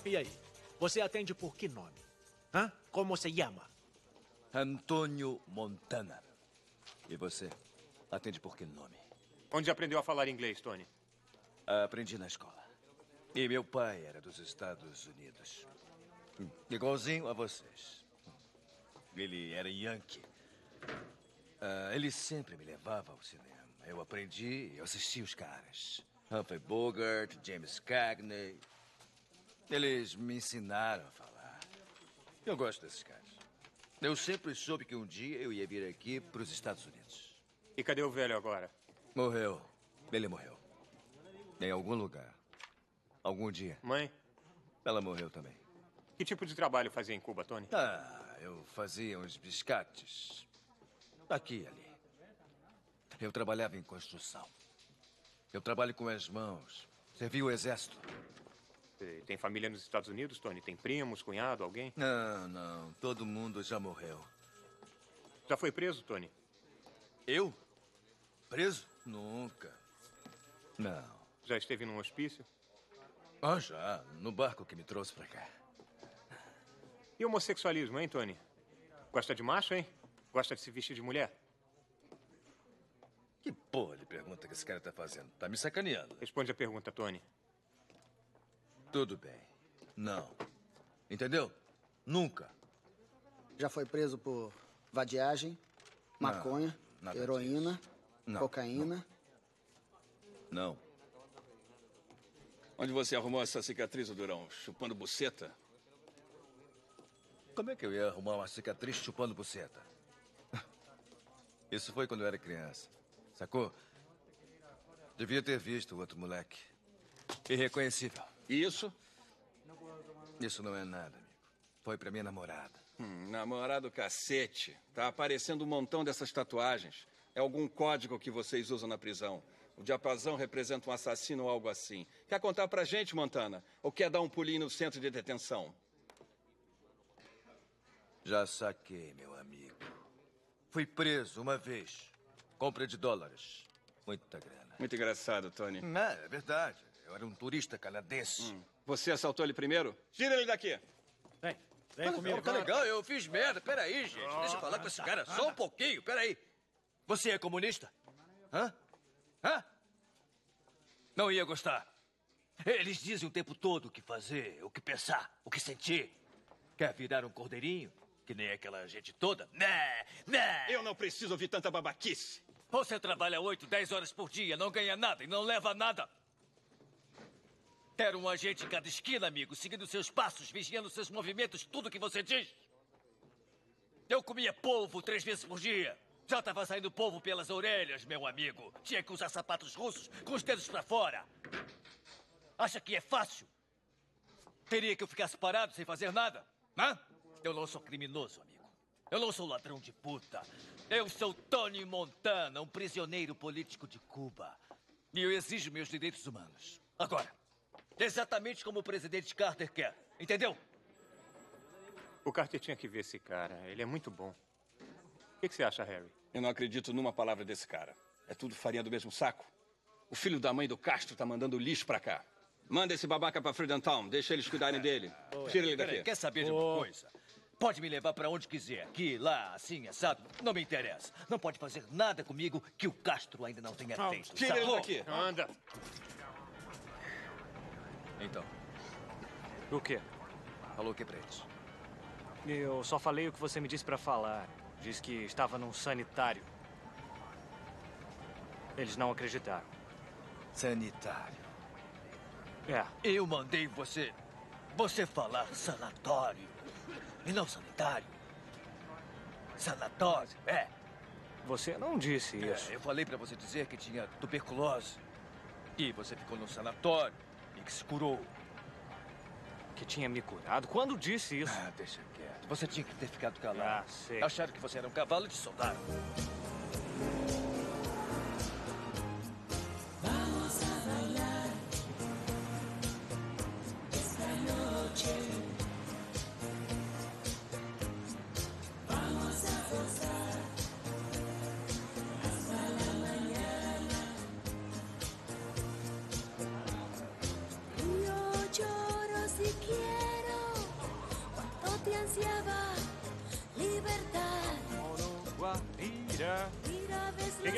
E aí? Você atende por que nome? Hã? Como se chama? Antônio Montana. E você? Atende por que nome? Onde aprendeu a falar inglês, Tony? Aprendi na escola. E meu pai era dos Estados Unidos. Igualzinho a vocês. Ele era Yankee. Ele sempre me levava ao cinema. Eu aprendi e assisti os caras. Humphrey Bogart, James Cagney. Eles me ensinaram a falar. Eu gosto desses caras. Eu sempre soube que um dia eu ia vir aqui para os Estados Unidos. E cadê o velho agora? Morreu. Ele morreu. Em algum lugar. Algum dia. Mãe? Ela morreu também. Que tipo de trabalho fazia em Cuba, Tony? Eu fazia uns biscates. Aqui e ali. Eu trabalhava em construção. Eu trabalho com as mãos. Servi o exército. Tem família nos Estados Unidos, Tony? Tem primos, cunhado, alguém? Não. Todo mundo já morreu. Já foi preso, Tony? Eu? Preso? Nunca. Não. Já esteve num hospício? Já. No barco que me trouxe pra cá. E homossexualismo, hein, Tony? Gosta de macho, hein? Gosta de se vestir de mulher? Que porra de pergunta que esse cara tá fazendo? Tá me sacaneando. Responde a pergunta, Tony. Tudo bem. Não. Entendeu? Nunca. Já foi preso por vadiagem, maconha, nada heroína, disso. Não, cocaína. Não. Onde você arrumou essa cicatriz, Durão? Chupando buceta? Como é que eu ia arrumar uma cicatriz chupando buceta? Isso foi quando eu era criança. Sacou? Devia ter visto o outro moleque. Irreconhecível. E isso? Isso não é nada, amigo. Foi pra minha namorada. Namorado cacete. Tá aparecendo um montão dessas tatuagens. É algum código que vocês usam na prisão. O diapasão representa um assassino ou algo assim. Quer contar pra gente, Montana? Ou quer dar um pulinho no centro de detenção? Já saquei, meu amigo. Fui preso uma vez. Compra de dólares. Muita grana. Muito engraçado, Tony. É verdade. Eu era um turista canadense. Você assaltou ele primeiro? Tira ele daqui. Vem comigo. Tá legal, eu fiz merda. Peraí, gente. Deixa eu falar com esse cara só um pouquinho. Peraí. Você é comunista? Hã? Não ia gostar. Eles dizem o tempo todo o que fazer, o que pensar, o que sentir. Quer virar um cordeirinho? Que nem aquela gente toda? Né. Eu não preciso ouvir tanta babaquice. Você trabalha 8, 10 horas por dia, não ganha nada e não leva nada. Quero um agente em cada esquina, amigo, seguindo seus passos, vigiando seus movimentos, tudo que você diz. Eu comia polvo 3 vezes por dia. Já estava saindo polvo pelas orelhas, meu amigo. Tinha que usar sapatos russos com os dedos pra fora. Acha que é fácil? Teria que eu ficasse parado sem fazer nada? Hã? Eu não sou criminoso, amigo. Eu não sou ladrão de puta. Eu sou Tony Montana, um prisioneiro político de Cuba. E eu exijo meus direitos humanos. Agora, exatamente como o presidente Carter quer. Entendeu? O Carter tinha que ver esse cara. Ele é muito bom. O que você acha, Harry? Eu não acredito numa palavra desse cara. É tudo farinha do mesmo saco. O filho da mãe do Castro tá mandando lixo pra cá. Manda esse babaca pra Freedomtown. Deixa eles cuidarem dele. Tira ele daqui. Quer saber de uma coisa? Pode me levar pra onde quiser. Aqui, lá, assim, assado. Não me interessa. Não pode fazer nada comigo que o Castro ainda não tenha feito. Tira ele daqui. Anda. Então, O quê? falou o que pra eles? Eu só falei o que você me disse pra falar. Disse que estava num sanitário. Eles não acreditaram. Sanitário. É. Eu mandei você falar sanatório e não sanitário. Sanatório, é. Você não disse isso. Eu falei pra você dizer que tinha tuberculose. E você ficou no sanatório e que se curou. Que tinha me curado? Quando disse isso? Deixa quieto. Você tinha que ter ficado calado. Sei. Acharam que você era um cavalo de soldado. Yo lloro si quiero.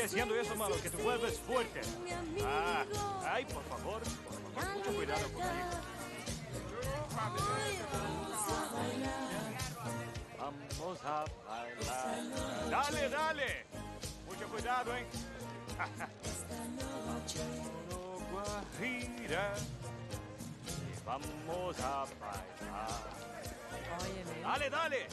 diciendo eso, mano, que te vuelves fuerte. Ah, ay, por favor, mucho cuidado conmigo. Vamos a bailar. Dale, dale. Mucho cuidado, ¿eh? Guajira. Y vamos a bailar. Dale, dale.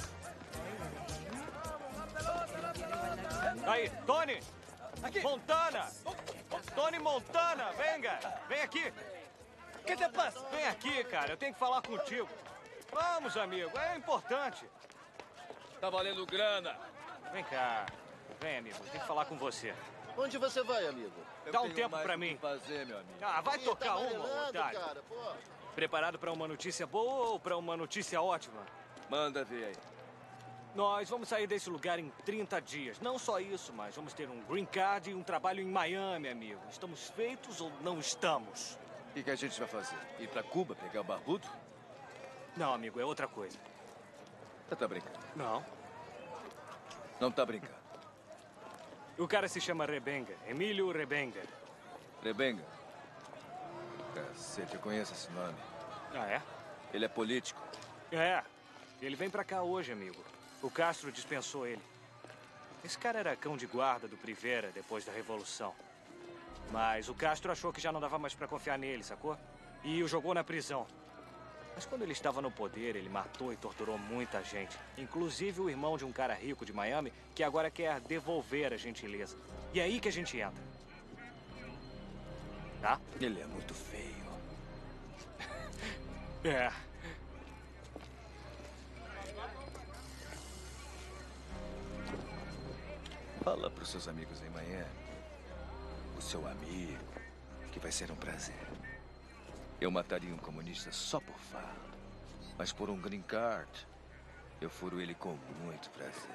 Aí, Tony! Aqui! Montana! Tony Montana, venga! Vem aqui! O que te passa? Vem aqui, cara, eu tenho que falar contigo. Vamos, amigo, é importante. Tá valendo grana. Vem cá. Vem, amigo, eu tenho que falar com você. Onde você vai, amigo? Dá um tempo pra mim. Fazer, meu amigo. Ah, vai tocar tá uma, amarelando, otário. cara, pô. Preparado pra uma notícia boa ou pra uma notícia ótima? Manda ver aí. Nós vamos sair desse lugar em 30 dias. Não só isso, mas vamos ter um green card e um trabalho em Miami, amigo. Estamos feitos ou não estamos? O que a gente vai fazer? Ir pra Cuba, pegar o barbudo? Não, amigo, é outra coisa. Você tá brincando? Não. Não tá brincando. O cara se chama Rebenga. Emílio Rebenga. Rebenga? Cacete, eu conheço esse nome. Ah, é? Ele é político. É. Ele vem pra cá hoje, amigo. O Castro dispensou ele. Esse cara era cão de guarda do Privera depois da Revolução. Mas o Castro achou que já não dava mais pra confiar nele, sacou? E o jogou na prisão. Mas quando ele estava no poder, ele matou e torturou muita gente. Inclusive o irmão de um cara rico de Miami, que agora quer devolver a gentileza. E é aí que a gente entra. Tá? Ele é muito feio. É. Fala pros seus amigos em Miami. O seu amigo, que vai ser um prazer. Eu mataria um comunista só por farra. Mas por um green card, eu furo ele com muito prazer.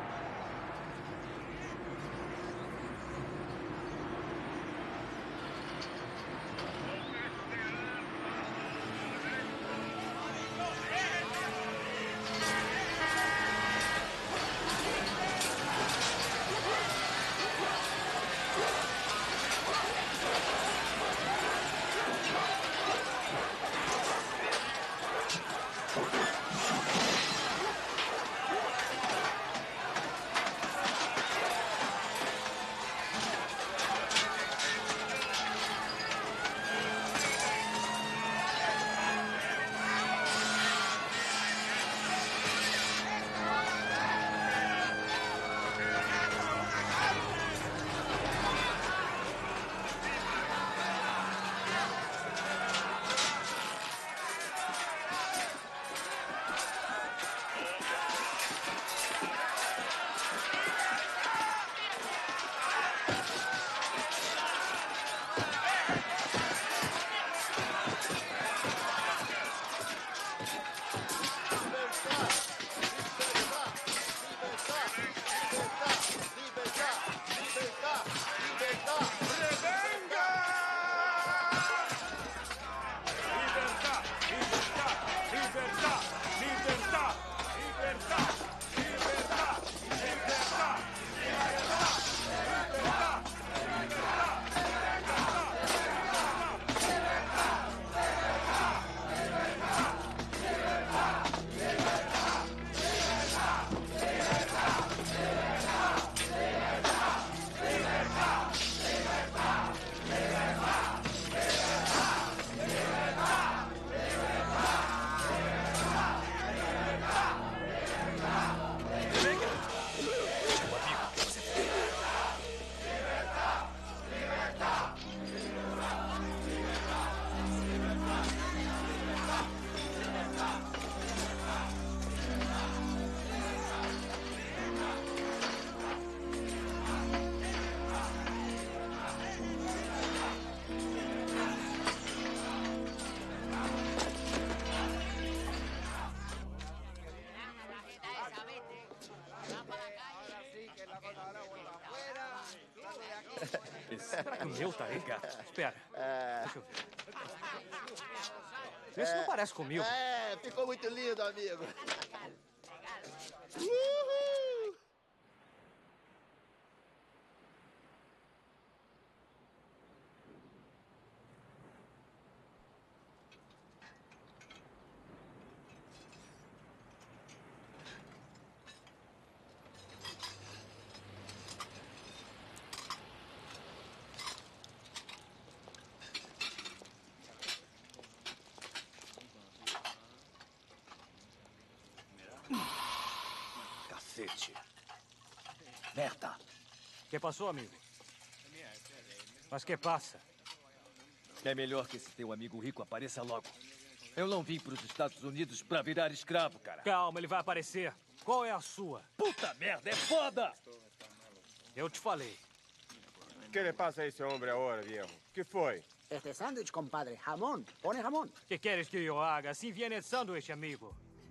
Será que o meu tá aí, gato? Espera. Deixa eu ver. Esse não parece comigo. É, ficou muito lindo, amigo. Uhul! merda. Que passou, amigo? Mas que passa? É melhor que esse teu amigo rico apareça logo. Eu não vim para os Estados Unidos para virar escravo, cara. Calma, ele vai aparecer. Qual é a sua? Puta merda, é foda! Eu te falei. ¿Qué le pasa a ese hombre ahora, viejo? ¿Qué fue? Este sándwich, compadre. Jamón. Pone jamón. Que queres que eu haga? Assim viene el sándwich, amigo.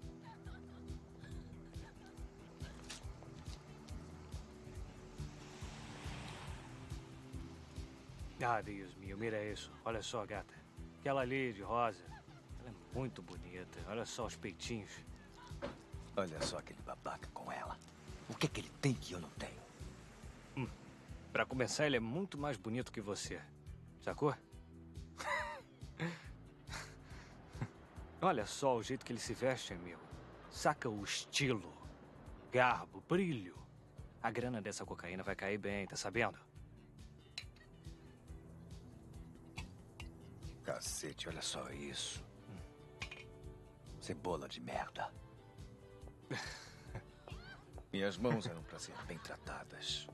Ah, Deus meu, mira isso. Olha só, gata. Aquela ali de rosa. Ela é muito bonita. Olha só os peitinhos. Olha só aquele babaca com ela. O que ele tem que eu não tenho? Pra começar, ele é muito mais bonito que você. Sacou? Olha só o jeito que ele se veste, amigo. Saca o estilo, garbo, brilho. A grana dessa cocaína vai cair bem, tá sabendo? Cacete, olha só isso. Cebola de merda. Minhas mãos eram pra ser bem tratadas.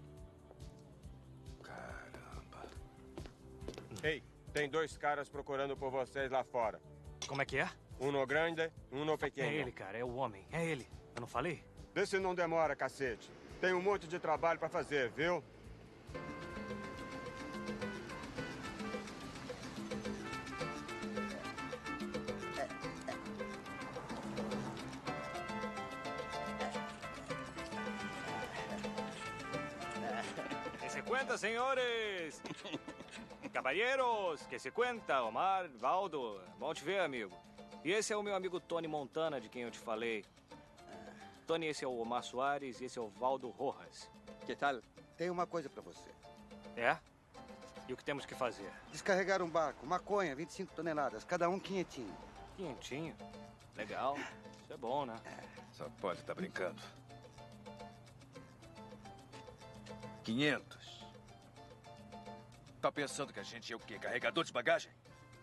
Caramba. Ei, tem 2 caras procurando por vocês lá fora. Como é que é? Um grande, um pequeno. É ele, cara, é o homem, é ele. Eu não falei? Vê se não demora, cacete. Tem um monte de trabalho pra fazer, viu? Que se cuenta, senhores? Caballeros, que se cuenta? Omar, Valdo, bom te ver, amigo. E esse é o meu amigo Tony Montana, de quem eu te falei. Tony, esse é o Omar Soares e esse é o Valdo Rojas. Que tal? Tenho uma coisa pra você. É? E o que temos que fazer? Descarregar um barco, maconha, 25 toneladas, cada um quinhentinho. Quinhentinho. Legal. Isso é bom, né? Só pode estar brincando. 500. Tá pensando que a gente é o quê? Carregador de bagagem?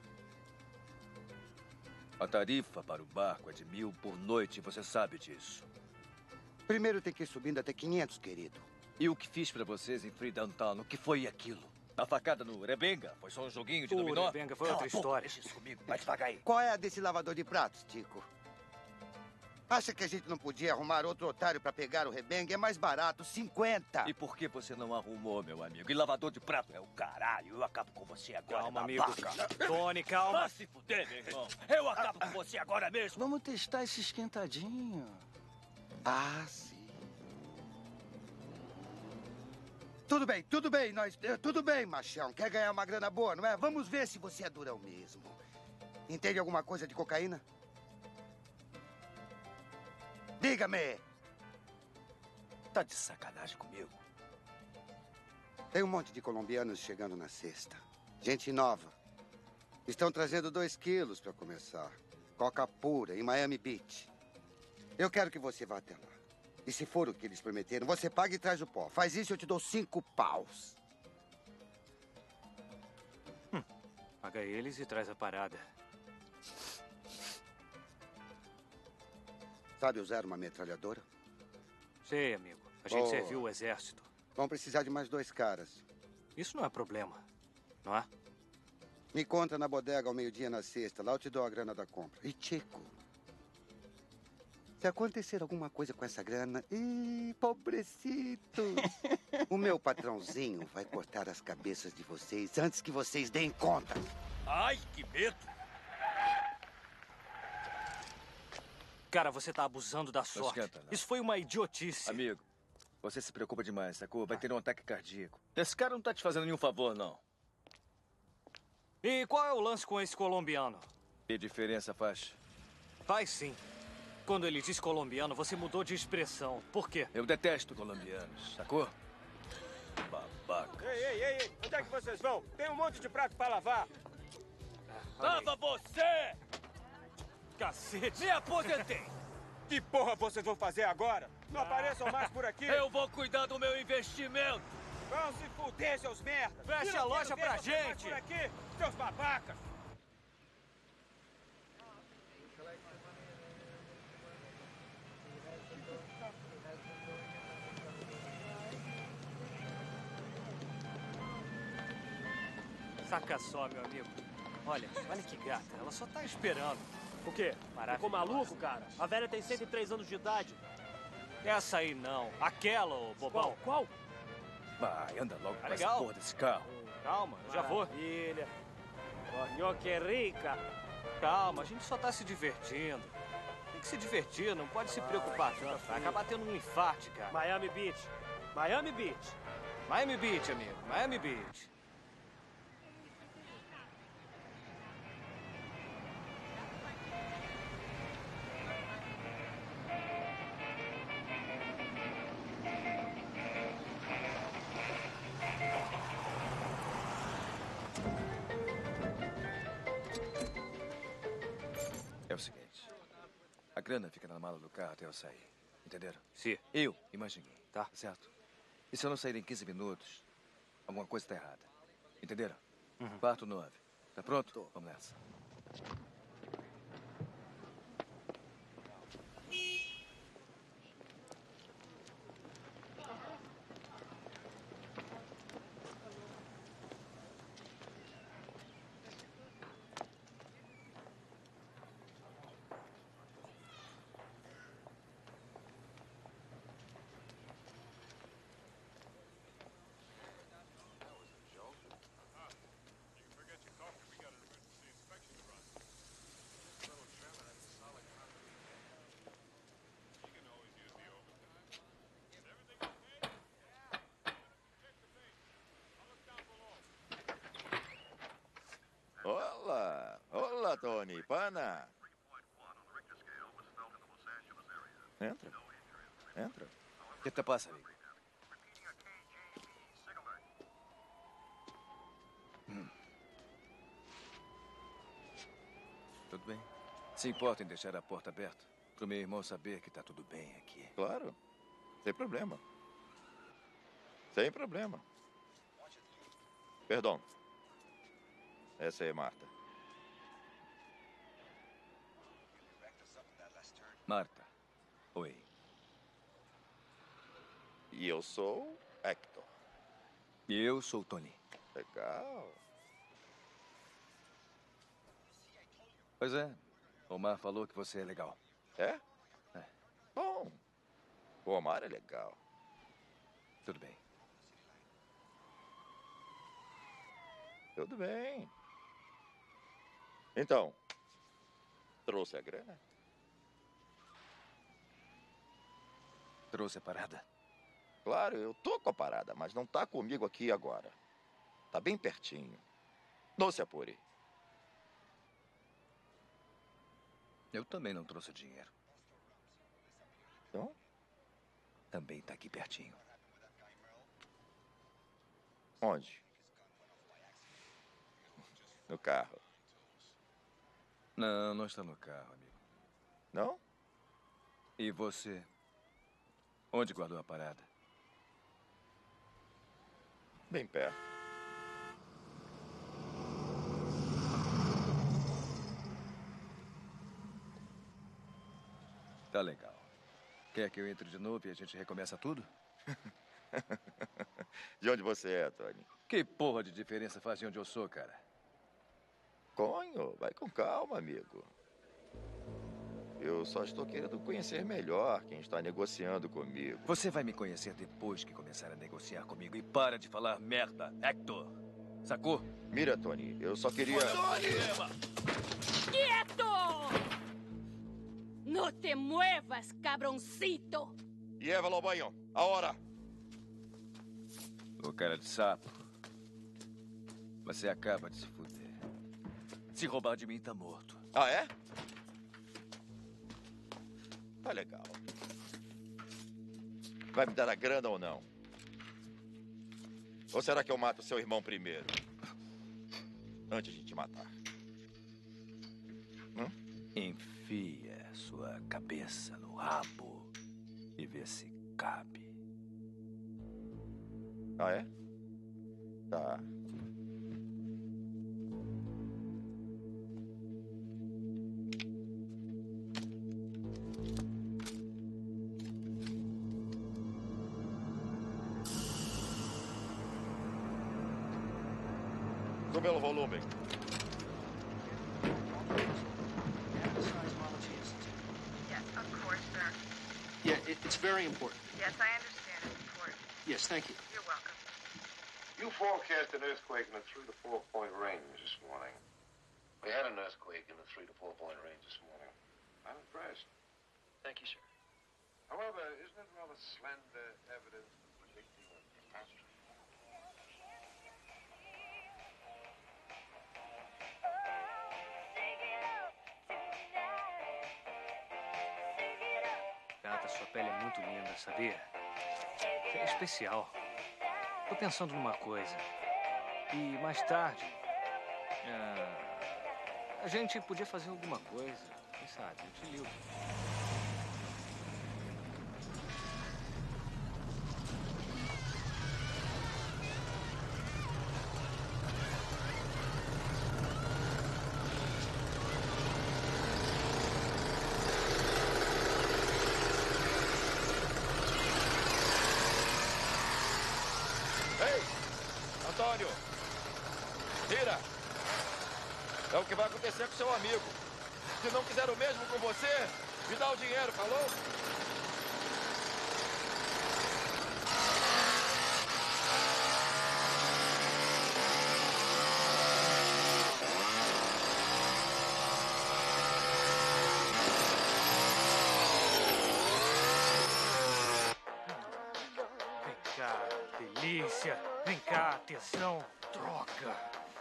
A tarifa para o barco é de 1.000 por noite, você sabe disso. Primeiro tem que ir subindo até 500, querido. E o que fiz pra vocês em Freedom Town, o que foi aquilo? A facada no Rebenga? Foi só um joguinho de dominó? O Rebenga foi outra história. Deixa isso comigo, vai devagar aí. Qual é a desse lavador de pratos, Tico? Acha que a gente não podia arrumar outro otário pra pegar o Rebenga? É mais barato, 50. E por que você não arrumou, meu amigo? E lavador de prato é o caralho. Eu acabo com você agora, Calma, amigo. babaca. Tony, calma. Vai se fuder, meu irmão. Eu acabo com você agora mesmo. Vamos testar esse esquentadinho. Ah, sim. Tudo bem, tudo bem, machão. Quer ganhar uma grana boa, não é? Vamos ver se você é durão mesmo. Entende alguma coisa de cocaína? Diga-me. Tá de sacanagem comigo? Tem um monte de colombianos chegando na sexta. Gente nova. Estão trazendo 2 quilos para começar. Coca pura, em Miami Beach. Eu quero que você vá até lá. E se for o que eles prometeram, você paga e traz o pó. Faz isso e eu te dou 5 paus. Paga eles e traz a parada. Sabe usar uma metralhadora? Sei, amigo. A gente Boa. serviu o exército. Vão precisar de mais 2 caras. Isso não é problema, não é? Me conta na bodega ao meio-dia na sexta. Lá eu te dou a grana da compra. E, Chico, se acontecer alguma coisa com essa grana... Ih, pobrecito! O meu patrãozinho vai cortar as cabeças de vocês antes que vocês deem conta. Ai, que medo! Cara, você tá abusando da sorte. esquenta, não. Isso foi uma idiotice. Amigo, você se preocupa demais, sacou? Vai ter um ataque cardíaco. Esse cara não tá te fazendo nenhum favor, não. E qual é o lance com esse colombiano? Que diferença faz? Faz sim. Quando ele diz colombiano, você mudou de expressão. Por quê? Eu detesto colombianos, sacou? Babaca. Ei, onde é que vocês vão? Tem um monte de prato pra lavar. Lava você! Cacete! Me aposentei! Que porra vocês vão fazer agora? Não apareçam mais por aqui. Eu vou cuidar do meu investimento! Vão se fuder, seus merdas. Fecha E não a loja quero ver pra vocês mais gente. por aqui, seus babacas. Saca só, meu amigo. Olha que gata. Ela só tá esperando. O quê? Ficou maluco, cara? A velha tem 103 anos de idade. Essa aí não. Aquela, ô bobão. Qual? Vai, anda logo com essa legal. porra desse carro. Calma, eu já vou. Maravilha. Coño, que rica. Calma, a gente só tá se divertindo. Tem que se divertir, não pode se preocupar tanto. Vai acabar tendo um infarte, cara. Miami Beach. Miami Beach. Miami Beach, amigo. Miami Beach. É o seguinte. A grana fica na mala do carro até eu sair. Entenderam? Sim. Eu imaginei. Tá. Certo? E se eu não sair em 15 minutos, alguma coisa está errada. Entenderam? Uhum. Quarto 9. Tá pronto? Vamos nessa. Olá, Tony. Pana. Entra. O que te passa, amigo? Tudo bem? Se importa em deixar a porta aberta? Para o meu irmão saber que está tudo bem aqui. Claro. Sem problema. Perdão. Essa é Marta. Marta. Oi. E eu sou Hector. E eu sou o Tony. Legal. Pois é. Omar falou que você é legal. É? É. Bom. O Omar é legal. Tudo bem. Tudo bem. Então, trouxe a grana? Trouxe a parada? Claro, eu tô com a parada, mas não tá comigo aqui agora. Tá bem pertinho. Não se apure. Eu também não trouxe dinheiro. Então? Também tá aqui pertinho. Onde? No carro. Não está no carro, amigo. Não? E você? Onde guardou a parada? Bem perto. Tá legal. Quer que eu entre de novo e a gente recomeça tudo? De onde você é, Tony? Que porra de diferença faz de onde eu sou, cara? Conho, vai com calma, amigo. Eu só estou querendo conhecer melhor quem está negociando comigo. Você vai me conhecer depois que começar a negociar comigo. E para de falar merda, Hector. Sacou? Mira, Tony, eu só queria... ¡Quieto! No te muevas, cabroncito. E Eva Lobanho, a hora. Ô, cara de sapo. Você acaba de se fuder. Se roubar de mim, tá morto. Ah, é? Tá legal. Vai me dar a grana ou não? Ou será que eu mato seu irmão primeiro? Antes de te matar. Enfia sua cabeça no rabo e vê se cabe. Ah, é? Tá. Suba o volume. Yes, of course, sir. Yeah, it's very important. Yes, I understand. It's important. Yes, thank you. You're welcome. You forecast an earthquake in the 3 to 4 point range this morning. We had an earthquake in the 3 to 4 point range this morning. I'm impressed. Thank you, sir. However, isn't it rather slender evidence for predicting a catastrophe? Gata, sua pele é muito linda, sabia? É especial. Tô pensando numa coisa. E mais tarde... a gente podia fazer alguma coisa. Quem sabe? Eu te ligo. Ei! Antônio! Tira! É o que vai acontecer com seu amigo. Se não quiser o mesmo com você, me dá o dinheiro, falou? Vem cá, delícia. Vem cá, tesão. Troca.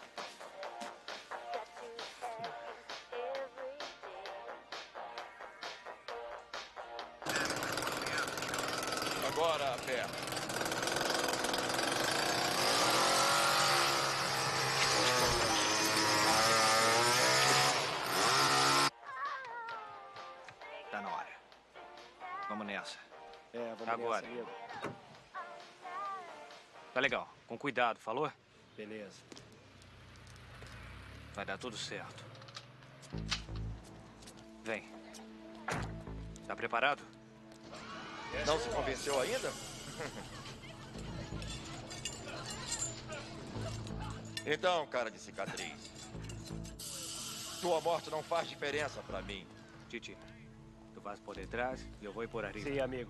Agora a pé. Tá na hora. Vamos nessa. Vamos agora. nessa, amigo. Tá legal. Com cuidado, falou? Beleza. Vai dar tudo certo. Vem. Tá preparado? Não se convenceu ainda? Então, cara de cicatriz. Tua morte não faz diferença pra mim. Titi, tu vas por detrás e eu vou por arriba. Sim, amigo.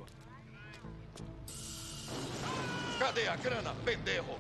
Cadê a grana, pendejo?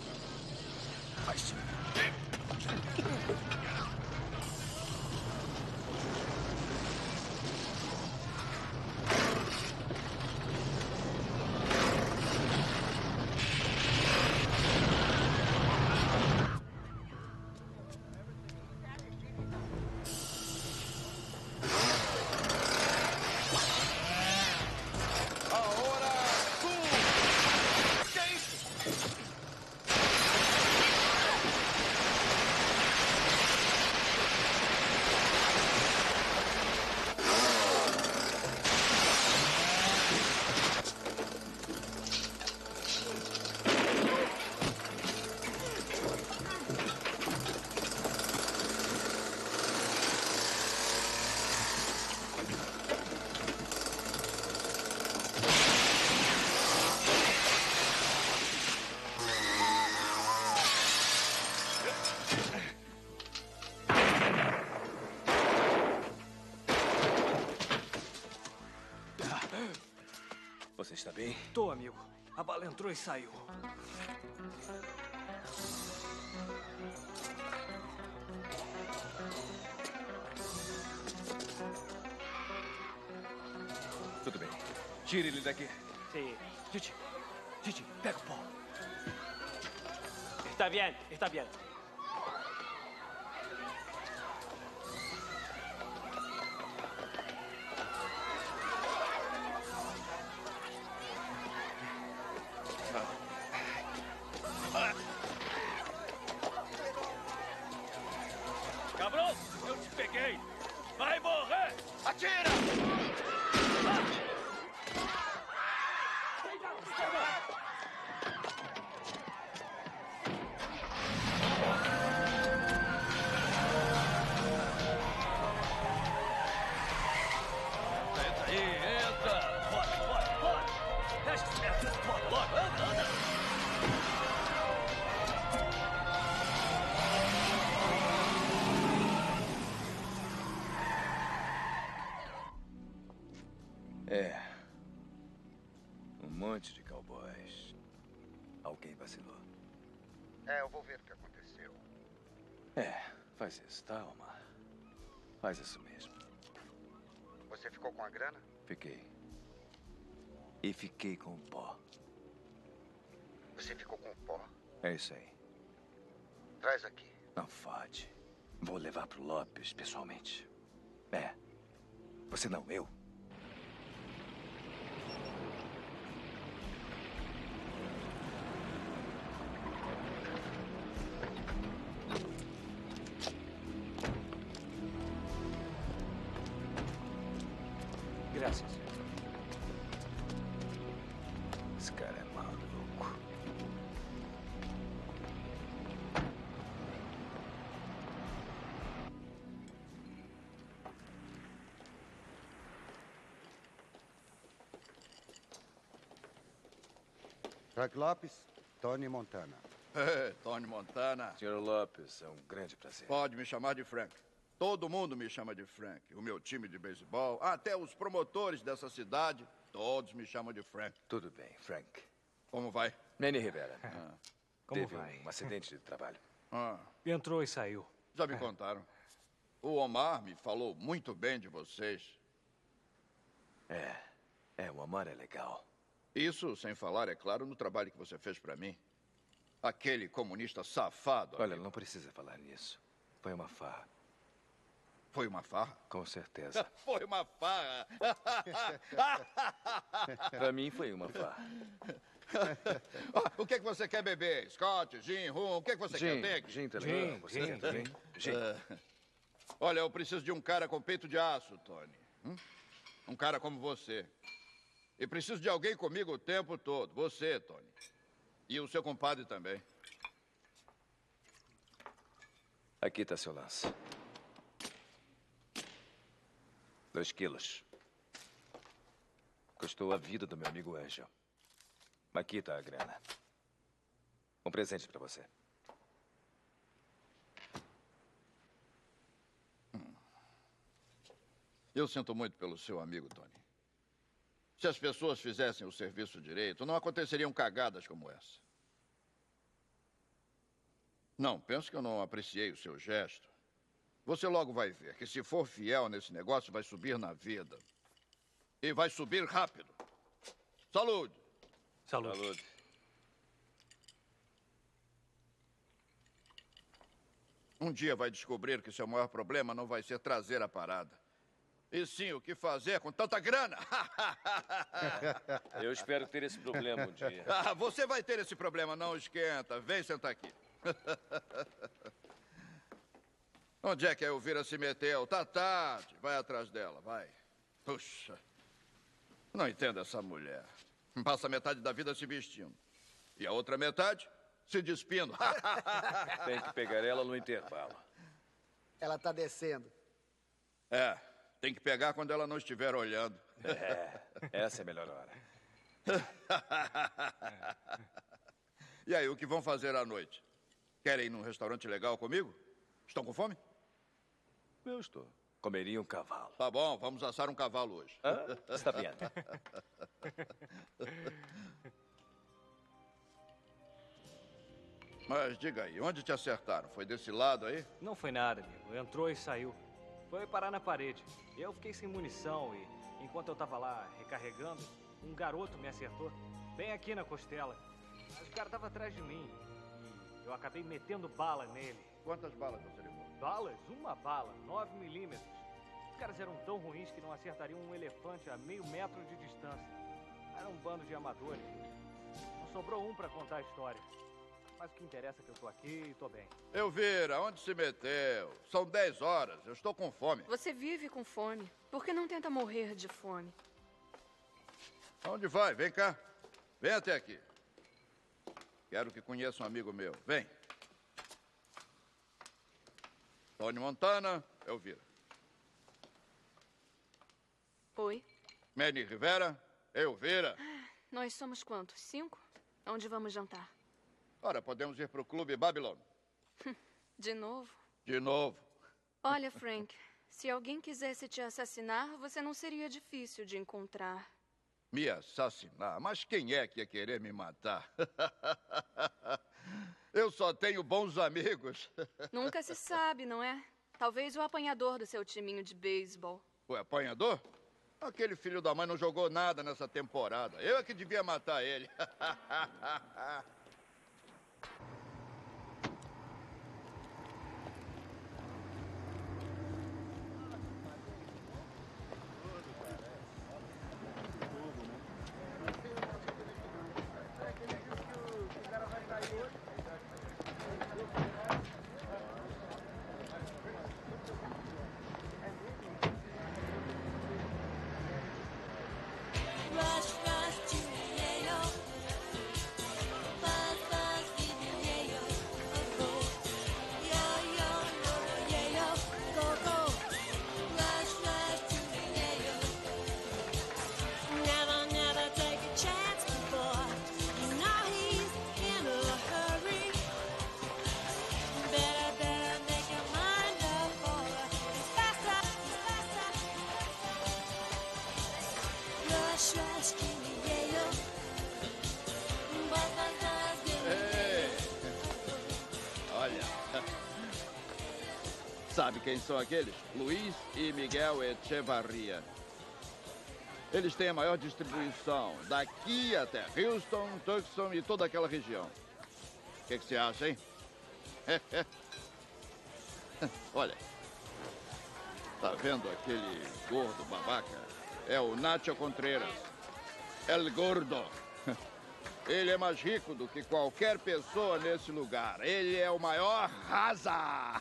Você está bem? Tô, amigo. A bala entrou e saiu. Tudo bem. Tire ele daqui. Sim. Titi, pega o pó. Está bien, está bien. Cabrão, eu te peguei. Vai morrer. Atira! Entra aí, entra. Bora. Deixa esse merda. Bora, logo, anda. É. Um monte de cowboys. Alguém vacilou. Eu vou ver o que aconteceu. Faz isso, tá, Omar? Faz isso mesmo. Você ficou com a grana? Fiquei. E fiquei com o pó. Você ficou com o pó? É isso aí. Traz aqui. Não fode. Vou levar pro Lopes pessoalmente. Você não, eu. Graças. Esse cara é maluco. Frank Lopes, Tony Montana. Tony Montana. Senhor Lopes, é um grande prazer. Pode me chamar de Frank. Todo mundo me chama de Frank. O meu time de beisebol, até os promotores dessa cidade, todos me chamam de Frank. Tudo bem, Frank. Como vai? Manny Rivera. Como Teve vai? um acidente de trabalho. Entrou e saiu. Já me contaram. O Omar me falou muito bem de vocês. O Omar é legal. Isso sem falar, é claro, no trabalho que você fez pra mim. Aquele comunista safado. Olha, não precisa falar nisso. Foi uma farra. Foi uma farra? Com certeza. Foi uma farra. Pra mim foi uma farra. O que você quer beber? Scott, gin, rum? O que você quer ter? Gin também. Você quer também? Gin. Olha, eu preciso de um cara com peito de aço, Tony. Um cara como você. E preciso de alguém comigo o tempo todo. Você, Tony. E o seu compadre também. Aqui está seu lance. 2 quilos. Custou a vida do meu amigo Angel. Aqui está a grana. Um presente para você. Eu sinto muito pelo seu amigo, Tony. Se as pessoas fizessem o serviço direito, não aconteceriam cagadas como essa. Não, penso que eu não apreciei o seu gesto. Você logo vai ver que se for fiel nesse negócio, vai subir na vida. E vai subir rápido. Saúde! Saúde. Um dia vai descobrir que seu maior problema não vai ser trazer a parada. E sim, o que fazer com tanta grana? Eu espero ter esse problema um dia. Você vai ter esse problema, não esquenta. Vem sentar aqui. Onde é que a Elvira se meteu? Tá tarde. Vai atrás dela, vai. Puxa. Não entendo essa mulher. Passa metade da vida se vestindo. E a outra metade se despindo. Tem que pegar ela no intervalo. Ela tá descendo. Tem que pegar quando ela não estiver olhando. Essa é a melhor hora. E aí, o que vão fazer à noite? Querem ir num restaurante legal comigo? Estão com fome? Eu estou. Comeria um cavalo. Tá bom, vamos assar um cavalo hoje. Está bem. Mas diga aí, onde te acertaram? Foi desse lado aí? Não foi nada, amigo. Entrou e saiu. Foi parar na parede. Eu fiquei sem munição e, enquanto eu tava lá recarregando, um garoto me acertou bem aqui na costela. Mas o cara tava atrás de mim e eu acabei metendo bala nele. Quantas balas você levou? Balas? Uma bala, 9 milímetros. Os caras eram tão ruins que não acertariam um elefante a meio metro de distância. Era um bando de amadores. Não sobrou um pra contar a história. Mas o que interessa é que eu tô aqui e tô bem. Elvira, onde se meteu? São 10 horas, eu estou com fome. Você vive com fome. Por que não tenta morrer de fome? Onde vai? Vem cá. Vem até aqui. Quero que conheça um amigo meu. Vem. Tony Montana, Elvira. Oi. Manny Rivera, Elvira. Nós somos quantos? 5? Onde vamos jantar? Ora, podemos ir para o Clube Babylon. De novo? De novo. Olha, Frank, Se alguém quisesse te assassinar, você não seria difícil de encontrar. Me assassinar? Mas quem é que ia querer me matar? Eu só tenho bons amigos. Nunca se sabe, não é? Talvez o apanhador do seu timinho de beisebol. O apanhador? Aquele filho da mãe não jogou nada nessa temporada. Eu é que devia matar ele. Sabe quem são aqueles? Luiz e Miguel Echevarria. Eles têm a maior distribuição daqui até Houston, Tucson e toda aquela região. O que você acha, hein? Olha. Tá vendo aquele gordo babaca? É o Nacho Contreras. El Gordo. Ele é mais rico do que qualquer pessoa nesse lugar. Ele é o maior raza.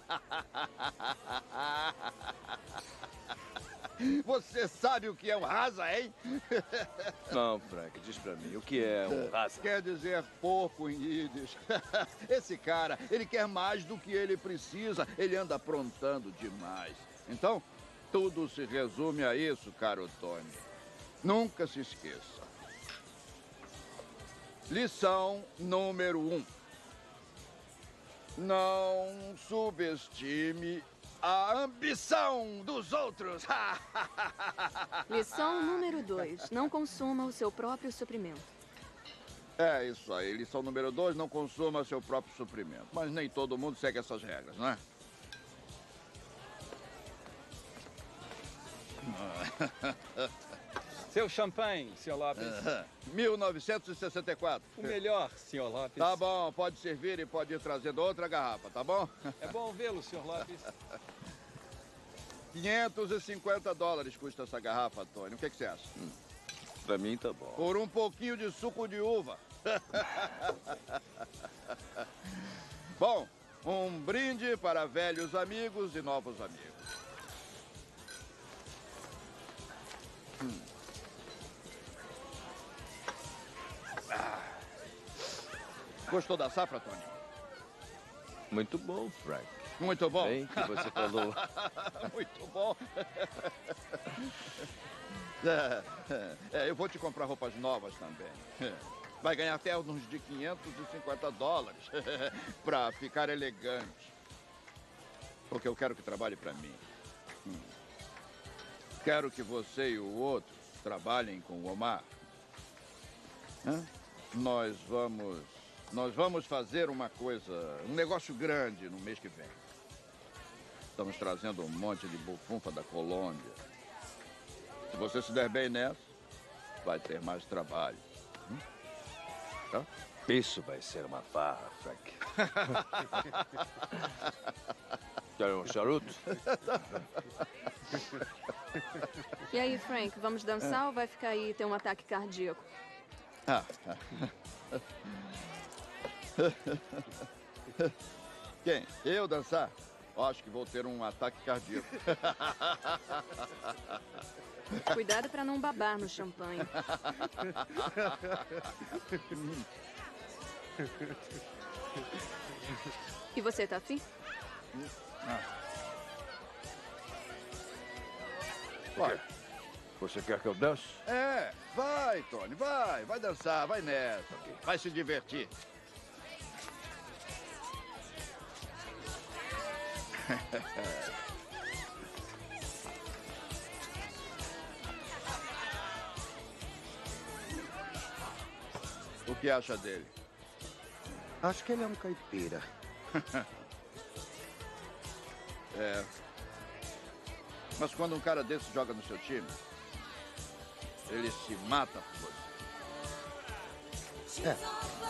Você sabe o que é um raza, hein? Não, Frank, diz pra mim, o que é um raza? Quer dizer porco em Yiddish. Esse cara, ele quer mais do que ele precisa. Ele anda aprontando demais. Então, tudo se resume a isso, caro Tony. Nunca se esqueça. Lição número 1. Não subestime a ambição dos outros. Lição número 2. Não consuma o seu próprio suprimento. É isso aí. Lição número 2. Não consuma seu próprio suprimento. Mas nem todo mundo segue essas regras, não é? Seu champanhe, Sr. Lopes. 1964. O melhor, Sr. Lopes. Tá bom, pode servir e pode ir trazendo outra garrafa, tá bom? É bom vê-lo, Sr. Lopes. $550 custa essa garrafa, Tony. O que você acha? Pra mim tá bom. Por um pouquinho de suco de uva. Bom, um brinde para velhos amigos e novos amigos. Gostou da safra, Tony? Muito bom, Frank. Muito bom. Bem que você falou. Muito bom. Eu vou te comprar roupas novas também. Vai ganhar até uns de $550 para ficar elegante. Porque eu quero que trabalhe para mim. Quero que você e o outro trabalhem com o Omar. Nós vamos fazer uma coisa, um negócio grande no mês que vem. Estamos trazendo um monte de bufunfa da Colômbia. Se você se der bem nessa, vai ter mais trabalho. Tá? Isso vai ser uma farra, Frank. Quer um charuto? E aí, Frank, vamos dançar ou vai ficar aí e ter um ataque cardíaco? Quem? Eu dançar? Acho que vou ter um ataque cardíaco. Cuidado para não babar no champanhe. E você, tá afim? Vai. Você quer que eu dance? Vai, Tony, vai dançar, vai nessa. Vai se divertir. que acha dele? Acho que ele é um caipira. É. Mas quando um cara desse joga no seu time, ele se mata por você. É.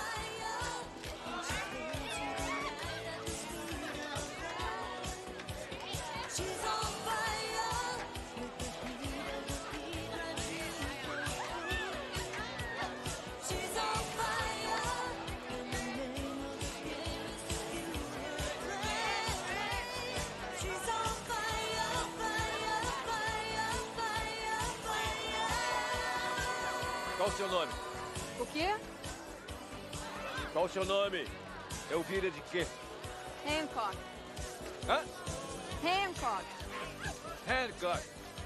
Qual o seu nome? O quê? Qual o seu nome? Elvira de quê? Hancock. Hã? Hancock. Hancock.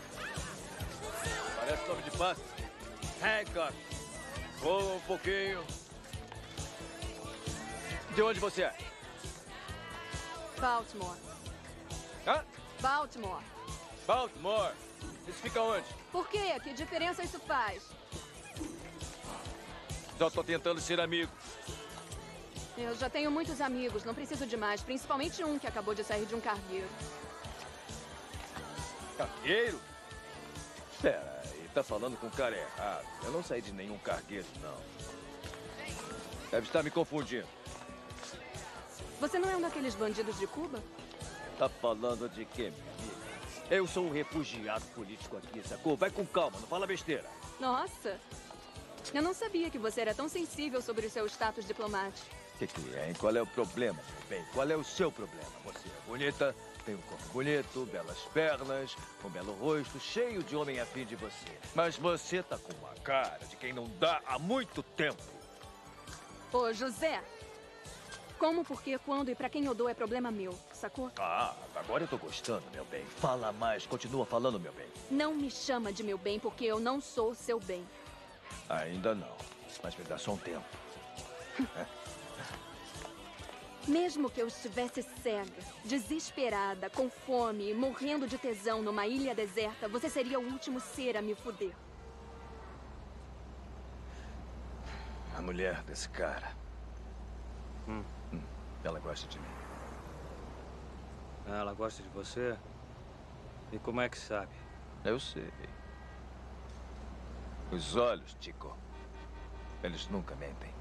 Parece nome de passe. Hancock. Voa um pouquinho. De onde você é? Baltimore. Hã? Baltimore. Baltimore. Isso fica onde? Por quê? Que diferença isso faz? Só tô tentando ser amigo. Eu já tenho muitos amigos, não preciso de mais. Principalmente um que acabou de sair de um cargueiro. Cargueiro? Pera, ele tá falando com o cara errado. Eu não saí de nenhum cargueiro, não. Deve estar me confundindo. Você não é um daqueles bandidos de Cuba? Tá falando de quê, minha amiga? Eu sou um refugiado político aqui, sacou? Vai com calma, não fala besteira. Nossa! Eu não sabia que você era tão sensível sobre o seu status diplomático. Que é, hein? Qual é o problema, meu bem? Qual é o seu problema? Você é bonita, tem um corpo bonito, belas pernas, um belo rosto, cheio de homem afim de você. Mas você tá com uma cara de quem não dá há muito tempo. Ô, José! Como, por quê, quando e pra quem eu dou é problema meu, sacou? Ah, agora eu tô gostando, meu bem. Fala mais, continua falando, meu bem. Não me chama de meu bem, porque eu não sou seu bem. Ainda não, mas me dá só um tempo. Mesmo que eu estivesse cega, desesperada, com fome e morrendo de tesão numa ilha deserta, você seria o último ser a me foder. A mulher desse cara. Ela gosta de mim. Ela gosta de você? E como é que sabe? Eu sei. Os olhos, Chico. Eles nunca mentem.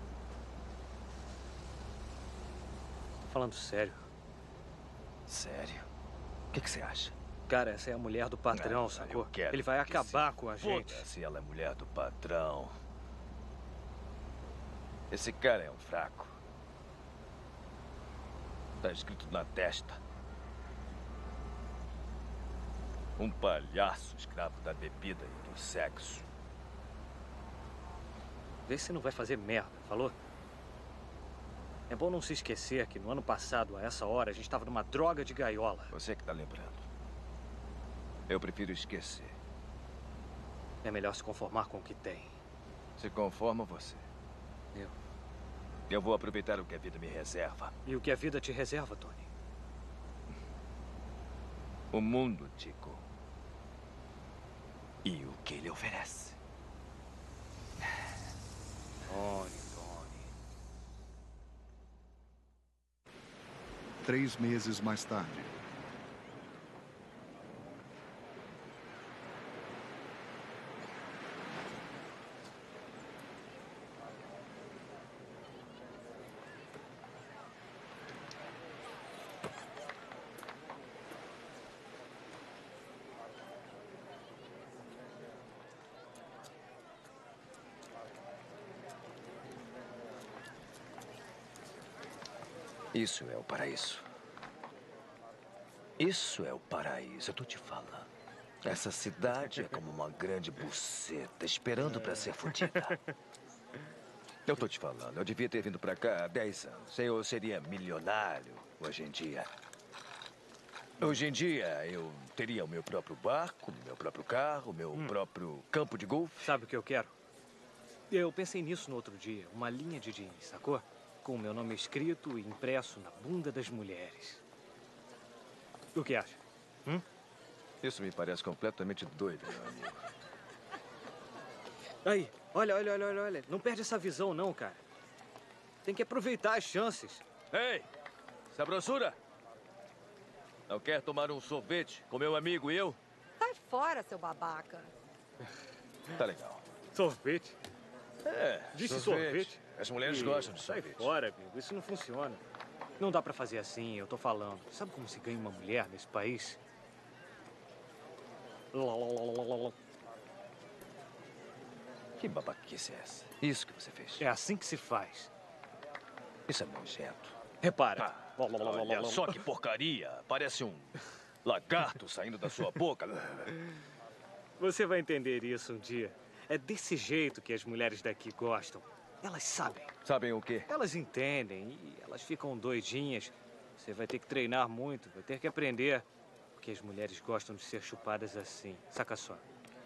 Tô falando sério. Sério? O que você acha? Cara, essa é a mulher do patrão, sacou? Ele vai acabar com a gente. Se ela é mulher do patrão. Esse cara é um fraco. Tá escrito na testa. Um palhaço escravo da bebida e do sexo. Vê se não vai fazer merda, falou? É bom não se esquecer que no ano passado, a essa hora, a gente estava numa droga de gaiola. Você que tá lembrando. Eu prefiro esquecer. É melhor se conformar com o que tem. Se conforma você. Eu vou aproveitar o que a vida me reserva. E o que a vida te reserva, Tony? O mundo, Chico. E o que ele oferece. Tony. 3 meses mais tarde. Isso é o paraíso. Isso é o paraíso, eu tô te falando. Essa cidade é como uma grande buceta esperando pra ser fodida. Eu tô te falando, eu devia ter vindo pra cá há 10 anos. Eu seria milionário hoje em dia. Hoje em dia, eu teria o meu próprio barco, meu próprio carro, meu próprio campo de golfe. Sabe o que eu quero? Eu pensei nisso no outro dia. Uma linha de jeans, sacou? Com o meu nome escrito e impresso na bunda das mulheres. O que acha? Isso me parece completamente doido, meu amigo. Aí, Olha. Não perde essa visão, não, cara. Tem que aproveitar as chances. Ei, sabrosura! Não quer tomar um sorvete com meu amigo e eu? Sai fora, seu babaca. Tá legal. Sorvete? Disse sorvete. As mulheres gostam de Sai sorvete. fora, amigo. Isso não funciona. Não dá pra fazer assim, eu tô falando. Sabe como se ganha uma mulher nesse país? Que babaquice é essa? Isso que você fez. É assim que se faz. Isso é nojento. Repara. Olha só que porcaria. Parece um lagarto saindo da sua boca. Você vai entender isso um dia. É desse jeito que as mulheres daqui gostam. Elas sabem. Sabem o quê? Elas entendem e elas ficam doidinhas. Você vai ter que treinar muito, vai ter que aprender. Porque as mulheres gostam de ser chupadas assim. Saca só.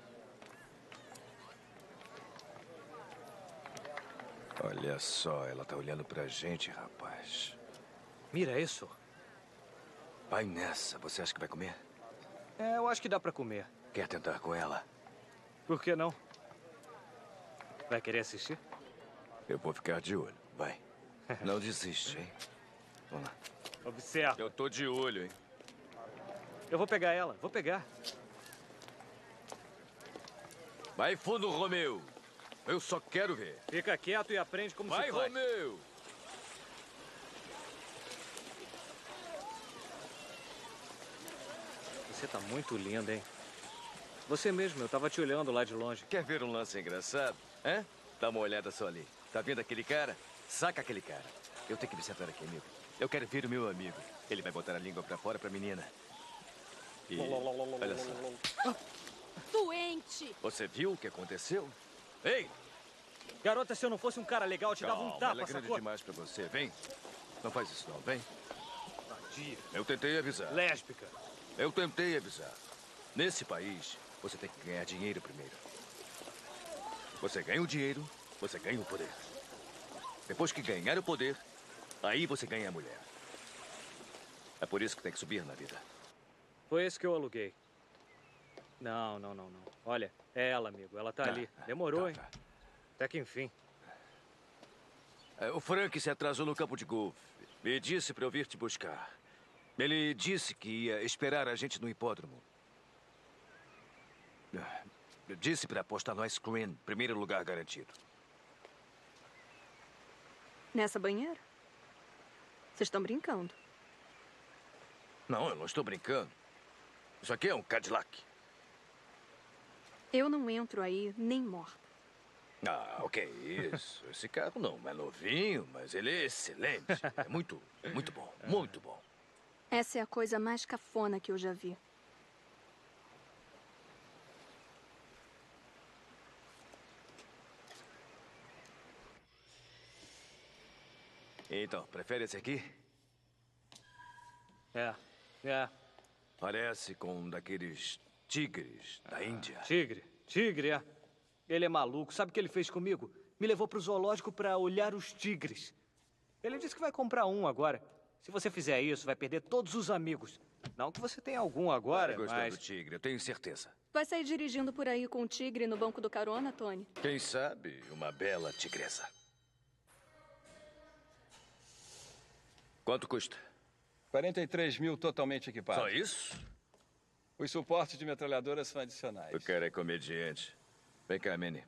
Olha só, ela tá olhando pra gente, rapaz. Mira isso. Vai nessa. Você acha que vai comer? Eu acho que dá pra comer. Quer tentar com ela? Por que não? Vai querer assistir? Eu vou ficar de olho. Vai. Não desiste, hein? Vamos lá. Observa. Eu tô de olho, hein? Eu vou pegar ela. Vou pegar. Vai fundo, Romeu. Eu só quero ver. Fica quieto e aprende como Vai, se faz. Romeu. Você tá muito linda, hein? Você mesmo, eu tava te olhando lá de longe. Quer ver um lance engraçado? Hã? Dá uma olhada só ali. Tá vendo aquele cara? Saca aquele cara. Eu tenho que me sentar aqui, amigo. Eu quero ver o meu amigo. Ele vai botar a língua pra fora pra menina. E... olha só. Doente! Você viu o que aconteceu? Ei! Garota, se eu não fosse um cara legal, eu te dava um tapa, ela é grande sacou? demais pra você. Vem. Não faz isso não, vem. Vadia. Eu tentei avisar. Lésbica. Eu tentei avisar. Nesse país, você tem que ganhar dinheiro primeiro. Você ganha o dinheiro, você ganha o poder. Depois que ganhar o poder, aí você ganha a mulher. É por isso que tem que subir na vida. Foi esse que eu aluguei. Não. Olha, é ela, amigo. Ela tá ali. Demorou, hein? Até que enfim. O Frank se atrasou no campo de golfe. Me disse pra eu vir te buscar. Ele disse que ia esperar a gente no hipódromo. Disse pra apostar no ice cream. Primeiro lugar garantido. Nessa banheira? Vocês estão brincando. Não, eu não estou brincando. Isso aqui é um Cadillac. Eu não entro aí nem morta. Ah, o que é isso? Esse carro não é novinho, mas ele é excelente. É muito bom, muito bom. Essa é a coisa mais cafona que eu já vi. Então, prefere esse aqui? É. Parece com um daqueles tigres da Índia. Tigre, é. Ele é maluco. Sabe o que ele fez comigo? Me levou pro zoológico pra olhar os tigres. Ele disse que vai comprar um agora. Se você fizer isso, vai perder todos os amigos. Não que você tenha algum agora, Gostando do tigre, eu tenho certeza. Vai sair dirigindo por aí com o tigre no banco do carona, Tony? Quem sabe uma bela tigresa. Quanto custa? 43 mil totalmente equipados. Só isso? Os suportes de metralhadoras são adicionais. O cara é comediante. Vem cá, Manny.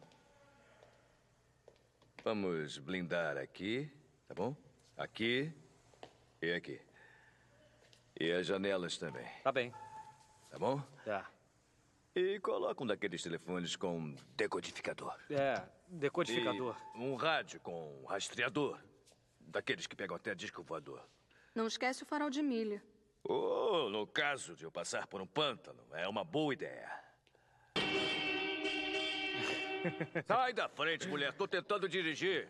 Vamos blindar aqui, tá bom? Aqui e aqui. E as janelas também. Tá bem. Tá bom? Tá. E coloca um daqueles telefones com decodificador. Decodificador. E um rádio com rastreador. Daqueles que pegam até disco voador. Não esquece o farol de milha. Oh, no caso de eu passar por um pântano, é uma boa ideia. Sai da frente, mulher. Tô tentando dirigir.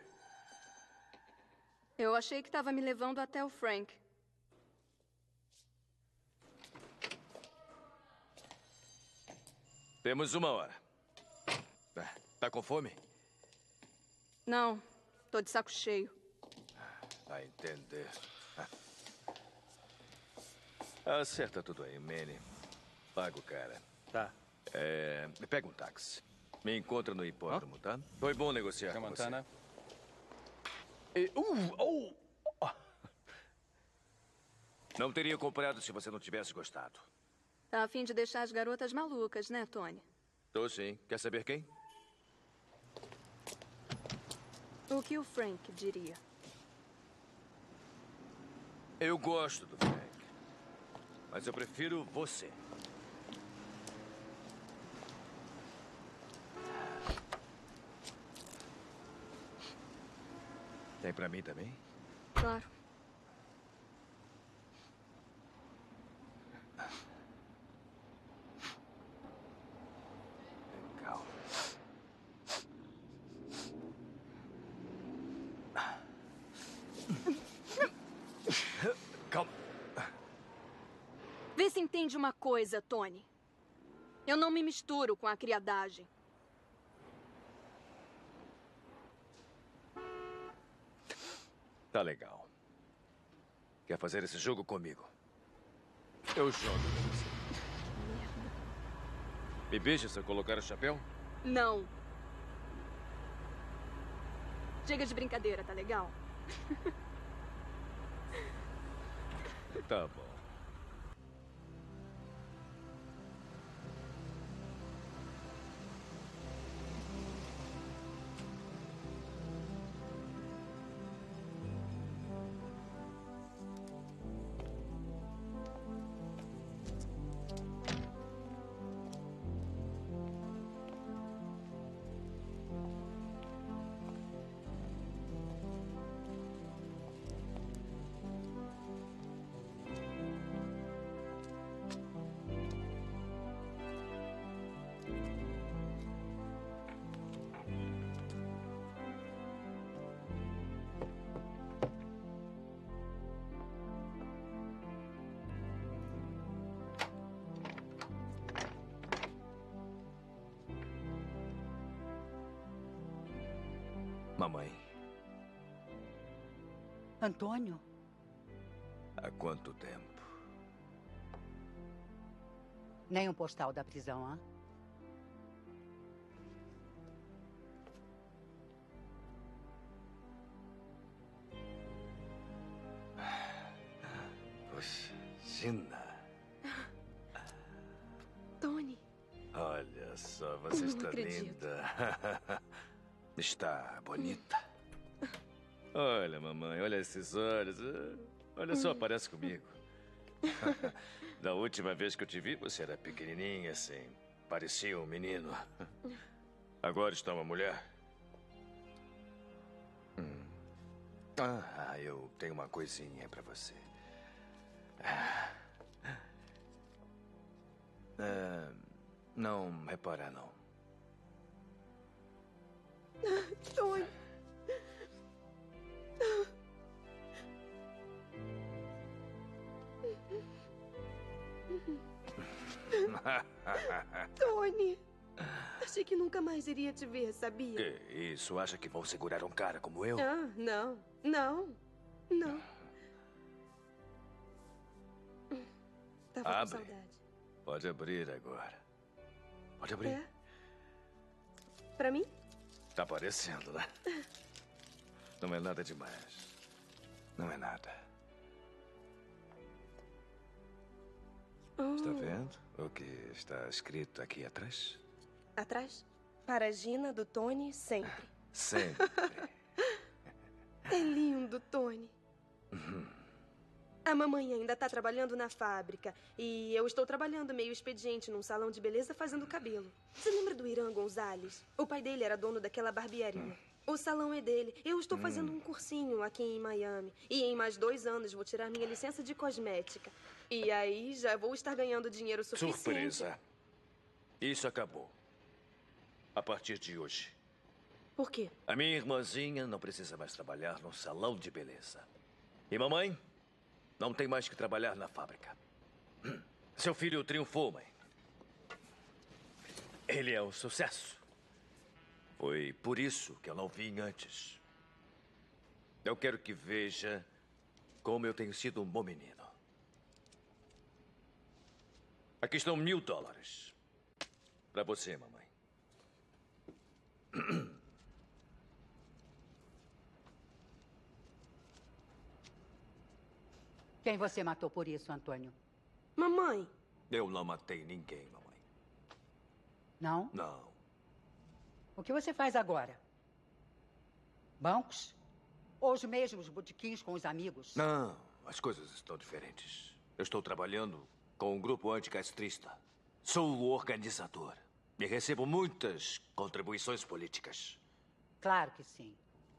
Eu achei que estava me levando até o Frank. Temos 1 hora. Tá com fome? Não, tô de saco cheio. A entender. Acerta tudo aí, Manny. Paga o cara. Tá. Pega um táxi. Me encontra no hipódromo, tá? Foi bom negociar com Montana. você. Não teria comprado se você não tivesse gostado. Tá a fim de deixar as garotas malucas, né, Tony? Tô sim. Quer saber quem? O que o Frank diria? Eu gosto do Frank. Mas eu prefiro você. Tem pra mim também? Claro. Legal. Calma. Vê se entende uma coisa, Tony. Eu não me misturo com a criadagem. Tá legal. Quer fazer esse jogo comigo? Eu jogo com você. Me beija se eu colocar o chapéu? Não. Chega de brincadeira, tá legal? Tá bom. Mamãe, Antônio? há quanto tempo? Nem um postal da prisão, hã? Puxa, Gina. Tony. Olha só, você Não está acredito. linda. Está bonita. Olha, mamãe, olha esses olhos. Olha só, parece comigo. Da última vez que eu te vi, você era pequenininha, assim. Parecia um menino. Agora está uma mulher. Eu tenho uma coisinha para você. Não repara, não. Tony. Tony. Achei que nunca mais iria te ver, sabia? Que isso? Acha que vou segurar um cara como eu? Ah, não. Não. Não. Tava com Abre. saudade. Pode abrir agora. Pode abrir. É? Pra mim? Tá parecendo, né? Não é nada demais. Não é nada. Está vendo o que está escrito aqui atrás? Atrás? Para a Gina, do Tony, sempre. Sempre. É lindo, Tony. A mamãe ainda tá trabalhando na fábrica. E eu estou trabalhando meio expediente num salão de beleza fazendo cabelo. Você lembra do Irã Gonzalez? O pai dele era dono daquela barbearia. O salão é dele. Eu estou fazendo um cursinho aqui em Miami. E em mais 2 anos vou tirar minha licença de cosmética. E aí já vou estar ganhando dinheiro suficiente. Surpresa. Isso acabou. A partir de hoje. Por quê? A minha irmãzinha não precisa mais trabalhar num salão de beleza. E mamãe não tem mais que trabalhar na fábrica. Seu filho triunfou, mãe. Ele é um sucesso. Foi por isso que eu não vim antes. Eu quero que veja como eu tenho sido um bom menino. Aqui estão $1000. Para você, mamãe. Quem você matou por isso, Antônio? Mamãe. Eu não matei ninguém, mamãe. Não? Não. O que você faz agora? Bancos? Ou os mesmos botiquins com os amigos? Não, as coisas estão diferentes. Eu estou trabalhando com um grupo anticastrista. Sou o organizador. E recebo muitas contribuições políticas. Claro que sim.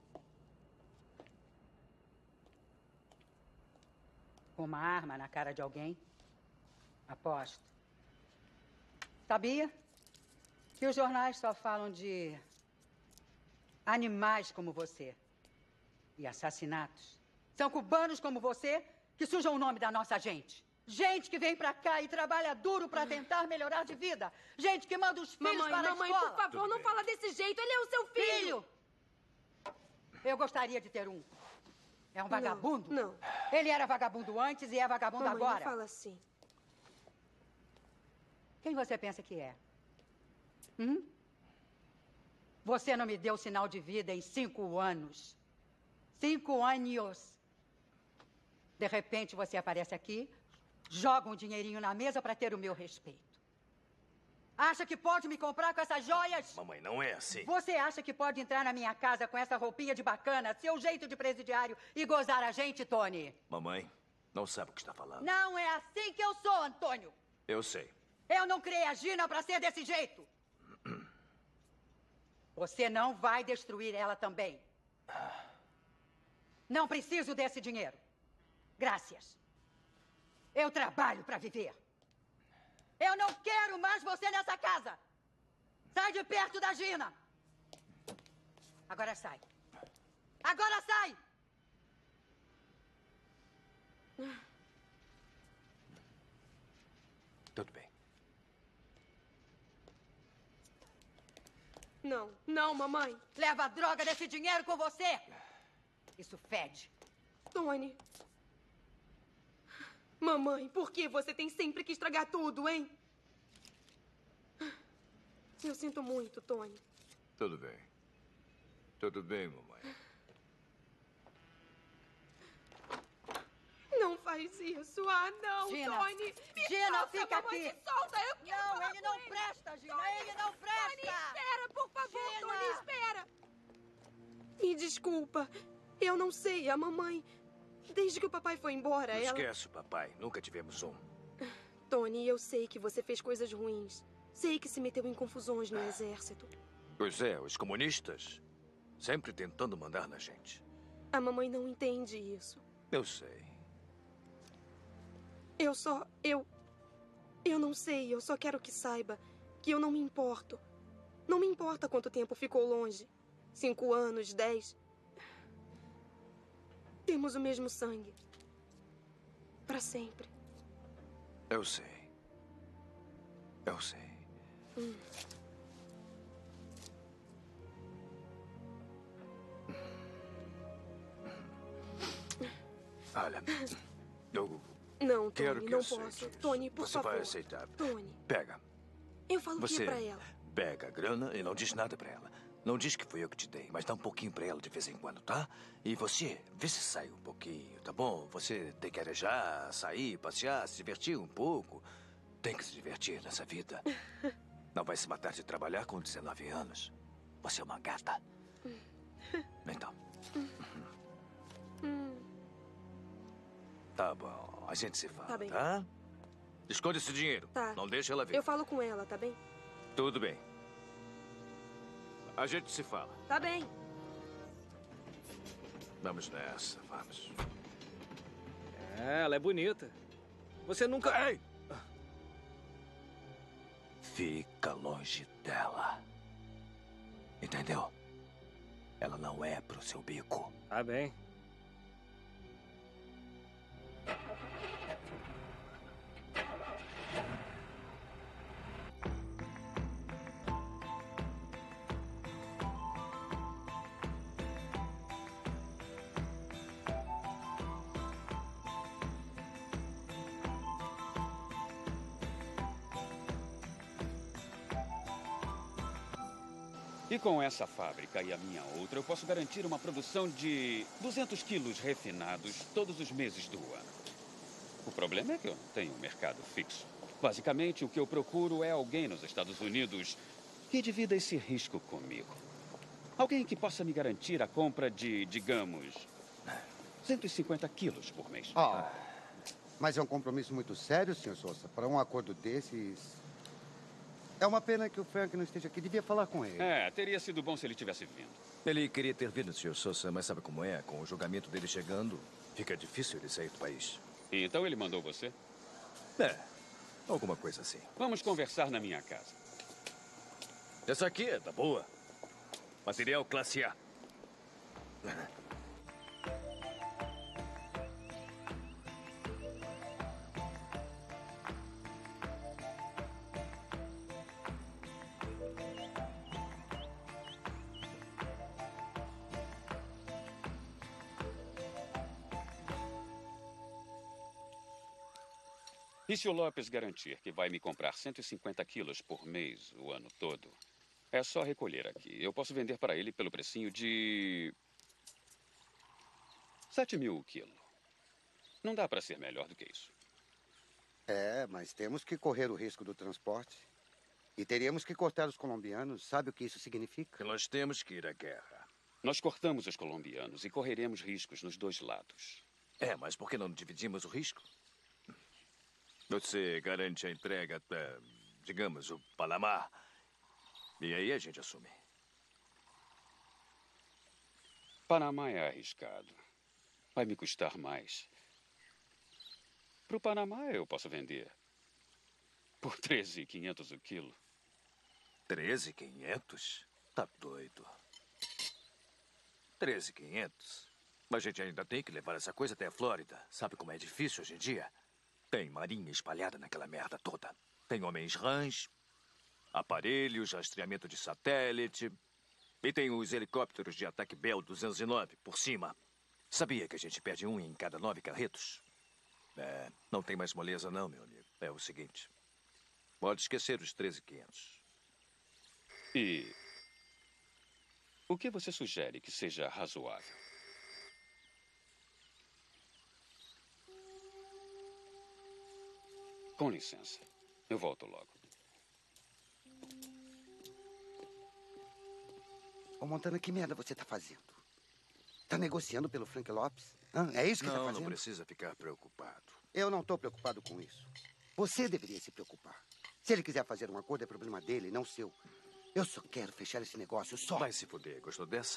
Uma arma na cara de alguém? Aposto. Sabia que os jornais só falam de animais como você e assassinatos? São cubanos como você que sujam o nome da nossa gente. Gente que vem pra cá e trabalha duro pra tentar melhorar de vida. Gente que manda os filhos para a escola. Mamãe, por favor, não fala desse jeito. Ele é o seu filho. Eu gostaria de ter um. É um vagabundo? Não. Ele era vagabundo antes e é vagabundo Mamãe, agora. não fala assim. Quem você pensa que é? Você não me deu sinal de vida em 5 anos. 5 anos. De repente você aparece aqui, joga um dinheirinho na mesa para ter o meu respeito. Acha que pode me comprar com essas joias? Mamãe, não é assim. Você acha que pode entrar na minha casa com essa roupinha de bacana, seu jeito de presidiário e gozar a gente, Tony? Mamãe, não sabe o que está falando. Não é assim que eu sou, Antônio. Eu sei. Eu não criei a Gina para ser desse jeito. Você não vai destruir ela também. Não preciso desse dinheiro. Graças. Eu trabalho para viver. Eu não quero mais você nessa casa. Sai de perto da Gina. Agora sai. Agora sai! Tudo bem. Não, mamãe. Leva a droga desse dinheiro com você. Isso fede. Tony. Mamãe, por que você tem sempre que estragar tudo, hein? Eu sinto muito, Tony. Tudo bem. Tudo bem, mamãe. Não faz isso. Ah, não, Gina. Tony. Gina, solta, fica mamãe, aqui. Me solta, eu quero Não, falar ele com não presta, Gina. Tony, Ele não presta. Tony, espera, por favor, Gina. Tony, espera. Me desculpa. Eu não sei, a mamãe... Desde que o papai foi embora, ela... Esquece o papai. Nunca tivemos um. Tony, eu sei que você fez coisas ruins. Sei que se meteu em confusões no exército. Pois é, os comunistas sempre tentando mandar na gente. A mamãe não entende isso. Eu sei. Eu não sei, eu só quero que saiba que eu não me importo. Não me importa quanto tempo ficou longe. 5 anos, 10. Temos o mesmo sangue. Para sempre. Eu sei. Eu sei. Olha, eu Não, Tony, quero que não aceite posso. isso. Tony, por Você favor. vai aceitar. Tony, Pega. eu falo o que Você pra ela? pega a grana e não diz nada pra ela. Não diz que fui eu que te dei, mas dá um pouquinho pra ela de vez em quando, tá? E você, vê se sai um pouquinho, tá bom? Você tem que arejar, sair, passear, se divertir um pouco. Tem que se divertir nessa vida. Não vai se matar de trabalhar com 19 anos. Você é uma gata. Então. Tá bom, a gente se fala, Tá bem. tá? Esconde esse dinheiro. Tá. Não deixa ela ver. Eu falo com ela, tá bem? Tudo bem. A gente se fala. Tá bem. Vamos nessa, vamos. Ela é bonita. Você nunca... Ei! Fica longe dela. Entendeu? Ela não é pro seu bico. Tá bem. E com essa fábrica e a minha outra, eu posso garantir uma produção de 200 quilos refinados todos os meses do ano. O problema é que eu não tenho um mercado fixo. Basicamente, o que eu procuro é alguém nos Estados Unidos que divida esse risco comigo. Alguém que possa me garantir a compra de, digamos, 150 quilos por mês. Mas é um compromisso muito sério, Sr. Sousa. Para um acordo desses... É uma pena que o Frank não esteja aqui. Devia falar com ele. Teria sido bom se ele tivesse vindo. Ele queria ter vindo, Sr. Sousa, mas sabe como é? Com o julgamento dele chegando, fica difícil ele sair do país. E então ele mandou você? Alguma coisa assim. Vamos conversar na minha casa. Essa aqui é da boa. Material classe A. E se o Lopes garantir que vai me comprar 150 quilos por mês o ano todo, é só recolher aqui. Eu posso vender para ele pelo precinho de 7.000 o quilo. Não dá para ser melhor do que isso. Mas temos que correr o risco do transporte. E teríamos que cortar os colombianos. Sabe o que isso significa? Que nós temos que ir à guerra. Nós cortamos os colombianos e correremos riscos nos dois lados. Mas por que não dividimos o risco? Você garante a entrega até, digamos, o Panamá. E aí a gente assume. Panamá é arriscado. Vai me custar mais. Para o Panamá eu posso vender por 13.500 o quilo. 13.500? Tá doido. 13.500? Mas a gente ainda tem que levar essa coisa até a Flórida. Sabe como é difícil hoje em dia? Tem marinha espalhada naquela merda toda. Tem homens rãs, aparelhos, rastreamento de satélite. E tem os helicópteros de ataque Bell 209 por cima. Sabia que a gente perde um em cada 9 carretos? Não tem mais moleza não, meu amigo. É o seguinte. Pode esquecer os 13.500. E o que você sugere que seja razoável? Com licença. Eu volto logo. Ô, Montana, que merda você tá fazendo? Tá negociando pelo Frank Lopes? É isso que tá fazendo? Não precisa ficar preocupado. Eu não tô preocupado com isso. Você deveria se preocupar. Se ele quiser fazer um acordo, é problema dele, não seu. Eu só quero fechar esse negócio, só. Vai se fuder. Gostou dessa?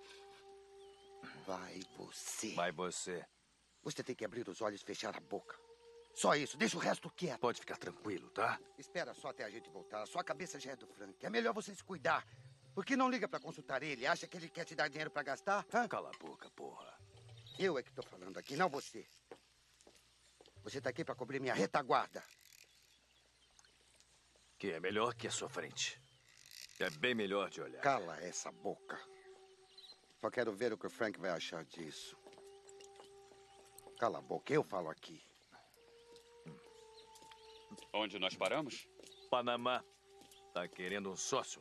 Vai você. Vai você. Você tem que abrir os olhos e fechar a boca. Só isso, deixa o resto quieto. Pode ficar tranquilo, tá? Espera só até a gente voltar. Sua cabeça já é do Frank. É melhor você se cuidar. Por que não liga pra consultar ele? Acha que ele quer te dar dinheiro pra gastar? Cala a boca, porra. Eu é que tô falando aqui, não você. Você tá aqui pra cobrir minha retaguarda. Que é melhor que a sua frente. É bem melhor de olhar. Cala essa boca. Só quero ver o que o Frank vai achar disso. Cala a boca, eu falo aqui. Onde nós paramos? Panamá. Tá querendo um sócio?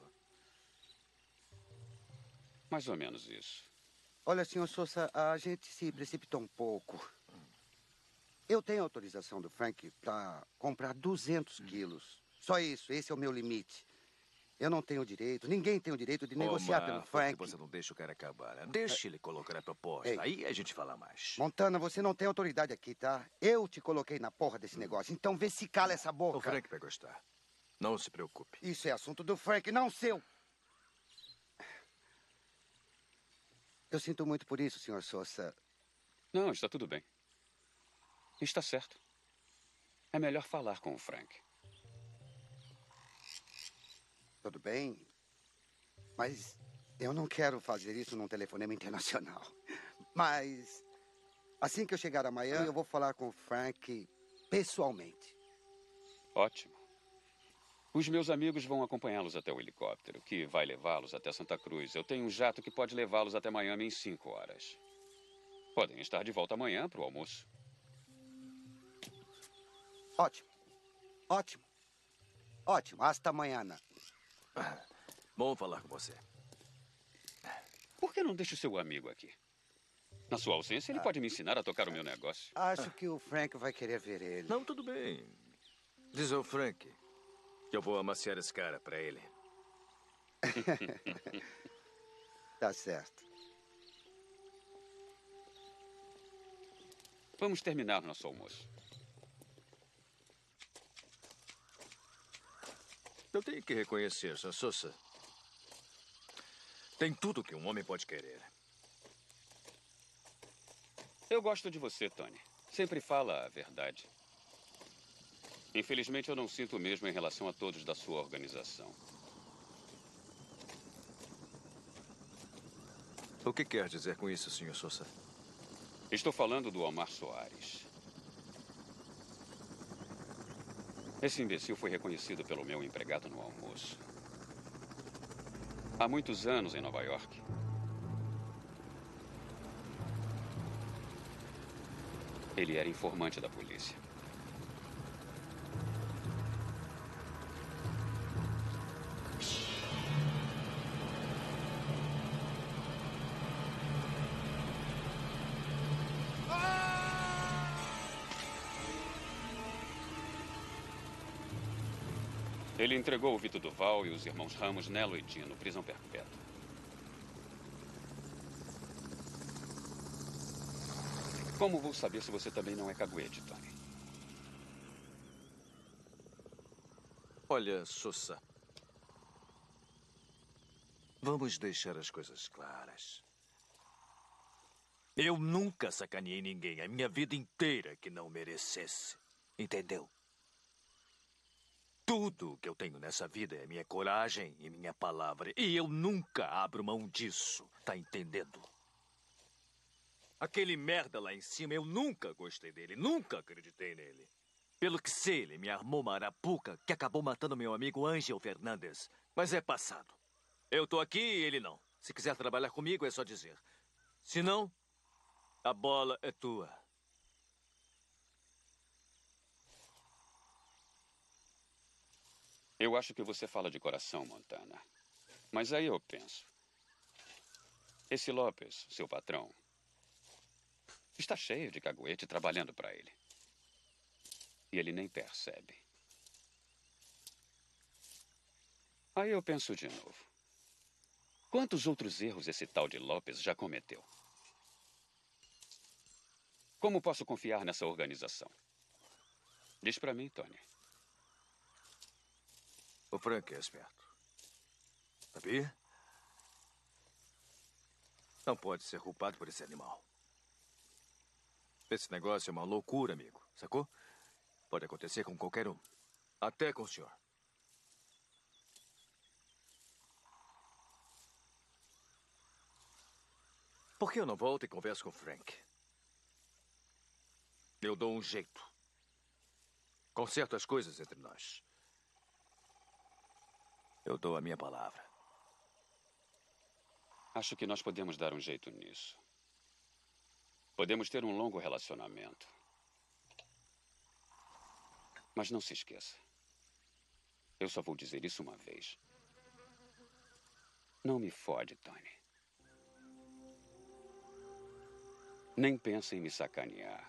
Mais ou menos isso. Olha, senhor Sousa, a gente se precipitou um pouco. Eu tenho autorização do Frank para comprar 200 quilos. Só isso, esse é o meu limite. Eu não tenho direito, ninguém tem o direito de negociar pelo Frank. Você não deixa o cara acabar, né? Deixa ele colocar a proposta. Ei. Aí a gente fala mais. Montana, você não tem autoridade aqui, tá? Eu te coloquei na porra desse negócio, então vê se cala essa boca. O Frank vai gostar. Não se preocupe. Isso é assunto do Frank, não seu. Eu sinto muito por isso, senhor Sousa. Não, está tudo bem. Está certo. É melhor falar com o Frank. Tudo bem, mas eu não quero fazer isso num telefonema internacional. Mas assim que eu chegar a Miami, eu vou falar com o Frank pessoalmente. Ótimo. Os meus amigos vão acompanhá-los até o helicóptero, que vai levá-los até Santa Cruz. Eu tenho um jato que pode levá-los até Miami em 5 horas. Podem estar de volta amanhã para o almoço. Ótimo. Ótimo. Ótimo. Hasta amanhã. Bom falar com você. Por que não deixa o seu amigo aqui? Na sua ausência, ele pode me ensinar a tocar o meu negócio. Acho que o Frank vai querer ver ele. Não, tudo bem. Diz ao Frank que eu vou amaciar esse cara pra ele. Tá certo. Vamos terminar nosso almoço. Eu tenho que reconhecer, Sr. Sosa. Tem tudo que um homem pode querer. Eu gosto de você, Tony. Sempre fala a verdade. Infelizmente, eu não sinto o mesmo em relação a todos da sua organização. O que quer dizer com isso, Sr. Sosa? Estou falando do Omar Soares. Esse imbecil foi reconhecido pelo meu empregado no almoço. Há muitos anos em Nova York. Ele era informante da polícia. Ele entregou o Vito Duval e os irmãos Ramos, Nelo e Dino, prisão perpétua. Como vou saber se você também não é caguete, Tony? Olha, Sosa. Vamos deixar as coisas claras. Eu nunca sacaneei ninguém a minha vida inteira que não merecesse. Entendeu? Tudo que eu tenho nessa vida é minha coragem e minha palavra. E eu nunca abro mão disso. Tá entendendo? Aquele merda lá em cima, eu nunca gostei dele. Nunca acreditei nele. Pelo que sei, ele me armou uma arapuca que acabou matando meu amigo Ângelo Fernandes. Mas é passado. Eu tô aqui e ele não. Se quiser trabalhar comigo, é só dizer. Se não, a bola é tua. Eu acho que você fala de coração, Montana. Mas aí eu penso. Esse Lopes, seu patrão, está cheio de caguete trabalhando para ele. E ele nem percebe. Aí eu penso de novo. Quantos outros erros esse tal de Lopes já cometeu? Como posso confiar nessa organização? Diz para mim, Tony. O Frank é esperto. Sabia? Não pode ser culpado por esse animal. Esse negócio é uma loucura, amigo. Sacou? Pode acontecer com qualquer um. Até com o senhor. Por que eu não volto e converso com o Frank? Eu dou um jeito. Conserto as coisas entre nós. Eu dou a minha palavra. Acho que nós podemos dar um jeito nisso. Podemos ter um longo relacionamento. Mas não se esqueça. Eu só vou dizer isso uma vez. Não me fode, Tony. Nem pensa em me sacanear.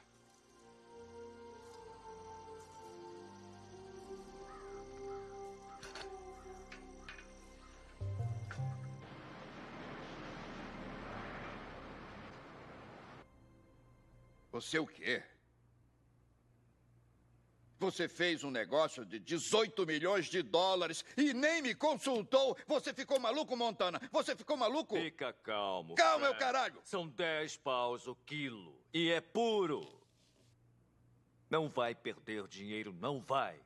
Você o quê? Você fez um negócio de 18 milhões de dólares e nem me consultou. Você ficou maluco, Montana? Você ficou maluco? Fica calmo. Calma, Frank. é o caralho. São 10 paus o quilo. E é puro. Não vai perder dinheiro, não vai.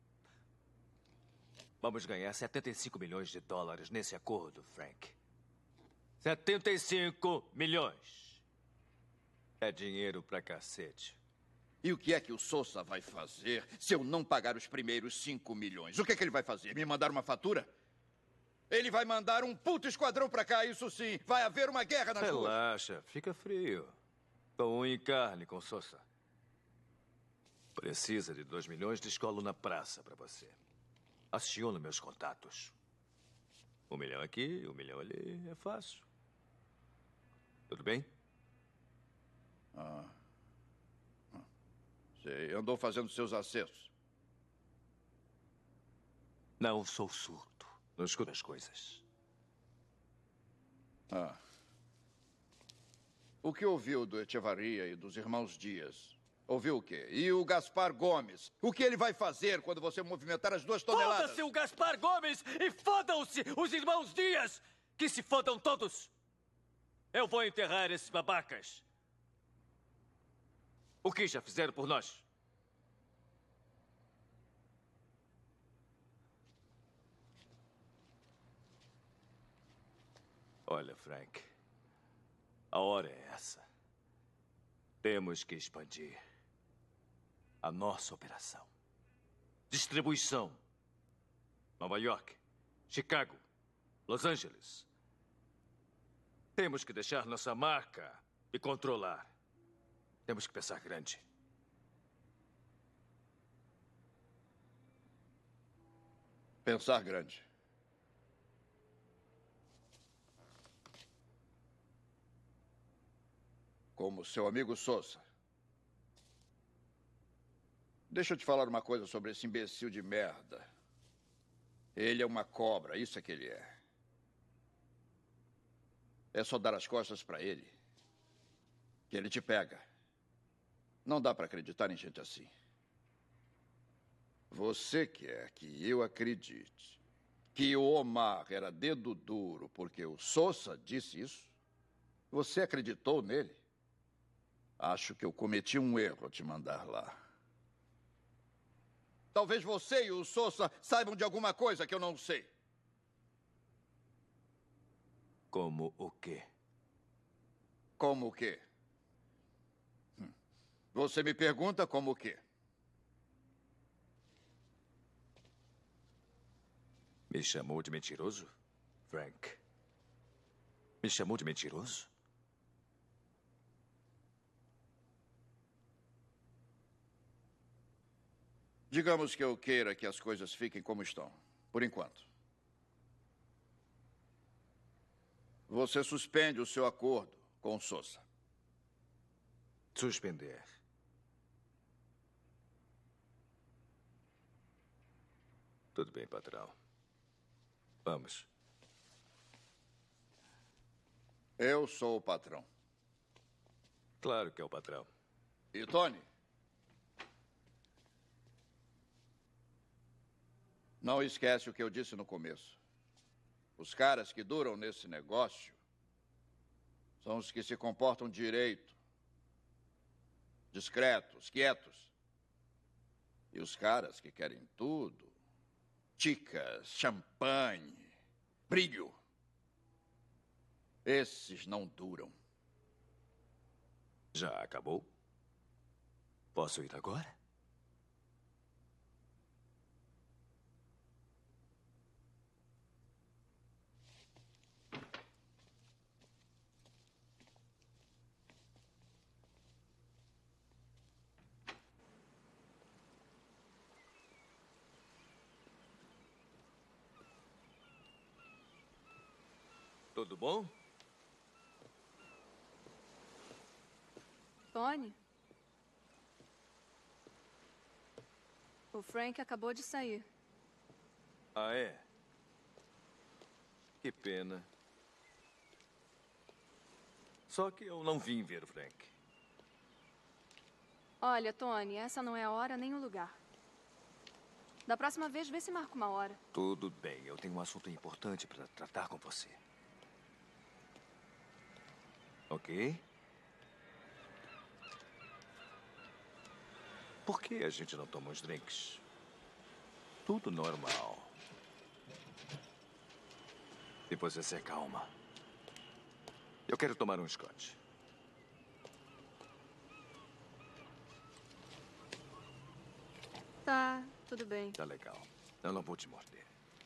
Vamos ganhar 75 milhões de dólares nesse acordo, Frank. 75 milhões. É dinheiro pra cacete. E o que é que o Sosa vai fazer se eu não pagar os primeiros 5 milhões? O que é que ele vai fazer? Me mandar uma fatura? Ele vai mandar um puto esquadrão pra cá, isso sim. Vai haver uma guerra nas ruas. Relaxa, fica frio. Tô unha e carne com Sosa. Precisa de 2 milhões, descolo na praça pra você. Aciono meus contatos. 1 milhão aqui, 1 milhão ali, é fácil. Tudo bem? Você andou fazendo seus acessos. Não sou surdo. Não escuto as coisas. O que ouviu do Echevarria e dos irmãos Dias? Ouviu o quê? E o Gaspar Gomes? O que ele vai fazer quando você movimentar as 2 toneladas? Foda-se o Gaspar Gomes e fodam-se os irmãos Dias! Que se fodam todos! Eu vou enterrar esses babacas. O que já fizeram por nós? Olha, Frank. A hora é essa. Temos que expandir a nossa operação. Distribuição. Nova York, Chicago, Los Angeles. Temos que deixar nossa marca e controlar. Temos que pensar grande. Pensar grande. Como seu amigo Sousa. Deixa eu te falar uma coisa sobre esse imbecil de merda. Ele é uma cobra, isso é que ele é. É só dar as costas pra ele, que ele te pega. Não dá pra acreditar em gente assim. Você quer que eu acredite que o Omar era dedo duro porque o Sousa disse isso? Você acreditou nele? Acho que eu cometi um erro ao te mandar lá. Talvez você e o Sousa saibam de alguma coisa que eu não sei. Como o quê? Como o quê? Você me pergunta como o quê? Me chamou de mentiroso, Frank? Me chamou de mentiroso? Digamos que eu queira que as coisas fiquem como estão, por enquanto. Você suspende o seu acordo com o Sousa. Suspender. Tudo bem, patrão. Vamos. Eu sou o patrão. Claro que é o patrão. E Tony? Não esquece o que eu disse no começo. Os caras que duram nesse negócio são os que se comportam direito, discretos, quietos. E os caras que querem tudo, ticas, champanhe, brilho, esses não duram. Já acabou? Posso ir agora? Tudo bom? Tony? O Frank acabou de sair. Ah, é? Que pena. Só que eu não vim ver o Frank. Olha, Tony, essa não é a hora nem o lugar. Da próxima vez, vê se marca uma hora. Tudo bem, eu tenho um assunto importante para tratar com você. Ok? Por que a gente não toma uns drinks? Tudo normal. E você se acalma. Eu quero tomar um scotch. Tá, tudo bem. Tá legal. Eu não vou te morder.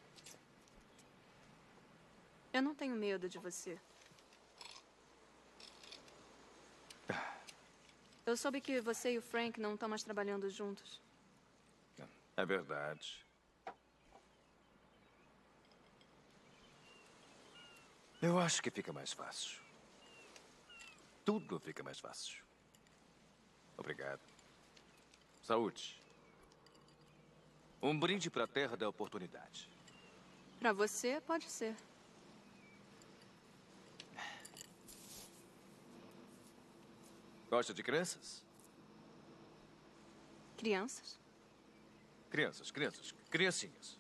Eu não tenho medo de você. Eu soube que você e o Frank não estão mais trabalhando juntos. É verdade. Eu acho que fica mais fácil. tudo fica mais fácil. Obrigado. Saúde. Um brinde para a terra da oportunidade. Pra você, pode ser. Gosta de crianças? Crianças? Criancinhas.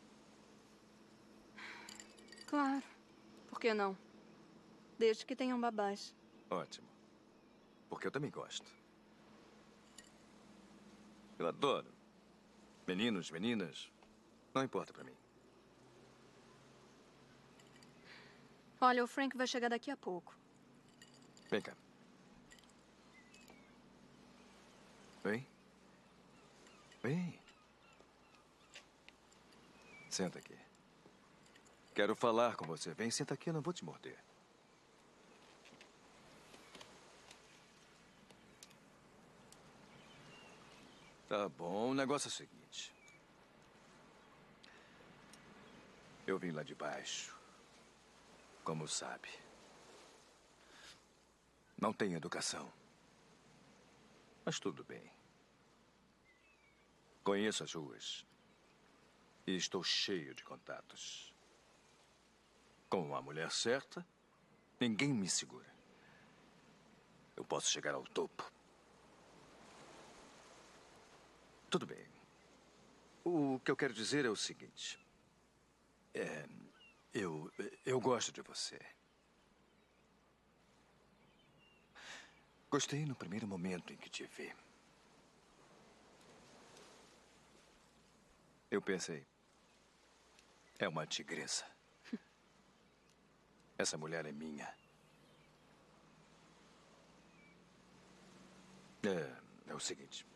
Claro. Por que não? Desde que tenham babás. Ótimo. Porque eu também gosto. Eu adoro. Meninos, meninas, não importa pra mim. Olha, o Frank vai chegar daqui a pouco. Vem cá. Vem. Vem. Senta aqui. Quero falar com você. Vem, senta aqui, eu não vou te morder. Tá bom, o negócio é o seguinte. Eu vim lá de baixo. Como sabe. Não tenho educação. Mas tudo bem. Conheço as ruas. E estou cheio de contatos. Com a mulher certa, ninguém me segura. Eu posso chegar ao topo. Tudo bem. O que eu quero dizer é o seguinte. Eu gosto de você. Gostei no primeiro momento em que te vi. Eu pensei, é uma tigresa. Essa mulher é minha. É o seguinte.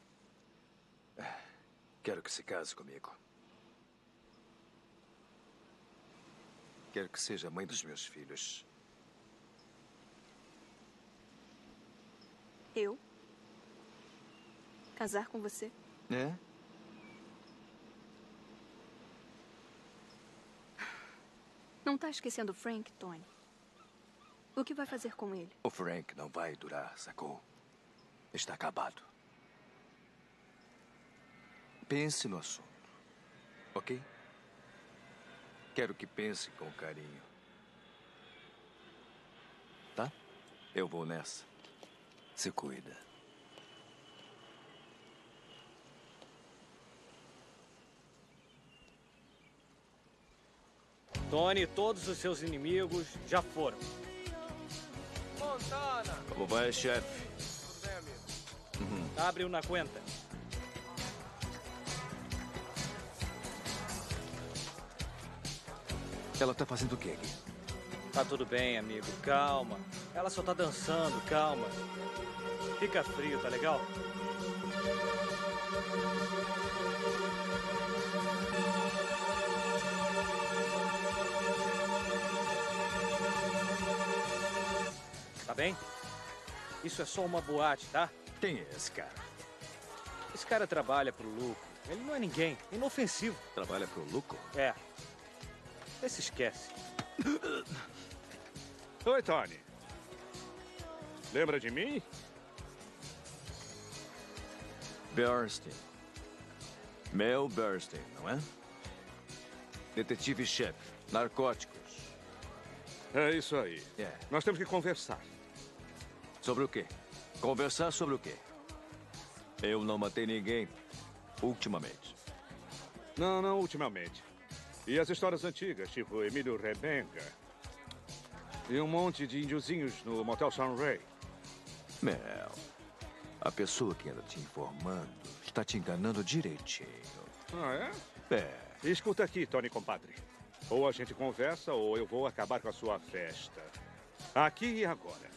Quero que se case comigo. Quero que seja a mãe dos meus filhos. Eu? Casar com você? É? Não tá esquecendo o Frank, Tony? O que vai fazer com ele? O Frank não vai durar, sacou? Está acabado. Pense no assunto, ok? Quero que pense com carinho. Tá? Eu vou nessa. Se cuida. Tony, todos os seus inimigos já foram. Montana! Como vai, chefe? Tudo bem, amigo? Abre na conta. Ela tá fazendo o quê aqui? Tá tudo bem, amigo. Calma. Ela só tá dançando, calma. Fica frio, tá legal? Tá bem? Isso é só uma boate, tá? Quem é esse cara? Esse cara trabalha pro Luco. Ele não é ninguém. É inofensivo. Trabalha pro Luco? É. Você se esquece. Oi, Tony. Lembra de mim? Bernstein. Mel Bernstein, não é? Detetive-chefe. Narcóticos. É isso aí. Nós temos que conversar. Sobre o quê? Conversar sobre o quê? Eu não matei ninguém. Ultimamente. Não ultimamente. E as histórias antigas, tipo Emílio Rebenga. E um monte de índiozinhos no Motel Sunray. Mel, a pessoa que anda te informando está te enganando direitinho. Ah, é? Escuta aqui, Tony compadre. Ou a gente conversa, ou eu vou acabar com a sua festa. Aqui e agora.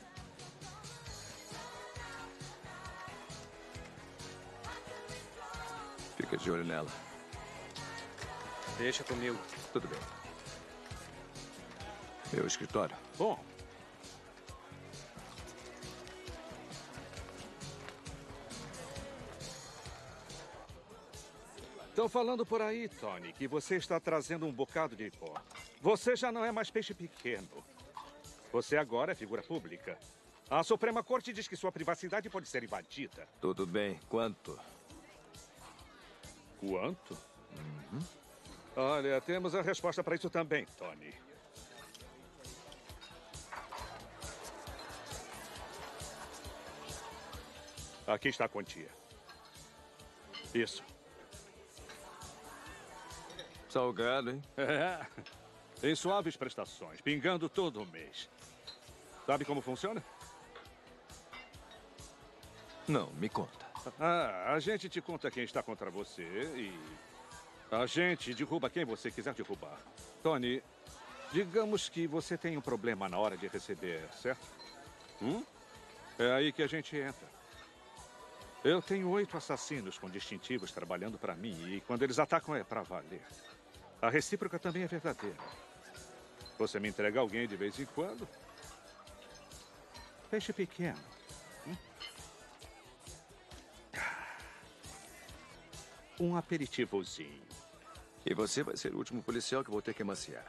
Fica de olho nela. Deixa comigo. Tudo bem. Meu escritório. Bom. Estão falando por aí, Tony, que você está trazendo um bocado de pó. Você já não é mais peixe pequeno. Você agora é figura pública. A Suprema Corte diz que sua privacidade pode ser invadida. Tudo bem. Quanto? Quanto? Olha, temos a resposta para isso também, Tony. Aqui está a quantia. Isso. Salgado, hein? É. Em suaves prestações, pingando todo mês. Sabe como funciona? Não, me conta. A gente te conta quem está contra você e a gente derruba quem você quiser derrubar. Tony, digamos que você tem um problema na hora de receber, certo? É aí que a gente entra. Eu tenho 8 assassinos com distintivos trabalhando para mim e quando eles atacam é para valer. A recíproca também é verdadeira. Você me entrega alguém de vez em quando? Peixe pequeno. Um aperitivozinho. E você vai ser o último policial que vou ter que emaciar.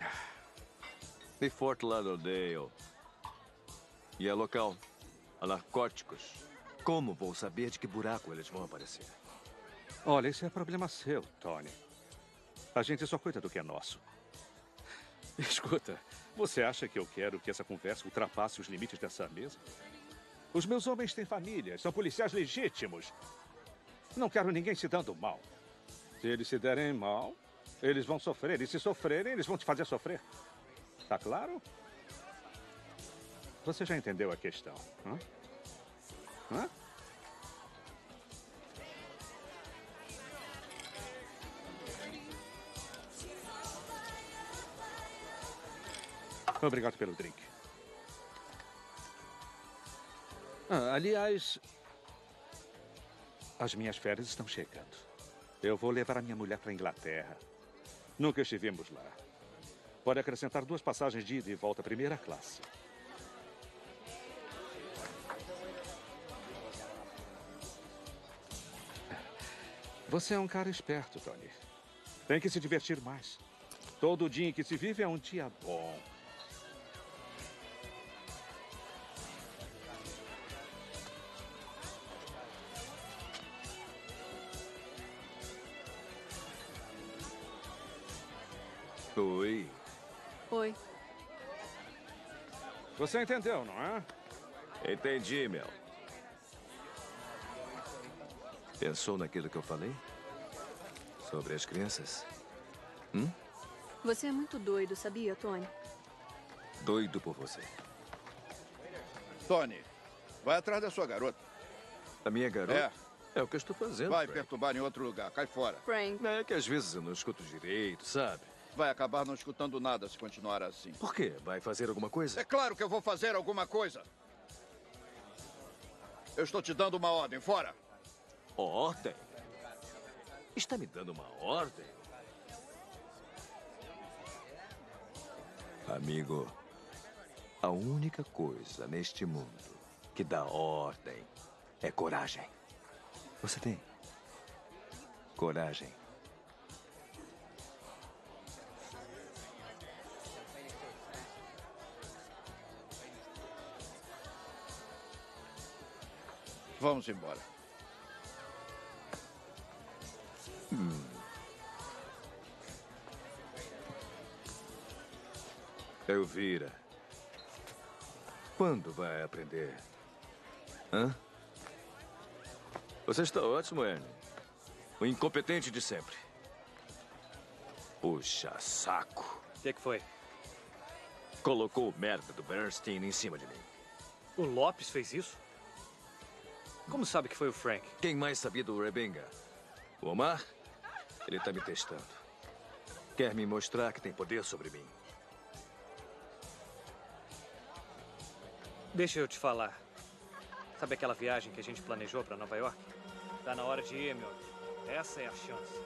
E Fort Lauderdale. E é local. A narcóticos. Como vou saber de que buraco eles vão aparecer? Olha, esse é problema seu, Tony. A gente só cuida do que é nosso. Escuta, você acha que eu quero que essa conversa ultrapasse os limites dessa mesa? Os meus homens têm famílias, são policiais legítimos. Não quero ninguém se dando mal. Se eles se derem mal, eles vão sofrer. E se sofrerem, eles vão te fazer sofrer. Tá claro? Você já entendeu a questão, hã? Obrigado pelo drink. Aliás, as minhas férias estão chegando. Eu vou levar a minha mulher para a Inglaterra. Nunca estivemos lá. Pode acrescentar 2 passagens de ida e volta primeira classe. Você é um cara esperto, Tony. Tem que se divertir mais. Todo dia em que se vive é um dia bom. Oi. Oi. Você entendeu, não é? Entendi, Mel. Pensou naquilo que eu falei? Sobre as crianças? Você é muito doido, sabia, Tony? Doido por você. Tony, vai atrás da sua garota. A minha garota? É o que eu estou fazendo. Vai Frank. perturbar em outro lugar. Cai fora. Frank. É que às vezes eu não escuto direito, sabe? Vai acabar não escutando nada se continuar assim. Por quê? Vai fazer alguma coisa? É claro que eu vou fazer alguma coisa. Eu estou te dando uma ordem. Fora. Ordem? Está me dando uma ordem? Amigo, a única coisa neste mundo que dá ordem é coragem. Você tem coragem? Vamos embora. Elvira, quando vai aprender? Hã? Você está ótimo, Ernie. O incompetente de sempre. Puxa saco. O que foi? Colocou o merda do Bernstein em cima de mim. O Lopes fez isso? Como sabe que foi o Frank? Quem mais sabia do Rebenga? O Omar? Ele está me testando. Quer me mostrar que tem poder sobre mim. Deixa eu te falar. Sabe aquela viagem que a gente planejou para Nova York? Tá na hora de ir, meu amigo. Essa é a chance.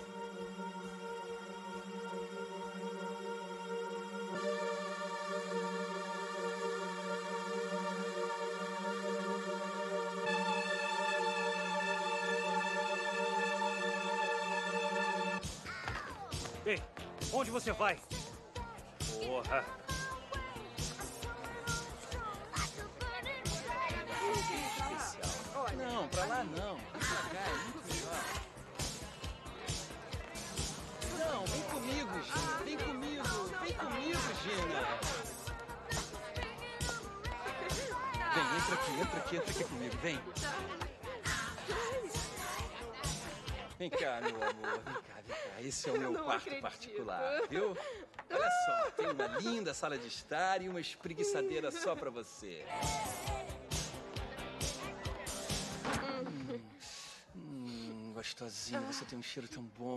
Ei, onde você vai? Porra! Não, pra lá não. Vem pra cá, é muito melhor. Não, vem comigo, Gina. Vem comigo. Vem comigo, Gina. Vem, entra aqui comigo. Vem. Vem cá, meu amor. Vem cá. Esse é o meu quarto particular, viu? Olha só, tem uma linda sala de estar e uma espreguiçadeira só pra você. Gostosinho, você tem um cheiro tão bom.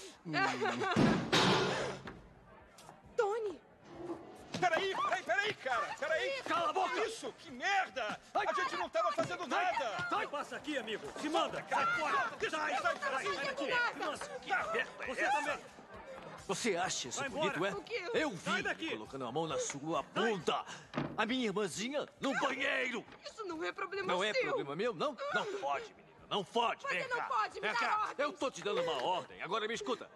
Tony! Peraí, cara! Peraí! Cala a boca! Isso? Que merda! A gente não tava fazendo nada! Sai, passa aqui, amigo! Se manda! Sai fora! Sai daqui! Nossa, que merda é Você essa? também! Você acha isso bonito, é? Eu vi colocando a mão na sua bunda. A minha irmãzinha no banheiro. Isso não é problema Não é seu. problema meu, não? Não pode, menina. Não pode. Você Vem não cá. pode me Vem dar cá. ordens. Eu tô te dando uma ordem. Agora me escuta.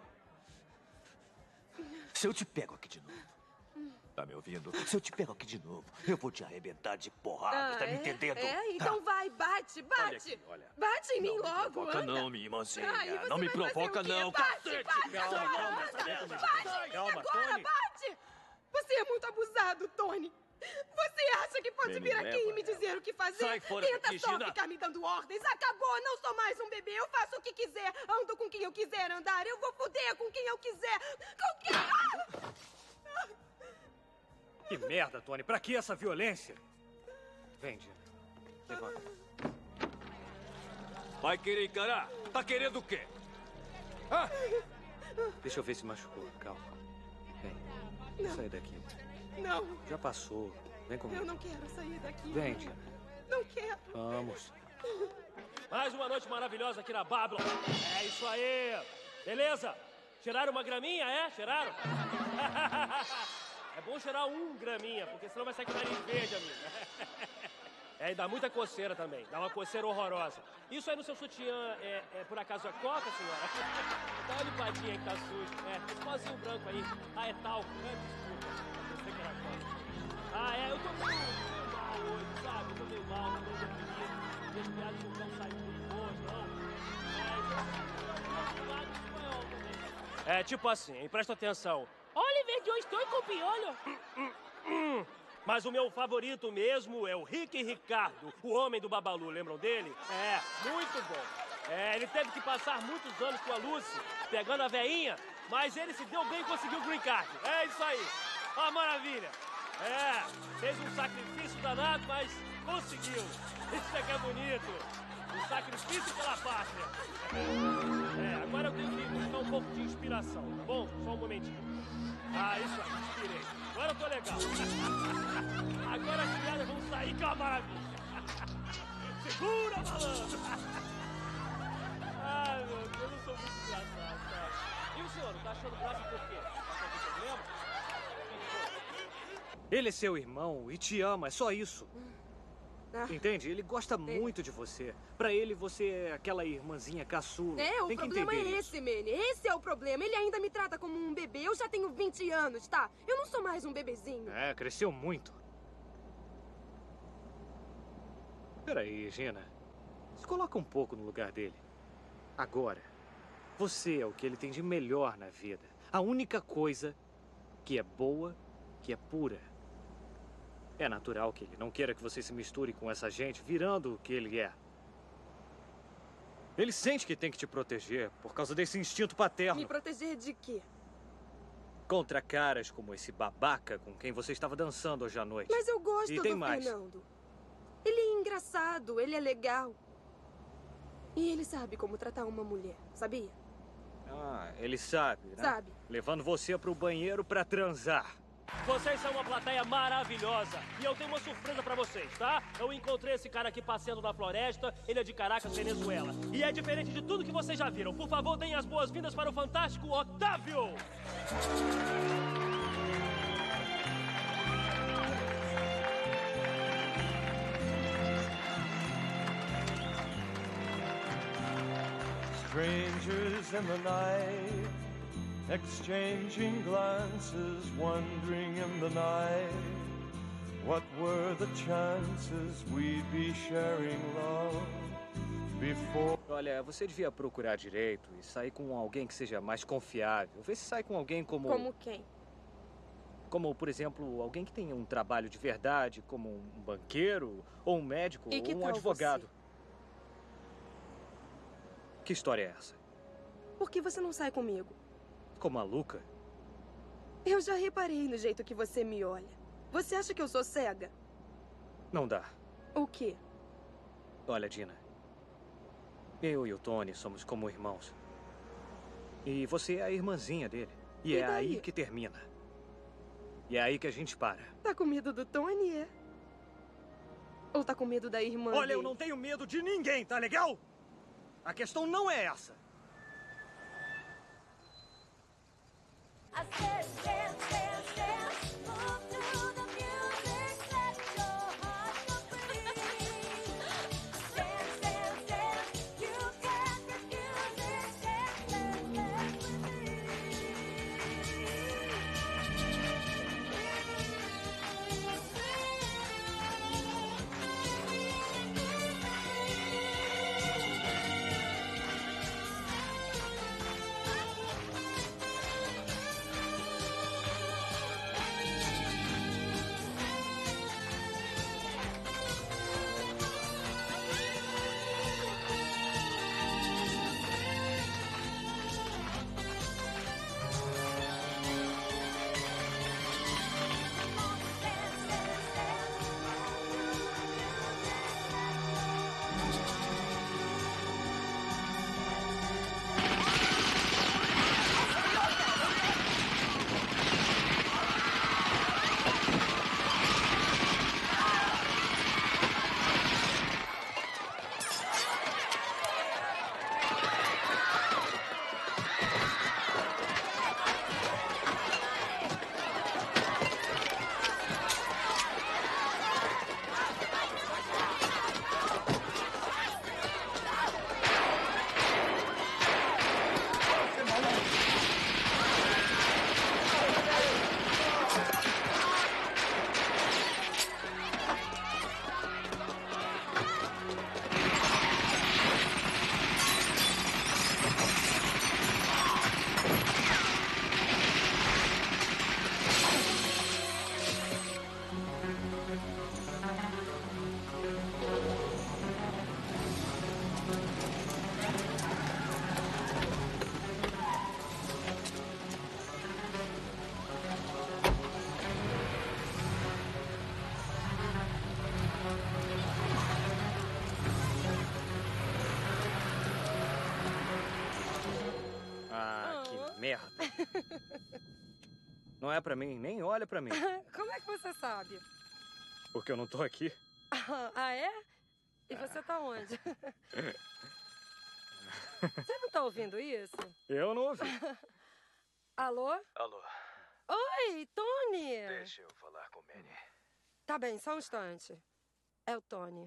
Se eu te pego aqui de novo... Tá me ouvindo? Se eu te pego aqui de novo, eu vou te arrebentar de porrada. Tá me entendendo? Então vai, bate. Olha aqui, olha. Bate em mim logo, Não me provoca anda. não, minha irmãzinha. Ai, você Não me vai fazer provoca o quê? não, Bate, cacete. bate, Calma, bate, calma, agora, Tony. bate. Você é muito abusado, Tony. Você acha que pode Vem, me vir aqui leva e me dizer o que fazer? Sai fora Tenta daqui, só Gina. ficar me dando ordens. Acabou, não sou mais um bebê. Eu faço o que quiser, ando com quem eu quiser andar. Eu vou foder com quem eu quiser. Com quem... Que merda, Tony. Pra que essa violência? Vem, Gina. Levanta. Vai querer encarar? Tá querendo o quê? Deixa eu ver se machucou. Calma. Vem. Não. Sai daqui. Não, Já passou. Vem comigo. eu não quero sair daqui. Vem, Gina. Não quero. Vamos. Mais uma noite maravilhosa aqui na Babylon. É isso aí. Beleza? Cheiraram uma graminha, é? Cheiraram? É bom cheirar um graminha, porque senão vai sair com o nariz verde, amigo. E dá muita coceira também. Dá uma coceira horrorosa. Isso aí no seu sutiã é por acaso a coca, senhora? Dá uma limpadinha aí que tá sujo. Esse pozinho branco aí. É talco, né? Desculpa. Eu sei que era coca. Eu tô meio mal hoje, sabe? Eu tô meio mal, tô meio deprimido. Minhas piadas não estão saindo muito boas, não. Tipo assim, hein? Presta atenção. Oliver, eu estou com piolho. Mas o meu favorito mesmo é o Rick Ricardo, o homem do Babalu, lembram dele? Muito bom. Ele teve que passar muitos anos com a Lucy, pegando a veinha, mas ele se deu bem e conseguiu o green card. É isso aí. Ó, maravilha. Fez um sacrifício danado, mas conseguiu. Isso é que é bonito. Um sacrifício pela pátria. Agora eu tenho que buscar um pouco de inspiração, tá bom? Só um momentinho. Isso aí, inspirei. Agora eu tô legal. Agora as piadas vão sair com a maravilha. Segura, malandro. Ai, meu Deus, eu sou muito engraçado, sabe? E o senhor, tá achando graça por quê? Tá com algum problema? Ele é seu irmão e te ama, é só isso. Entende? Ele gosta muito de você. Pra ele, você é aquela irmãzinha caçula. O Tem que problema entender é esse, Manny. Esse é o problema. Ele ainda me trata como um bebê. Eu já tenho 20 anos, tá? Eu não sou mais um bebezinho. Cresceu muito. Peraí, Gina. Se coloca um pouco no lugar dele. Agora, você é o que ele tem de melhor na vida. A única coisa que é boa, que é pura. É natural que ele não queira que você se misture com essa gente, virando o que ele é. Ele sente que tem que te proteger por causa desse instinto paterno. Me proteger de quê? Contra caras como esse babaca com quem você estava dançando hoje à noite. Mas eu gosto e tem do mais. Fernando. Ele é engraçado, ele é legal. E ele sabe como tratar uma mulher, sabia? Ele sabe, né? Sabe. Levando você pro banheiro pra transar. Vocês são uma plateia maravilhosa. E eu tenho uma surpresa pra vocês, tá? Eu encontrei esse cara aqui passeando na floresta. Ele é de Caracas, Venezuela. E é diferente de tudo que vocês já viram. Por favor, deem as boas-vindas para o fantástico Otávio! Strangers in the night, exchanging glances, wondering in the night, what were the chances we'd be sharing love? before. Olha, você devia procurar direito e sair com alguém que seja mais confiável. Vê se sai com alguém como... Como quem? Como, por exemplo, alguém que tenha um trabalho de verdade, como um banqueiro, ou um médico, E que ou um tal advogado. você? Que história é essa? Por que você não sai comigo? Ficou maluca? Eu já reparei no jeito que você me olha. Você acha que eu sou cega? Não dá. O quê? Olha, Dina. Eu e o Tony somos como irmãos. E você é a irmãzinha dele. E é aí que termina. E é aí que a gente para. Tá com medo do Tony, é? Ou tá com medo da irmã Olha, dele? eu não tenho medo de ninguém, tá legal? A questão não é essa. Merda. Não é pra mim, nem olha pra mim. Como é que você sabe? Porque eu não tô aqui. Ah, é? E você tá onde? Você não tá ouvindo isso? Eu não ouvi. Alô? Alô. Oi, Tony! Deixa eu falar com o Manny. Tá bem, só um instante. É o Tony.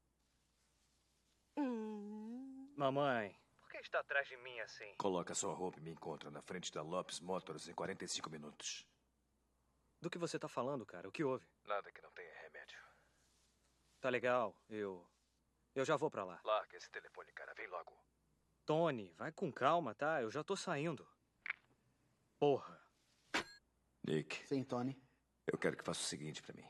Mamãe, por que está atrás de mim assim? Coloca sua roupa e me encontra na frente da Lopes Motors em 45 minutos. Do que você tá falando, cara? O que houve? Nada que não tenha remédio. Tá legal, eu já vou pra lá. Larga esse telefone, cara. Vem logo. Tony, vai com calma, tá? Eu já tô saindo. Porra. Nick. Sim, Tony. Eu quero que faça o seguinte pra mim.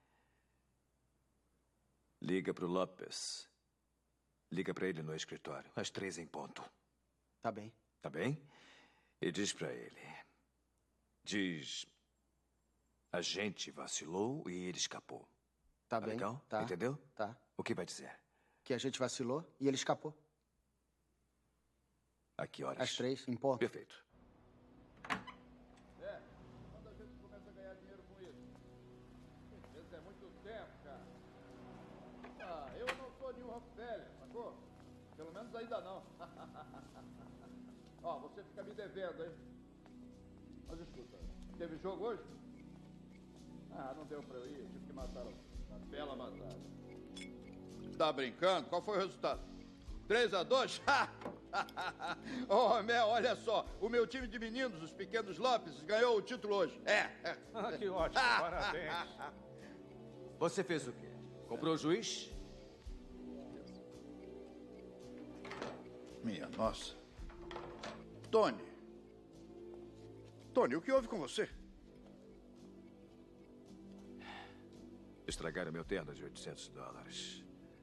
Liga pro Lopes. Liga pra ele no escritório, às 3 em ponto. Tá bem. Tá bem? E diz pra ele. Diz... A gente vacilou e ele escapou. Tá bem. Legal? Tá. Entendeu? Tá. O que vai dizer? Que a gente vacilou e ele escapou. A que horas? Às 3 em ponto. Perfeito. Quando a gente começa a ganhar dinheiro com isso? Isso é muito tempo, cara. Ah, eu não sou nenhum Rockefeller, sacou? Pelo menos ainda não. Ó, você fica me devendo, hein? Mas escuta, teve jogo hoje? Ah, não deu pra eu ir, tive que matar uma bela matada. Tá brincando? Qual foi o resultado? 3-2? Oh, Mel, olha só. O meu time de meninos, os Pequenos Lopes, ganhou o título hoje. Ah, que ótimo. Parabéns. Você fez o quê? Comprou o juiz? Minha nossa. Tony. Tony, o que houve com você? Estragaram meu terno de $800.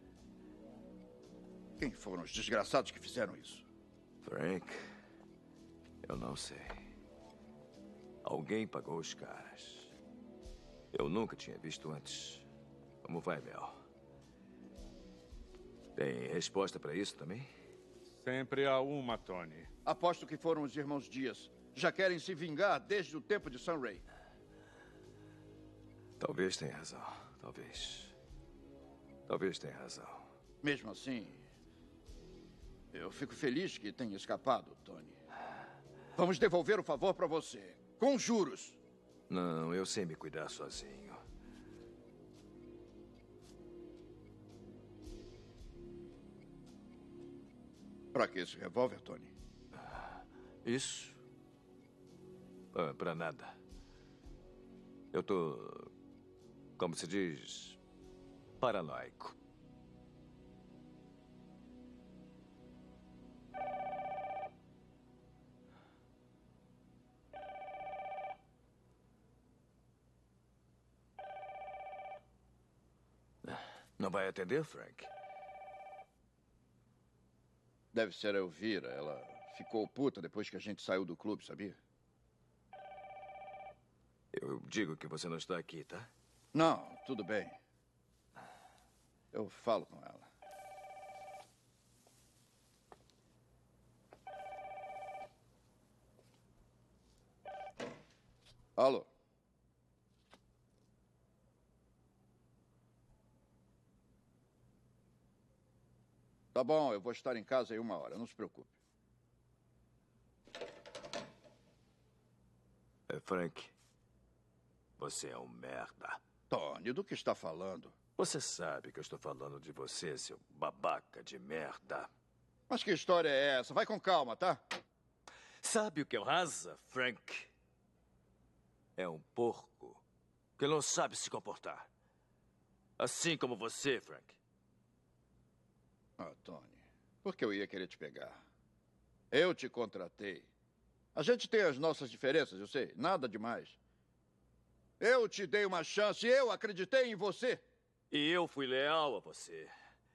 Quem foram os desgraçados que fizeram isso? Frank, eu não sei. Alguém pagou os caras. Eu nunca tinha visto antes. Como vai, Mel? Tem resposta para isso também? Sempre há uma, Tony. Aposto que foram os irmãos Dias. Já querem se vingar desde o tempo de Sunray. Talvez tenha razão. Talvez. Talvez tenha razão. Mesmo assim, eu fico feliz que tenha escapado, Tony. Vamos devolver o favor para você. Com juros. Não, eu sei me cuidar sozinho. Para que esse revólver, Tony? Isso? Para nada. Eu tô, como se diz, paranoico. Não vai atender, Frank? Deve ser a Elvira. Ela ficou puta depois que a gente saiu do clube, sabia? Eu digo que você não está aqui, tá? Não, tudo bem. Eu falo com ela. Alô? Tá bom, eu vou estar em casa em 1 hora, não se preocupe. Frank, você é um merda. Tony, do que está falando? Você sabe que eu estou falando de você, seu babaca de merda. Mas que história é essa? Vai com calma, tá? Sabe o que é o Raza, Frank? É um porco que não sabe se comportar. Assim como você, Frank. Ah, Tony, por que eu ia querer te pegar? Eu te contratei. A gente tem as nossas diferenças, eu sei. Nada demais. Eu te dei uma chance, eu acreditei em você. E eu fui leal a você.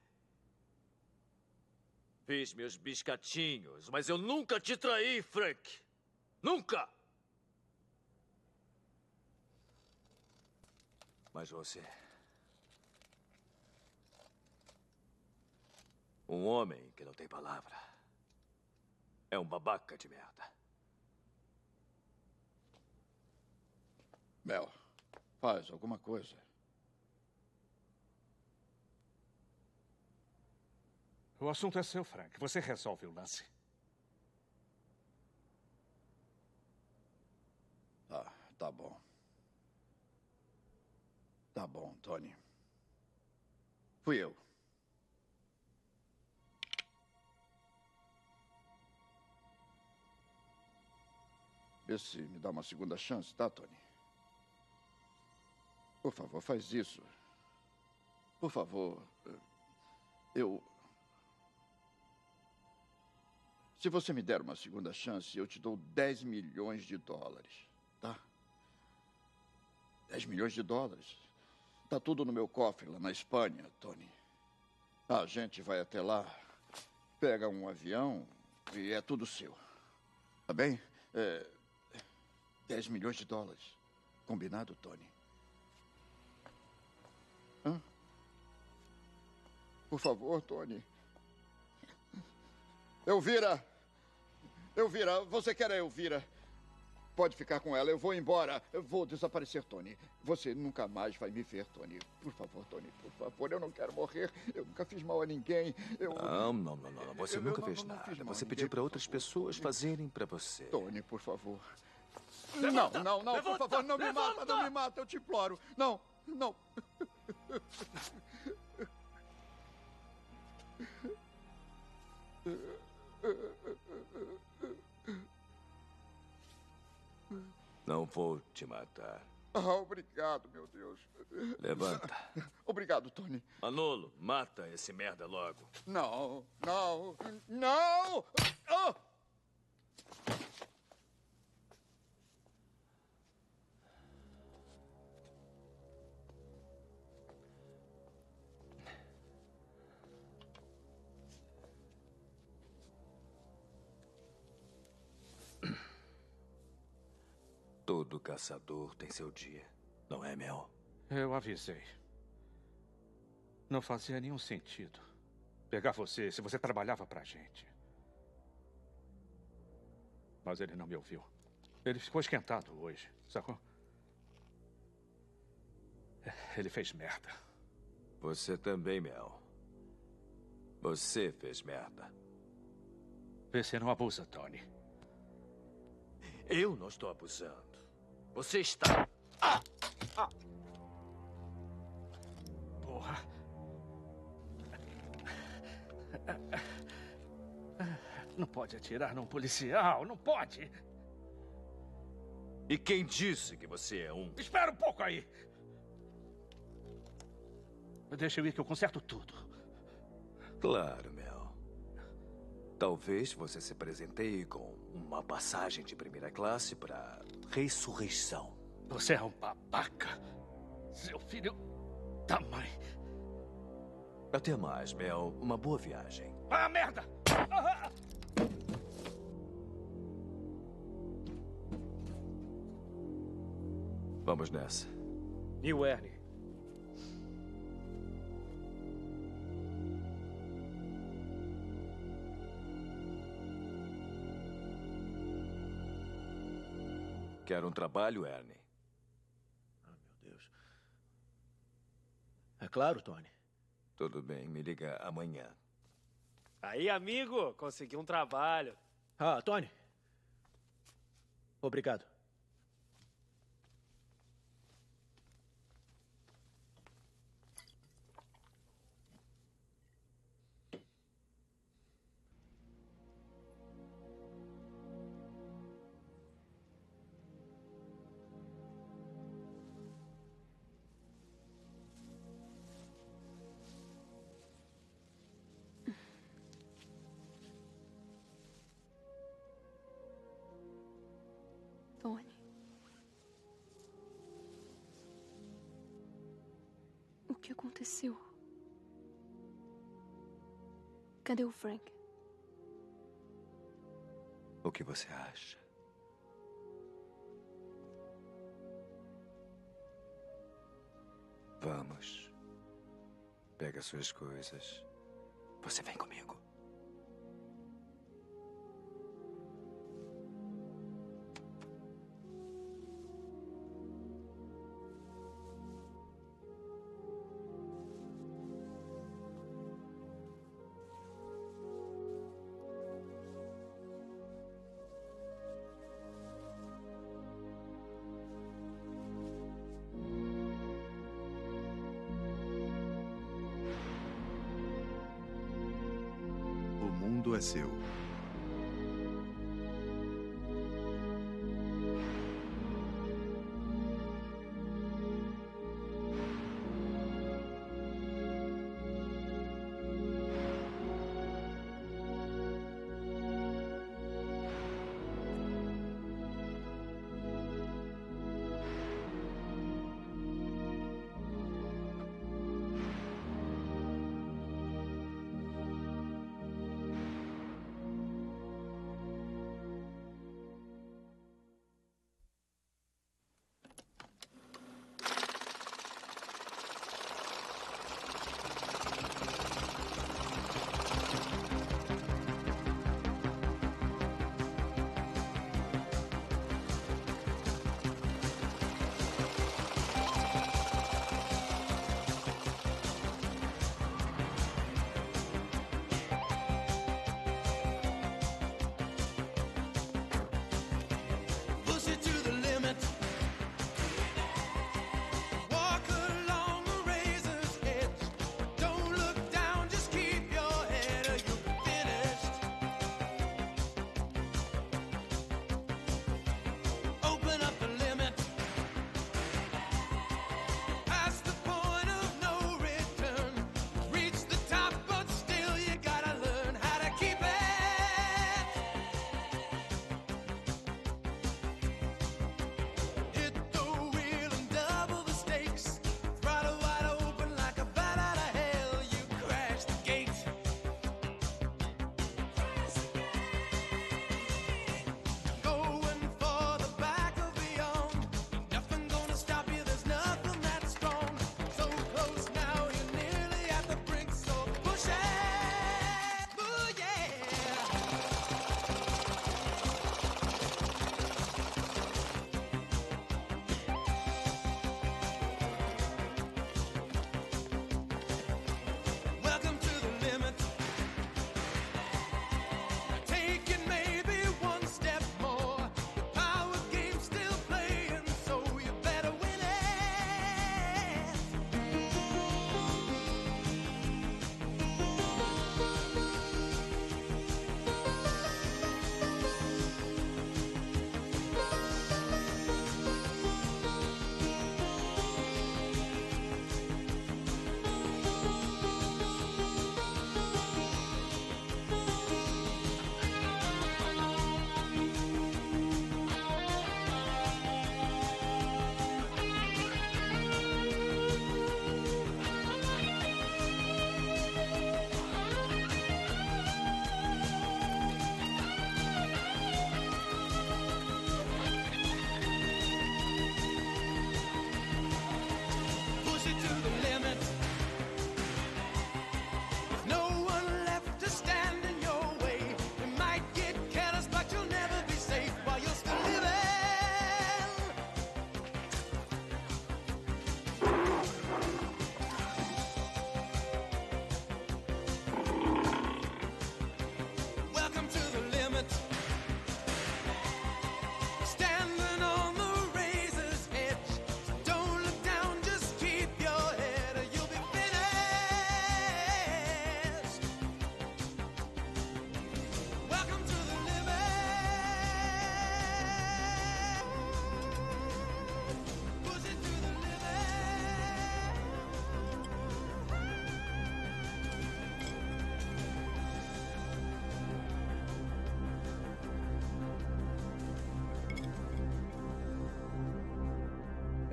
Fiz meus biscatinhos, mas eu nunca te traí, Frank. Nunca! Mas você... um homem que não tem palavra. É um babaca de merda. Mel, faz alguma coisa. O assunto é seu, Frank. Você resolve o lance. Ah, tá bom. Tá bom, Tony. Fui eu. Vê se me dá uma segunda chance, tá, Tony? Por favor, faz isso. Por favor. Se você me der uma segunda chance, eu te dou $10 milhões, tá? $10 milhões. Tá tudo no meu cofre lá na Espanha, Tony. A gente vai até lá, pega um avião e é tudo seu. Tá bem? $10 milhões. Combinado, Tony? Hã? Por favor, Tony. Elvira! Elvira, você quer a Elvira? Pode ficar com ela, eu vou embora. Eu vou desaparecer, Tony. Você nunca mais vai me ver, Tony. Por favor, Tony, por favor. Eu não quero morrer. Eu nunca fiz mal a ninguém. Não. Você nunca fez nada. Você pediu para outras pessoas fazerem para você. Tony, por favor. Levanta! Não, por favor, não me mata, não me mata, eu te imploro. Não. Não vou te matar. Obrigado, meu Deus. Levanta. Obrigado, Tony. Manolo, mata esse merda logo. Não, não, não! Oh! Todo caçador tem seu dia, não é, Mel? Eu avisei. Não fazia nenhum sentido pegar você se você trabalhava pra gente. Mas ele não me ouviu. Ele ficou esquentado hoje, sacou? Ele fez merda. Você também, Mel. Você fez merda. Vê se não abusa, Tony. Eu não estou abusando. Você está... Porra. Não pode atirar num policial, não pode. E quem disse que você é um? Espera um pouco aí. Deixa eu ir que eu conserto tudo. Claro, Mel. Talvez você se presenteie com uma passagem de primeira classe para ressurreição. Você é um babaca. Seu filho da mãe. Até mais, Mel. Uma boa viagem. Ah, merda! Ah! Vamos nessa. E o Ernie? Quer um trabalho, Ernie? Ah, meu Deus. É claro, Tony. Tudo bem, me liga amanhã. Aí, amigo, consegui um trabalho. Ah, Tony. Obrigado. Tony. O que aconteceu? Cadê o Frank? O que você acha? Vamos. Pega suas coisas. Você vem comigo. O mundo é seu.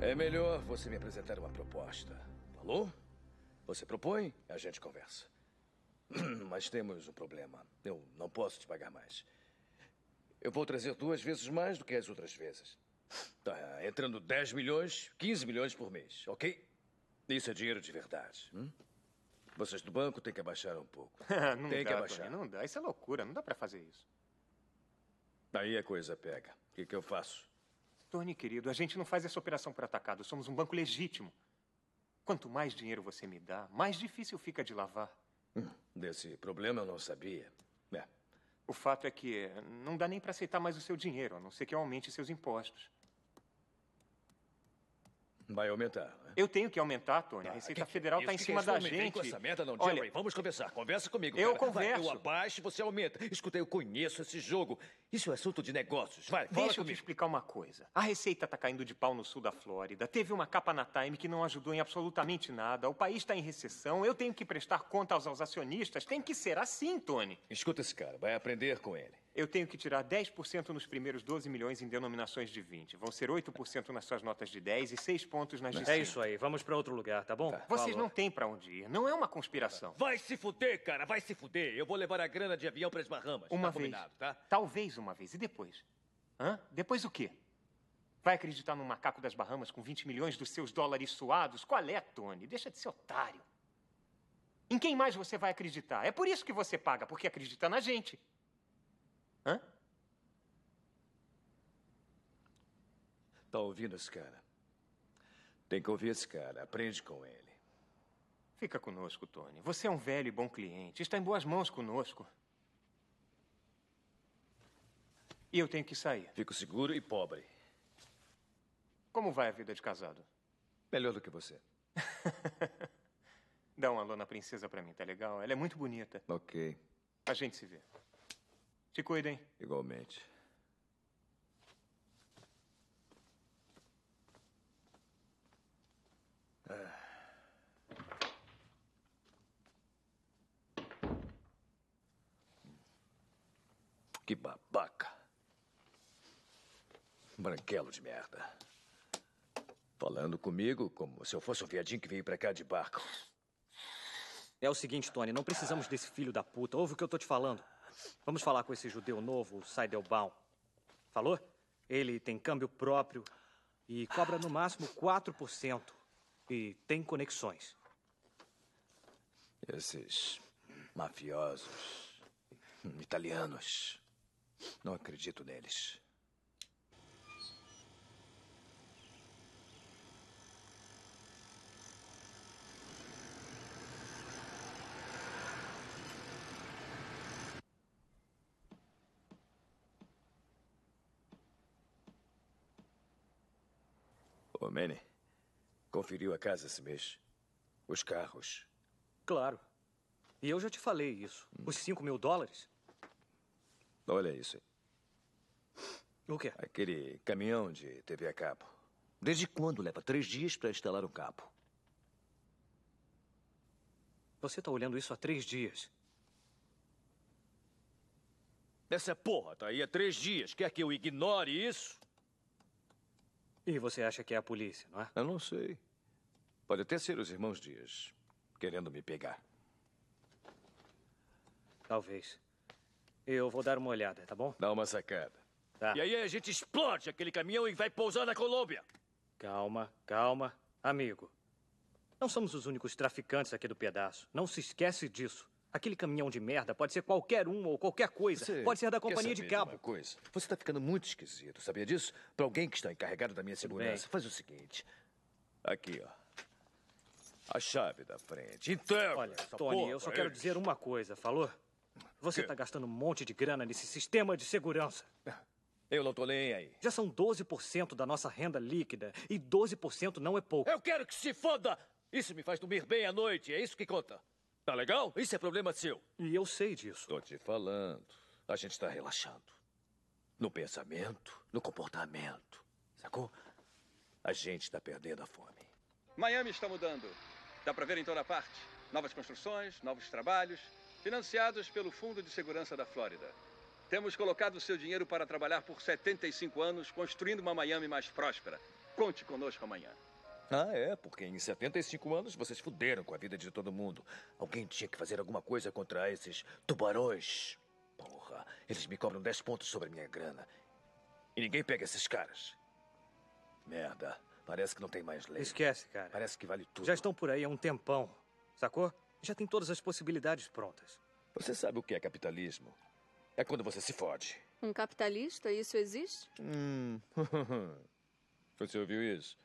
É melhor você me apresentar uma proposta. Falou? Você propõe, a gente conversa. Mas temos um problema. Eu não posso te pagar mais. Eu vou trazer 2 vezes mais do que as outras vezes. Tá entrando 10 milhões, 15 milhões por mês, ok? Isso é dinheiro de verdade. Vocês do banco têm que abaixar um pouco. Não Tem que dá, abaixar. Tony, não dá. Isso é loucura. Não dá pra fazer isso. Aí a coisa pega. O que eu faço? Tony, querido, a gente não faz essa operação por atacado. Somos um banco legítimo. Quanto mais dinheiro você me dá, mais difícil fica de lavar. Desse problema eu não sabia. O fato é que não dá nem para aceitar mais o seu dinheiro, a não ser que eu aumente seus impostos. Vai aumentar, né? Eu tenho que aumentar, Tony. A Receita Federal está em cima da gente. Com essa merda, não, Olha, Jerry. Vamos conversar. Conversa comigo. Eu cara. converso. Vai, eu abaixo, você aumenta. Escuta, eu conheço esse jogo. Isso é assunto de negócios. Vai, fala Deixa eu te comigo. explicar uma coisa. A Receita está caindo de pau no sul da Flórida. Teve uma capa na Time que não ajudou em absolutamente nada. O país está em recessão. Eu tenho que prestar conta aos acionistas. Tem que ser assim, Tony. Escuta esse cara. Vai aprender com ele. Eu tenho que tirar 10% nos primeiros 12 milhões em denominações de 20. Vão ser 8% nas suas notas de 10 e 6 pontos nas de 5. É isso aí. Vamos para outro lugar, tá bom? Vocês não têm para onde ir. Não é uma conspiração. Vai se fuder, cara. Vai se fuder. Eu vou levar a grana de avião para as Bahamas. Uma tá vez. combinado, tá? Talvez uma vez. E depois? Hã? Depois o quê? Vai acreditar num macaco das Bahamas com 20 milhões dos seus dólares suados? Qual é, Tony? Deixa de ser otário. Em quem mais você vai acreditar? É por isso que você paga, porque acredita na gente. Hã? Tá ouvindo esse cara? Tem que ouvir esse cara. Aprende com ele. Fica conosco, Tony. Você é um velho e bom cliente. Está em boas mãos conosco. E eu tenho que sair. Fico seguro e pobre. Como vai a vida de casado? Melhor do que você. Dá um alô na princesa pra mim, tá legal? Ela é muito bonita. Ok. A gente se vê. Se cuidem. Igualmente. Que babaca. Branquelo de merda. Falando comigo como se eu fosse um viadinho que veio pra cá de barco. É o seguinte, Tony, não precisamos desse filho da puta. Ouve o que eu tô te falando. Vamos falar com esse judeu novo, o Seidelbaum. Falou? Ele tem câmbio próprio e cobra no máximo 4%. E tem conexões. Esses mafiosos italianos. Não acredito neles. Ô, Manny, conferiu a casa esse mês? Os carros? Claro. E eu já te falei isso. Os 5 mil dólares? Olha isso aí. O quê? Aquele caminhão de TV a cabo. Desde quando leva 3 dias para instalar um cabo? Você tá olhando isso há 3 dias. Essa porra tá aí há 3 dias. Quer que eu ignore isso? E você acha que é a polícia, não é? Eu não sei. Pode até ser os irmãos Dias querendo me pegar. Talvez. Eu vou dar uma olhada, tá bom? Dá uma sacada. Tá. E aí a gente explode aquele caminhão e vai pousar na Colômbia. Calma, calma. Amigo, não somos os únicos traficantes aqui do pedaço. Não se esquece disso. Aquele caminhão de merda pode ser qualquer um ou qualquer coisa. Pode ser da companhia de cabo. Uma coisa? Você tá ficando muito esquisito, sabia disso? Para alguém que está encarregado da minha segurança, faz o seguinte. Aqui, ó. A chave da frente. Então, olha, Tony, eu só quero dizer uma coisa, falou? Você tá gastando um monte de grana nesse sistema de segurança. Eu não tô nem aí. Já são 12% da nossa renda líquida. E 12% não é pouco. Eu quero que se foda! Isso me faz dormir bem à noite. É isso que conta. Tá legal? Isso é problema seu. E eu sei disso. Tô te falando. A gente está relaxando. No pensamento, no comportamento. Sacou? A gente está perdendo a fome. Miami está mudando. Dá para ver em toda parte. Novas construções, novos trabalhos, financiados pelo Fundo de Segurança da Flórida. Temos colocado seu dinheiro para trabalhar por 75 anos, construindo uma Miami mais próspera. Conte conosco amanhã. Ah, é, porque em 75 anos vocês fuderam com a vida de todo mundo. Alguém tinha que fazer alguma coisa contra esses tubarões. Porra, eles me cobram 10 pontos sobre a minha grana. E ninguém pega esses caras. Merda, parece que não tem mais lei. Esquece, cara. Parece que vale tudo. Já estão por aí há um tempão, sacou? Já tem todas as possibilidades prontas. Você sabe o que é capitalismo? É quando você se fode. Um capitalista, isso existe? Você ouviu isso?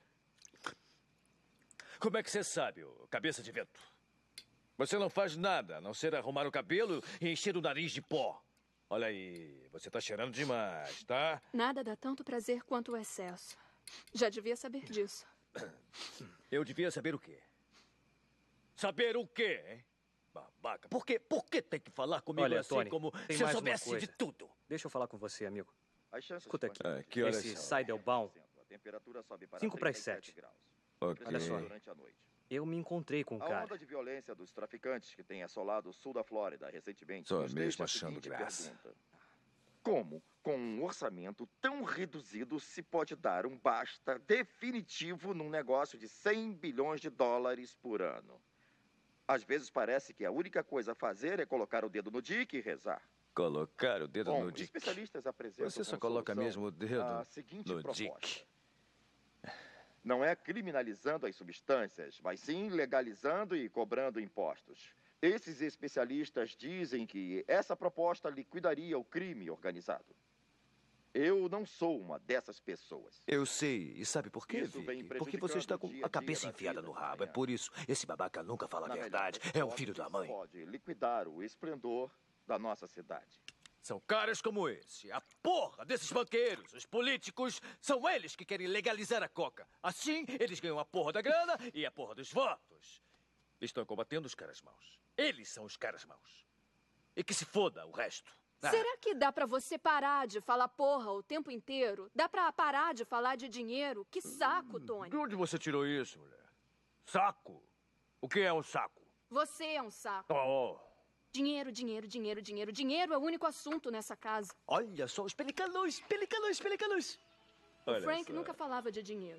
Como é que você sabe, ô cabeça de vento? Você não faz nada, a não ser arrumar o cabelo e encher o nariz de pó. Olha aí, você tá cheirando demais, tá? Nada dá tanto prazer quanto o excesso. Já devia saber disso. Eu devia saber o quê? Saber o quê, hein? Babaca. Por que tem que falar comigo Olha, assim, Tony, como tem se eu mais uma soubesse coisa. de tudo? Deixa eu falar com você, amigo. Escuta aqui. Que horas esse são? Seidelbaum, A temperatura sobe para 5 para as 37 7. graus. Ok. Olha só, Durante a noite. eu me encontrei com um A cara. onda de violência dos traficantes que tem assolado o sul da Flórida recentemente Só nos mesmo deixa a achando seguinte graça. pergunta. Como, com um orçamento tão reduzido, se pode dar um basta definitivo num negócio de 100 bilhões de dólares por ano? Às vezes parece que a única coisa a fazer é colocar o dedo no dique e rezar. Colocar o dedo Bom, no dick. especialistas apresentam Você só como coloca solução mesmo o dedo a seguinte no proposta. dick. Não é criminalizando as substâncias, mas sim legalizando e cobrando impostos. Esses especialistas dizem que essa proposta liquidaria o crime organizado. Eu não sou uma dessas pessoas. Eu sei. E sabe por quê, Isso vem Vic? Porque você está com prejudicando o dia a a cabeça dia da enfiada vida no da rabo. É manhã. por isso. Esse babaca nunca fala a Na verdade. melhor das É um filho da mãe. pode liquidar o esplendor da nossa cidade. São caras como esse. A porra desses banqueiros, os políticos, são eles que querem legalizar a coca. Assim, eles ganham a porra da grana e a porra dos votos. Estão combatendo os caras maus. Eles são os caras maus. E que se foda o resto. Será que dá pra você parar de falar porra o tempo inteiro? Dá pra parar de falar de dinheiro? Que saco, Tony. De onde você tirou isso, mulher? Saco? O que é um saco? Você é um saco. Oh, Dinheiro, dinheiro, dinheiro, dinheiro. Dinheiro é o único assunto nessa casa. olha só os pelicanos, pelicanos, pelicanos. O Frank nunca falava de dinheiro.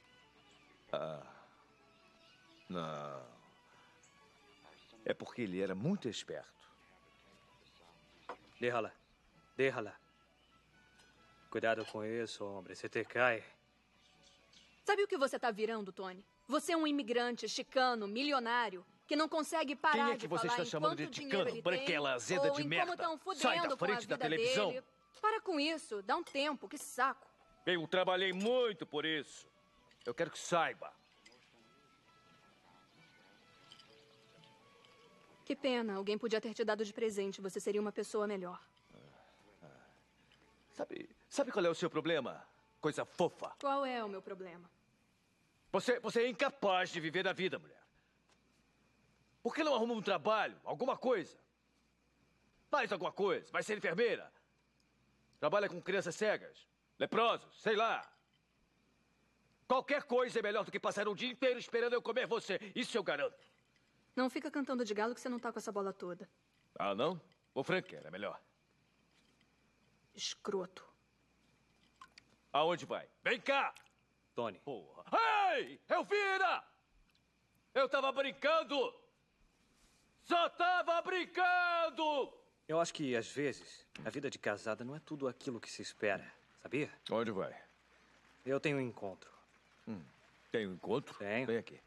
Não. É porque ele era muito esperto. Déjala. Déjala. Cuidado com isso, homem. Você te cai. Sabe o que você tá virando, Tony? Você é um imigrante chicano, milionário, que não consegue parar Quem é que você de falar está chamando em de quanto dinheiro ticano? ele Branquela tem, azeda ou de em merda. como tão Sai da fudendo com a frente da vida televisão. dele. Para com isso. Dá um tempo. Que saco. Eu trabalhei muito por isso. Eu quero que saiba. Que pena. Alguém podia ter te dado de presente. Você seria uma pessoa melhor. Sabe qual é o seu problema? Coisa fofa. Qual é o meu problema? Você é incapaz de viver a vida, mulher. Por que não arruma um trabalho? Alguma coisa? Faz alguma coisa. Vai ser enfermeira. Trabalha com crianças cegas. Leprosos, sei lá. Qualquer coisa é melhor do que passar um dia inteiro esperando eu comer você. Isso eu garanto. Não fica cantando de galo que você não tá com essa bola toda. Ah, não? O Frank era melhor. Escroto. Aonde vai? Vem cá! Tony. Porra. Ei! Elvira! Eu tava brincando! Só tava brincando! Eu acho que, às vezes, a vida de casada não é tudo aquilo que se espera, sabia? Onde vai? Eu tenho um encontro. Tem um encontro? Tenho. Vem aqui.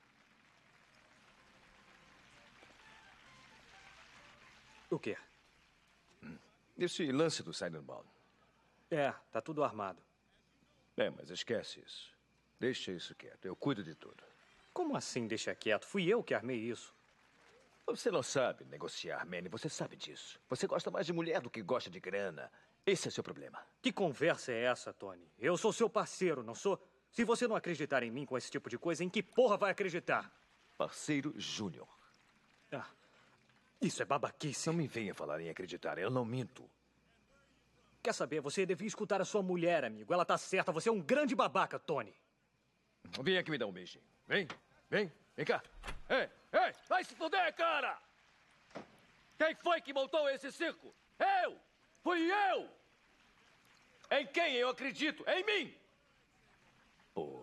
O quê? Esse lance do Seidenbaum. É, tá tudo armado. É, mas esquece isso. Deixa isso quieto. Eu cuido de tudo. Como assim deixa quieto? Fui eu que armei isso. Você não sabe negociar, Manny. Você sabe disso. Você gosta mais de mulher do que gosta de grana. Esse é seu problema. Que conversa é essa, Tony? Eu sou seu parceiro, não sou? Se você não acreditar em mim com esse tipo de coisa, em que porra vai acreditar? Parceiro Júnior. Ah, isso é babaquice. Não me venha falar em acreditar. Eu não minto. Quer saber? Você devia escutar a sua mulher, amigo. Ela tá certa. Você é um grande babaca, Tony. Vem aqui me dar um beijinho. Vem, vem, vem cá. Ei, ei, vai se fuder, cara! Quem foi que montou esse circo? Eu! Fui eu! Em quem eu acredito? Em mim! Porra.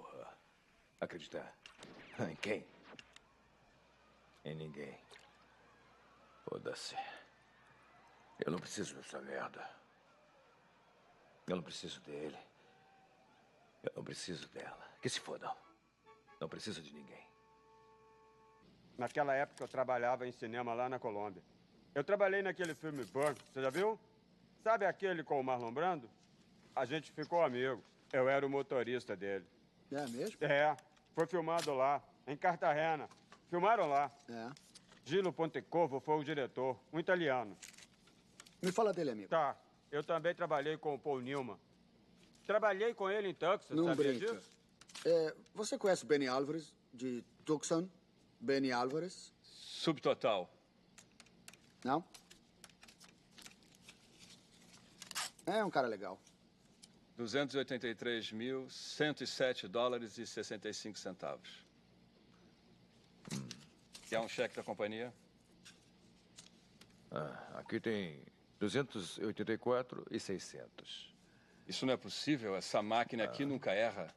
Acreditar. Em quem? Em ninguém. Foda-se. Eu não preciso dessa merda. Eu não preciso dele. Eu não preciso dela. Que se fodam. Não preciso de ninguém. Naquela época eu trabalhava em cinema lá na Colômbia. Eu trabalhei naquele filme Burn, você já viu? Sabe aquele com o Marlon Brando? A gente ficou amigo. Eu era o motorista dele. É mesmo? É, foi filmado lá, em Cartagena. Filmaram lá. É. Gillo Pontecorvo foi o diretor, um italiano. Me fala dele, amigo. Tá, eu também trabalhei com o Paul Newman. Trabalhei com ele em Tucson, Não sabia brinca. disso? Você conhece o Benny Álvares, de Tucson? Benny Álvares? Subtotal. Não? É um cara legal. $283.107,65. Quer um cheque da companhia? Aqui tem 284.600. Isso não é possível. Essa máquina aqui nunca erra.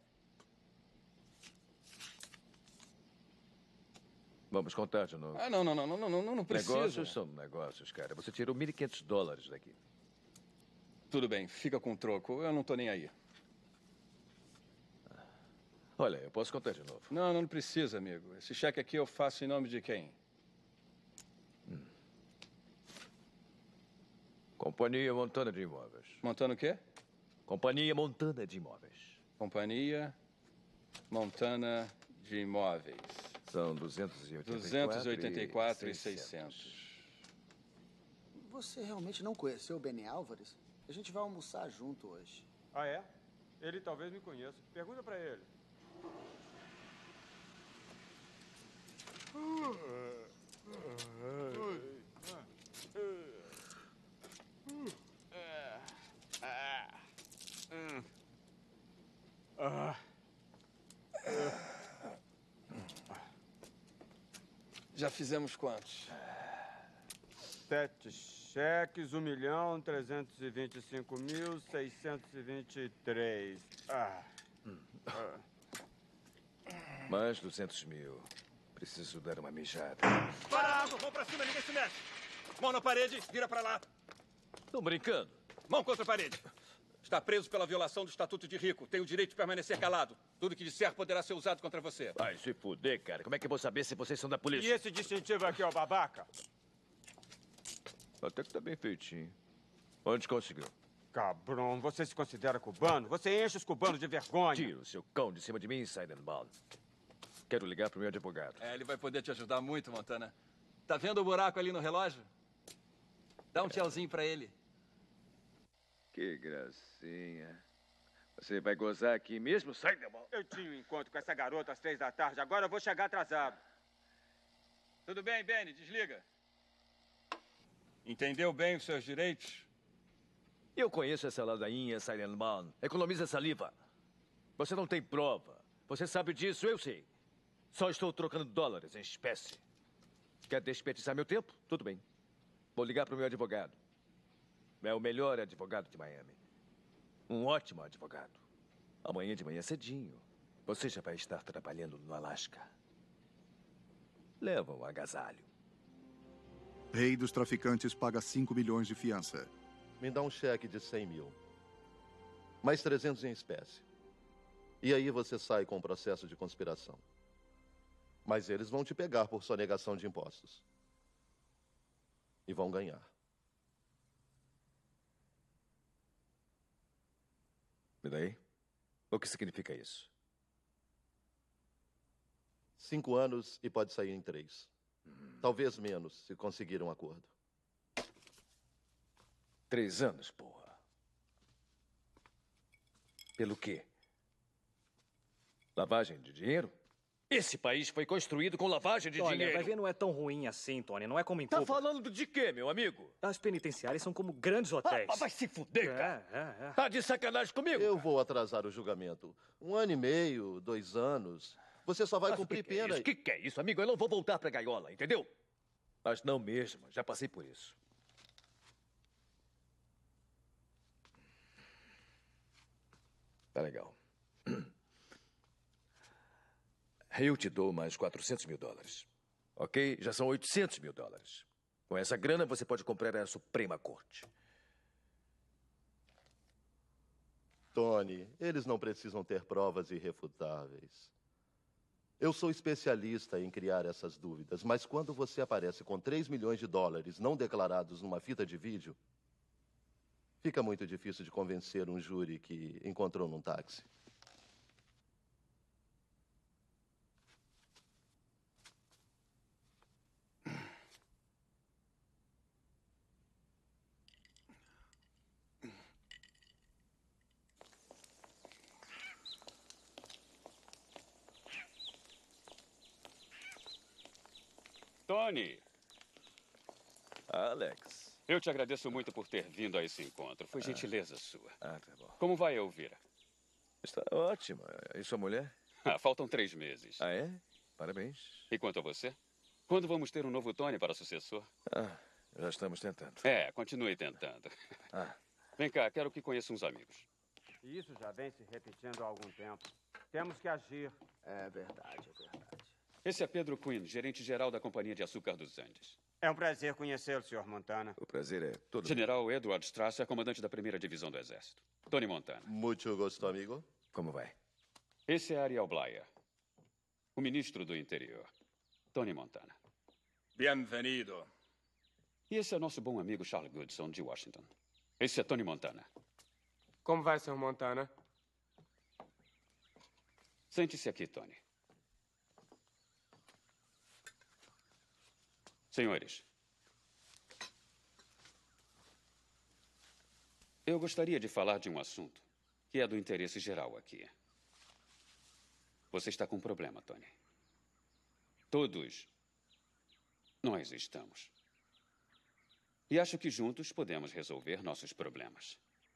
Vamos contar de novo. Não precisa. Negócios são negócios, cara. Você tirou $1.500 daqui. Tudo bem, fica com o troco. Eu não tô nem aí. Olha, eu posso contar de novo. Não precisa, amigo. Esse cheque aqui eu faço em nome de quem? Companhia Montana de Imóveis. Montana o quê? Companhia Montana de Imóveis. Companhia Montana de Imóveis. São 284.600. Você realmente não conheceu o Benny Álvares? A gente vai almoçar junto hoje. Ah, é? Ele talvez me conheça. Pergunta pra ele. Já fizemos quantos? 7 cheques, 1.325.623. Mais 200 mil. Preciso dar uma mijada. Para a água, mão pra cima, ninguém se mexe. Mão na parede, vira pra lá. Estão brincando? Mão contra a parede. Está preso pela violação do Estatuto de Rico. Tem o direito de permanecer calado. Tudo que disser poderá ser usado contra você. Vai se fuder, cara. Como é que eu vou saber se vocês são da polícia? E esse distintivo aqui, ó, babaca? Até que tá bem feitinho. Onde conseguiu? Cabrão, você se considera cubano? Você enche os cubanos de vergonha. Tira o seu cão de cima de mim, Seidenbaum. Quero ligar pro meu advogado. Ele vai poder te ajudar muito, Montana. Tá vendo o buraco ali no relógio? Dá um tchauzinho pra ele. Que gracinha. Você vai gozar aqui mesmo, Seidenbaum? Eu tinha um encontro com essa garota às 3 da tarde. Agora eu vou chegar atrasado. Tudo bem, Benny, desliga. Entendeu bem os seus direitos? Eu conheço essa ladainha, Seidenbaum. Economiza saliva. Você não tem prova. Você sabe disso, eu sei. Só estou trocando dólares em espécie. Quer desperdiçar meu tempo? Tudo bem. Vou ligar para o meu advogado. É o melhor advogado de Miami. Um ótimo advogado. Amanhã de manhã cedinho, você já vai estar trabalhando no Alasca. Leva um agasalho. Rei dos traficantes paga 5 milhões de fiança. Me dá um cheque de 100 mil. Mais 300 em espécie. E aí você sai com o processo de conspiração. Mas eles vão te pegar por sonegação de impostos. E vão ganhar. E daí? O que significa isso? 5 anos e pode sair em 3. Talvez menos, se conseguir um acordo. 3 anos, porra. Pelo quê? Lavagem de dinheiro? Esse país foi construído com lavagem de dinheiro. Olha, vai ver, não é tão ruim assim, Tony. Não é como em Tá Cuba. falando de quê, meu amigo? As penitenciárias são como grandes hotéis. Vai se fuder, cara. É. Tá de sacanagem comigo? Eu vou atrasar o julgamento. 1 ano e meio, 2 anos. Você só vai cumprir pena. O que é isso, amigo? Eu não vou voltar pra gaiola, entendeu? Mas não mesmo. Já passei por isso. Tá legal. Eu te dou mais 400 mil dólares. Ok? Já são 800 mil dólares. Com essa grana, você pode comprar a Suprema Corte. Tony, eles não precisam ter provas irrefutáveis. Eu sou especialista em criar essas dúvidas, mas quando você aparece com 3 milhões de dólares não declarados numa fita de vídeo, fica muito difícil de convencer um júri que encontrou num táxi. Tony! Alex. Eu te agradeço muito por ter vindo a esse encontro. Foi gentileza sua. Tá bom. Como vai, Elvira? Está ótima. E sua mulher? Faltam 3 meses. Ah, é? Parabéns. E quanto a você? Quando vamos ter um novo Tony para sucessor? Já estamos tentando. Continue tentando. Ah. Vem cá, quero que conheça uns amigos. Isso já vem se repetindo há algum tempo. Temos que agir. É verdade, é verdade. Esse é Pedro Quinn, gerente-geral da Companhia de Açúcar dos Andes. É um prazer conhecê-lo, Sr. Montana. O prazer é todo. General Edward Strasser, comandante da 1ª Divisão do Exército. Tony Montana. Muito gosto, amigo. Como vai? Esse é Ariel Blyer, o ministro do Interior. Tony Montana. Bem-vindo. E esse é nosso bom amigo Charles Goodson, de Washington. Esse é Tony Montana. Como vai, Sr. Montana? Sente-se aqui, Tony. Senhores, eu gostaria de falar de um assunto que é do interesse geral aqui. Você está com um problema, Tony. Todos nós estamos. E acho que juntos podemos resolver nossos problemas.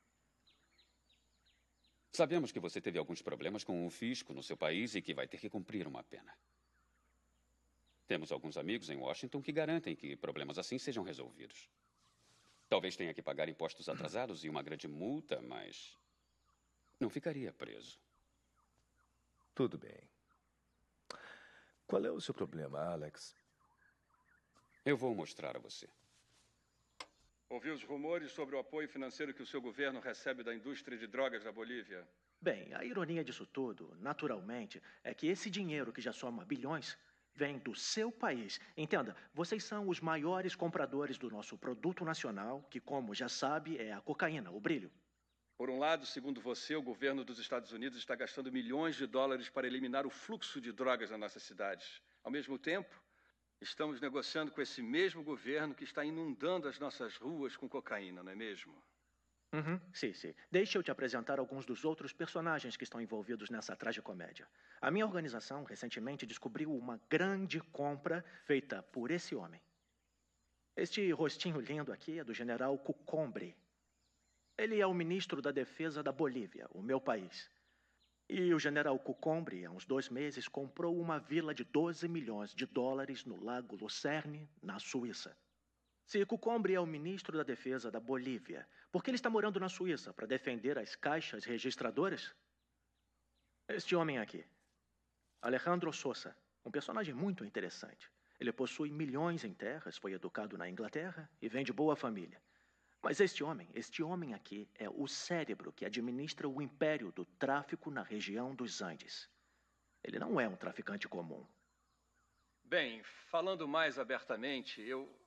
Sabemos que você teve alguns problemas com o fisco no seu país e que vai ter que cumprir uma pena. Temos alguns amigos em Washington que garantem que problemas assim sejam resolvidos. Talvez tenha que pagar impostos atrasados e uma grande multa, mas não ficaria preso. Tudo bem. Qual é o seu problema, Alex? Eu vou mostrar a você. Ouviu os rumores sobre o apoio financeiro que o seu governo recebe da indústria de drogas da Bolívia? Bem, a ironia disso tudo, naturalmente, é que esse dinheiro que já soma bilhões vem do seu país. Entenda, vocês são os maiores compradores do nosso produto nacional, que, como já sabe, é a cocaína, o brilho. Por um lado, segundo você, o governo dos Estados Unidos está gastando milhões de dólares para eliminar o fluxo de drogas nas nossas cidades. Ao mesmo tempo, estamos negociando com esse mesmo governo que está inundando as nossas ruas com cocaína, não é mesmo? Sim. Deixa eu te apresentar alguns dos outros personagens que estão envolvidos nessa tragicomédia. A minha organização recentemente descobriu uma grande compra feita por esse homem. Este rostinho lindo aqui é do general Cucombre. Ele é o ministro da Defesa da Bolívia, o meu país. E o general Cucombre, há uns 2 meses, comprou uma vila de 12 milhões de dólares no Lago Lucerne, na Suíça. Se Cucombre é o ministro da Defesa da Bolívia, por que ele está morando na Suíça? Para defender as caixas registradoras? Este homem aqui, Alejandro Sosa, um personagem muito interessante. Ele possui milhões em terras, foi educado na Inglaterra e vem de boa família. Mas este homem aqui é o cérebro que administra o império do tráfico na região dos Andes. Ele não é um traficante comum. Bem, falando mais abertamente,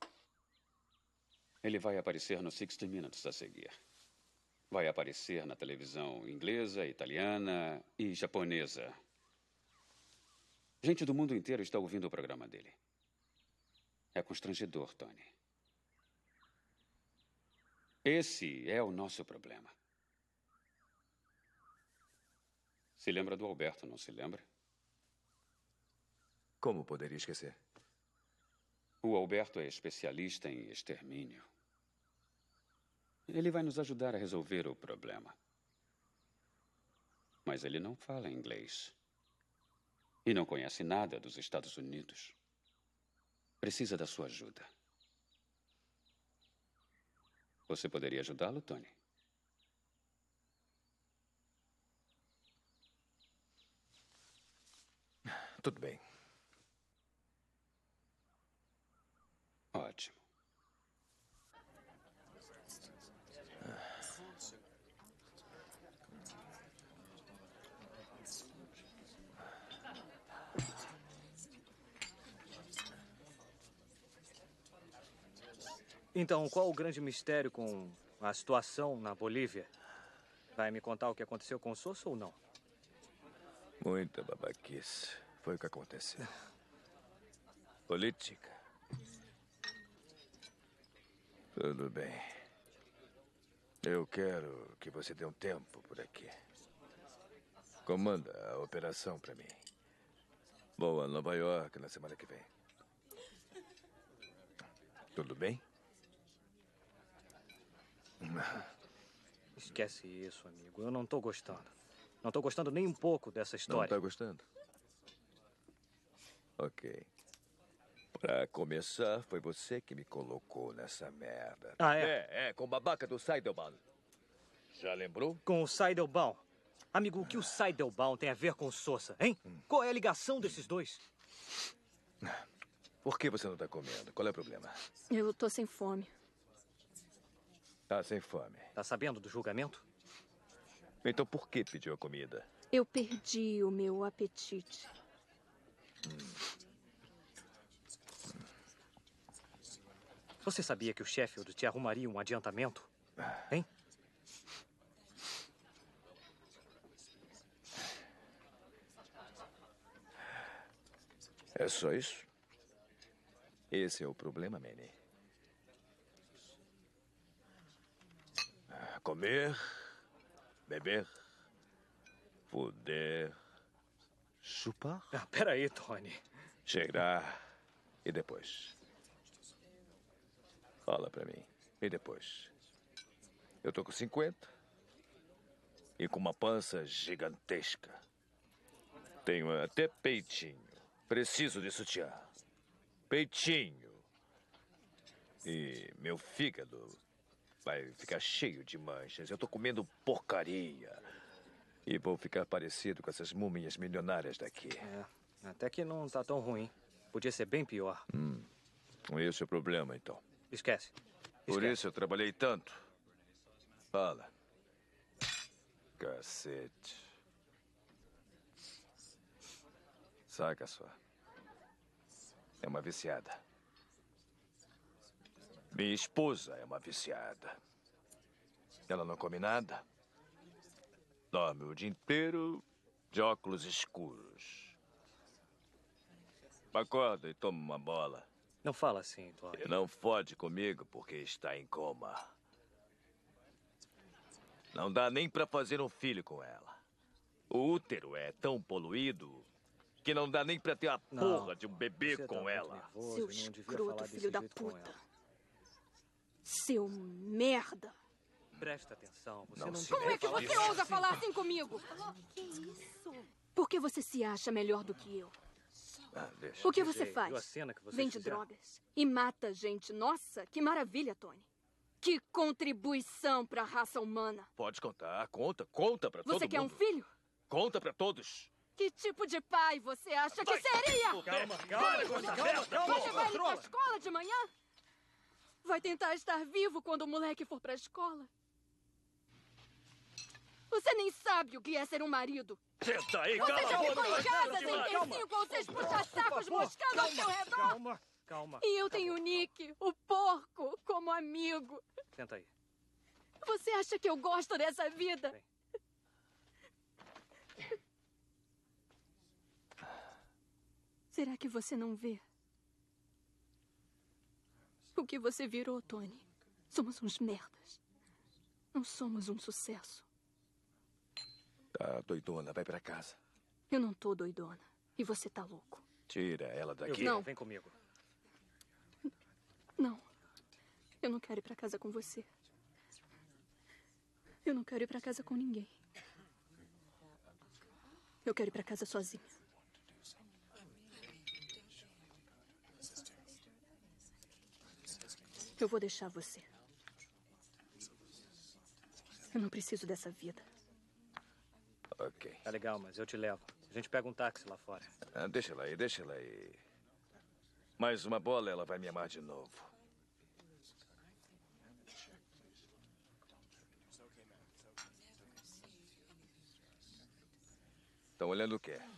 Ele vai aparecer no 60 Minutes a seguir. Vai aparecer na televisão inglesa, italiana e japonesa. Gente do mundo inteiro está ouvindo o programa dele. É constrangedor, Tony. Esse é o nosso problema. Se lembra do Alberto, não se lembra? Como poderia esquecer? O Alberto é especialista em extermínio. Ele vai nos ajudar a resolver o problema. Mas ele não fala inglês. E não conhece nada dos Estados Unidos. Precisa da sua ajuda. Você poderia ajudá-lo, Tony? tudo bem. Ótimo. Então, qual o grande mistério com a situação na Bolívia? Vai me contar o que aconteceu com o Sosa ou não? Muita babaquice. Foi o que aconteceu. Política. Tudo bem. Eu quero que você dê um tempo por aqui. Comanda a operação para mim. Vou a Nova York na semana que vem. Tudo bem? Esquece isso, amigo. Eu não tô gostando. Não tô gostando nem um pouco dessa história. Não tá gostando? Ok. Pra começar, foi você que me colocou nessa merda. Ah, é? Com o babaca do Seidelbaum. Já lembrou? Com o Seidelbaum? Amigo, o que o Seidelbaum tem a ver com o Sosa, hein? Qual é a ligação desses dois? Por que você não tá comendo? Qual é o problema? Eu tô sem fome. Tá sem fome. Tá sabendo do julgamento? Então por que pediu a comida? Eu perdi o meu apetite. Você sabia que o Sheffield te arrumaria um adiantamento? Hein? É só isso? Esse é o problema, Manny. Comer, beber, foder, chupar. Peraí, Tony. Cheirar e depois. Fala pra mim. E depois? Eu tô com 50 e com uma pança gigantesca. Tenho até peitinho. Preciso de sutiã. Peitinho. E meu fígado vai ficar cheio de manchas. Eu tô comendo porcaria. E vou ficar parecido com essas múmias milionárias daqui. Até que não tá tão ruim. Podia ser bem pior. Esse é o problema, então. Esquece. Por isso eu trabalhei tanto. Fala. Cacete. Saca só. É uma viciada. Minha esposa é uma viciada. Ela não come nada. Dorme o dia inteiro de óculos escuros. Acorda e toma uma bola. Não fala assim, Tony. E não fode comigo porque está em coma. Não dá nem pra fazer um filho com ela. O útero é tão poluído que não dá nem pra ter a porra de um bebê com ela. Seu escroto, filho da puta. Seu merda. Presta atenção. Você Não não se Como é que você Isso. ousa falar assim comigo? Que isso? Por que você se acha melhor do que eu? Deixa. O que você Viu a faz? cena que vocês Vende fizeram? drogas e mata gente. Nossa, que maravilha, Tony. Que contribuição para a raça humana. Pode contar. Conta pra todo mundo. Você quer um filho? Conta pra todos. Que tipo de pai você acha que seria? Você vai ir pra escola de manhã? Vai tentar estar vivo quando o moleque for pra escola? Você nem sabe o que é ser um marido. Senta aí, Você já ficou em casa sem ter 5 ou 6 puxa-sacos buscando ao seu redor? Calma. E eu tenho o Nick, o porco, como amigo. Senta aí. Você acha que eu gosto dessa vida? Será que você não vê? O que você virou, Tony? Somos uns merdas. Não somos um sucesso. Tá doidona, vai pra casa. Eu não tô doidona. E você tá louco. Tira ela daqui. Não. Vem comigo. Não. Eu não quero ir pra casa com você. Eu não quero ir pra casa com ninguém. Eu quero ir pra casa sozinha. Eu vou deixar você. Eu não preciso dessa vida. Ok. Tá legal, mas eu te levo. A gente pega um táxi lá fora. Deixa ela aí, deixa ela aí. Mais uma bola, ela vai me amar de novo. Estão olhando o quê?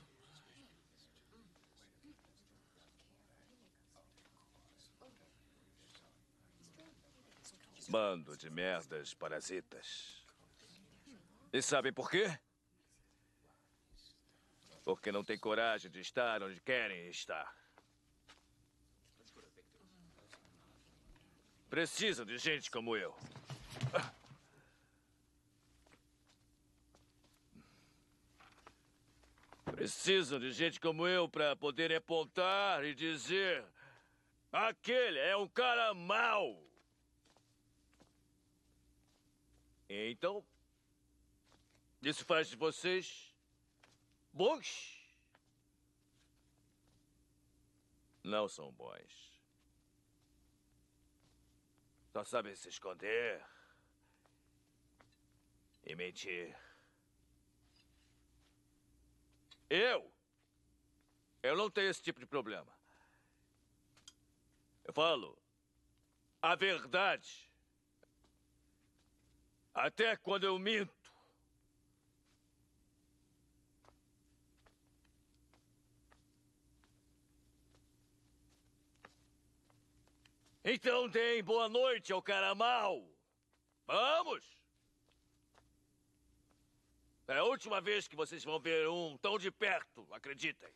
Bando de merdas parasitas. E sabem por quê? Porque não tem coragem de estar onde querem estar. Precisam de gente como eu. Precisam de gente como eu para poder apontar e dizer: aquele é um cara mau. Então, isso faz de vocês bons? Não são bons. Só sabem se esconder e mentir. Eu não tenho esse tipo de problema. Eu falo a verdade. Até quando eu minto. Então deem boa noite ao cara mau. Vamos! É a última vez que vocês vão ver um tão de perto, acreditem.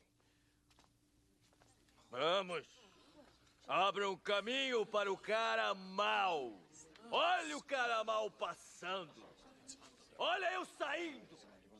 Vamos! Abram caminho para o cara mau. Olha o cara mau passando. Olha eu saindo.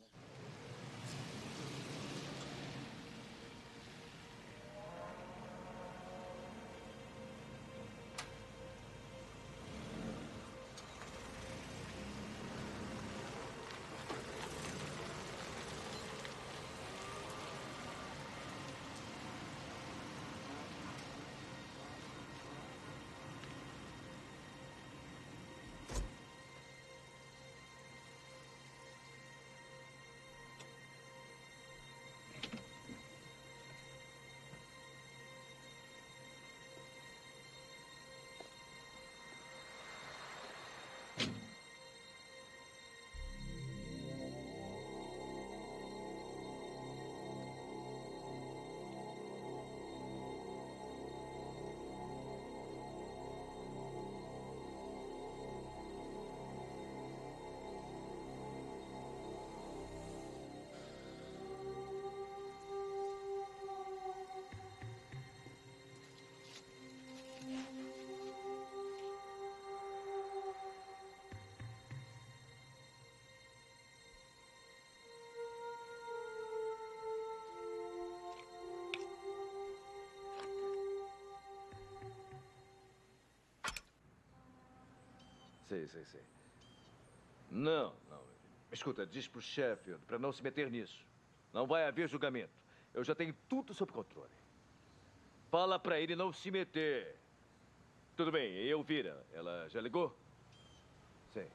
Sei. Não. Escuta, diz pro Sheffield para não se meter nisso. Não vai haver julgamento. Eu já tenho tudo sob controle. Fala para ele não se meter. Tudo bem, e Elvira, ela já ligou? Sim.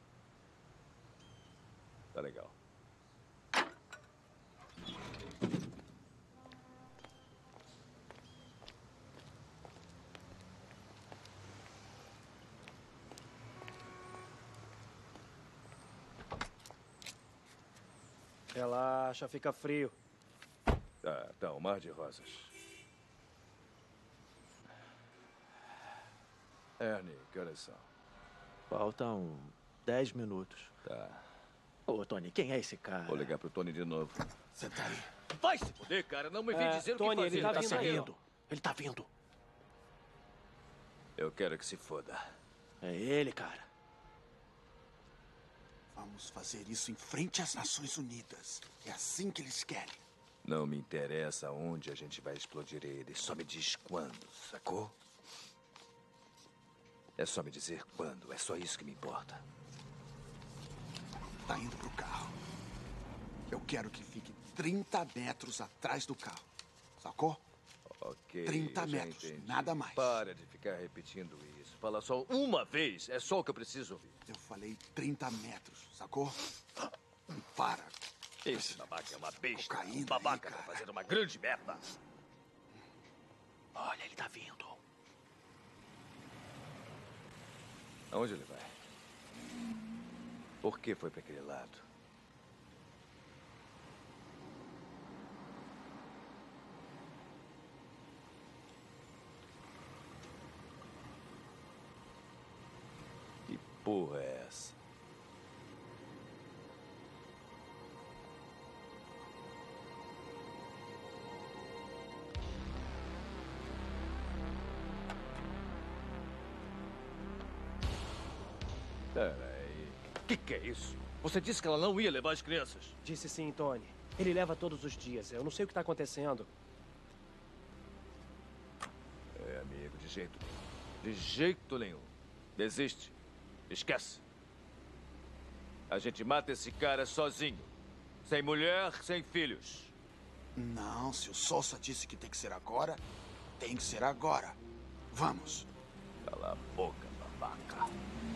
Tá legal. Relaxa, fica frio. Tá, um mar de rosas. Ernie, que horas são? Faltam 10 minutos. Tá. Ô, Tony, quem é esse cara? Vou ligar pro Tony de novo. Senta aí. Vai se poder, cara. Não me vem dizendo Tony, o que fazer. ele tá vindo. Ele tá vindo. Eu quero que se foda. É ele, cara. Vamos fazer isso em frente às Nações Unidas. É assim que eles querem. Não me interessa onde a gente vai explodir ele. Só me diz quando, sacou? É só me dizer quando. É só isso que me importa. Tá indo pro carro. Eu quero que fique 30 metros atrás do carro. Sacou? Ok. 30 eu já metros, entendi. nada mais. Para de ficar repetindo isso. Fala só uma vez. É só o que eu preciso ouvir. Eu falei 30 metros, sacou? E para. Esse babaca é uma besta. Um babaca vai fazer uma grande merda. Olha, ele tá vindo. Aonde ele vai? Por que foi para aquele lado? Que porra é essa? Peraí. Que é isso? Você disse que ela não ia levar as crianças. Disse sim, Tony. Ele leva todos os dias. Eu não sei o que está acontecendo. É, amigo, de jeito nenhum. De jeito nenhum. Desiste. Esquece. A gente mata esse cara sozinho. Sem mulher, sem filhos. Não, se o Sousa disse que tem que ser agora, tem que ser agora. Vamos. Cala a boca, babaca.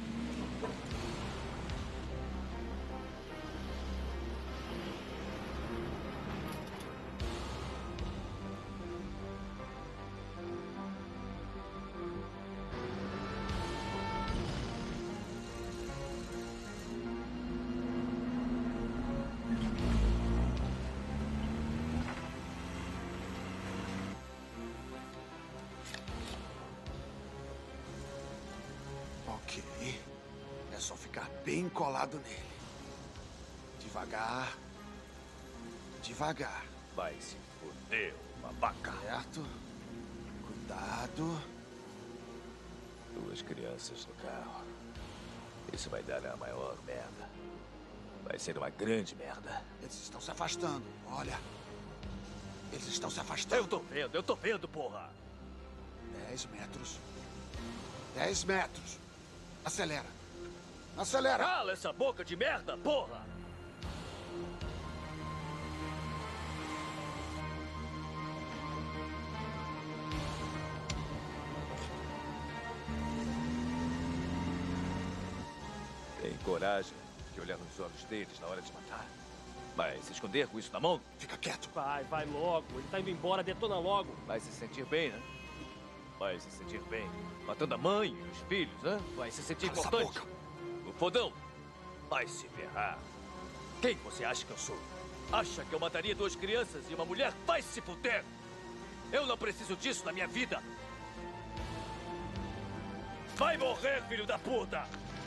Ok. É só ficar bem colado nele. Devagar. Devagar. Vai se fuder, babaca. Certo. Cuidado. Duas crianças no carro. Isso vai dar a maior merda. Vai ser uma grande merda. Eles estão se afastando. Olha. Eles estão se afastando. Eu tô vendo, porra. 10 metros. 10 metros. Acelera. Acelera. Cala essa boca de merda, porra. Tem coragem de olhar nos olhos deles na hora de matar? Vai se esconder com isso na mão? Fica quieto. Vai logo. Ele tá indo embora, detona logo. Vai se sentir bem, né? Vai se sentir bem. Matando a mãe e os filhos, né? Vai se sentir importante. O fodão. Vai se ferrar. Quem você acha que eu sou? Acha que eu mataria duas crianças e uma mulher? Vai se fuder! Eu não preciso disso na minha vida. Vai morrer, filho da puta!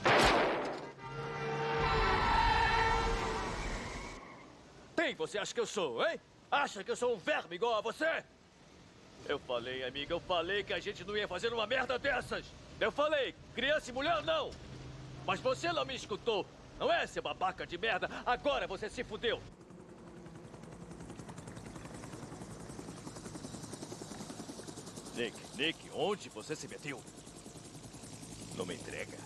Quem você acha que eu sou, hein? Acha que eu sou um verme igual a você? Eu falei, amiga, eu falei que a gente não ia fazer uma merda dessas. Eu falei, criança e mulher não. Mas você não me escutou. Não é, seu babaca de merda? Agora você se fudeu. Nick, onde você se meteu? Não me entrega.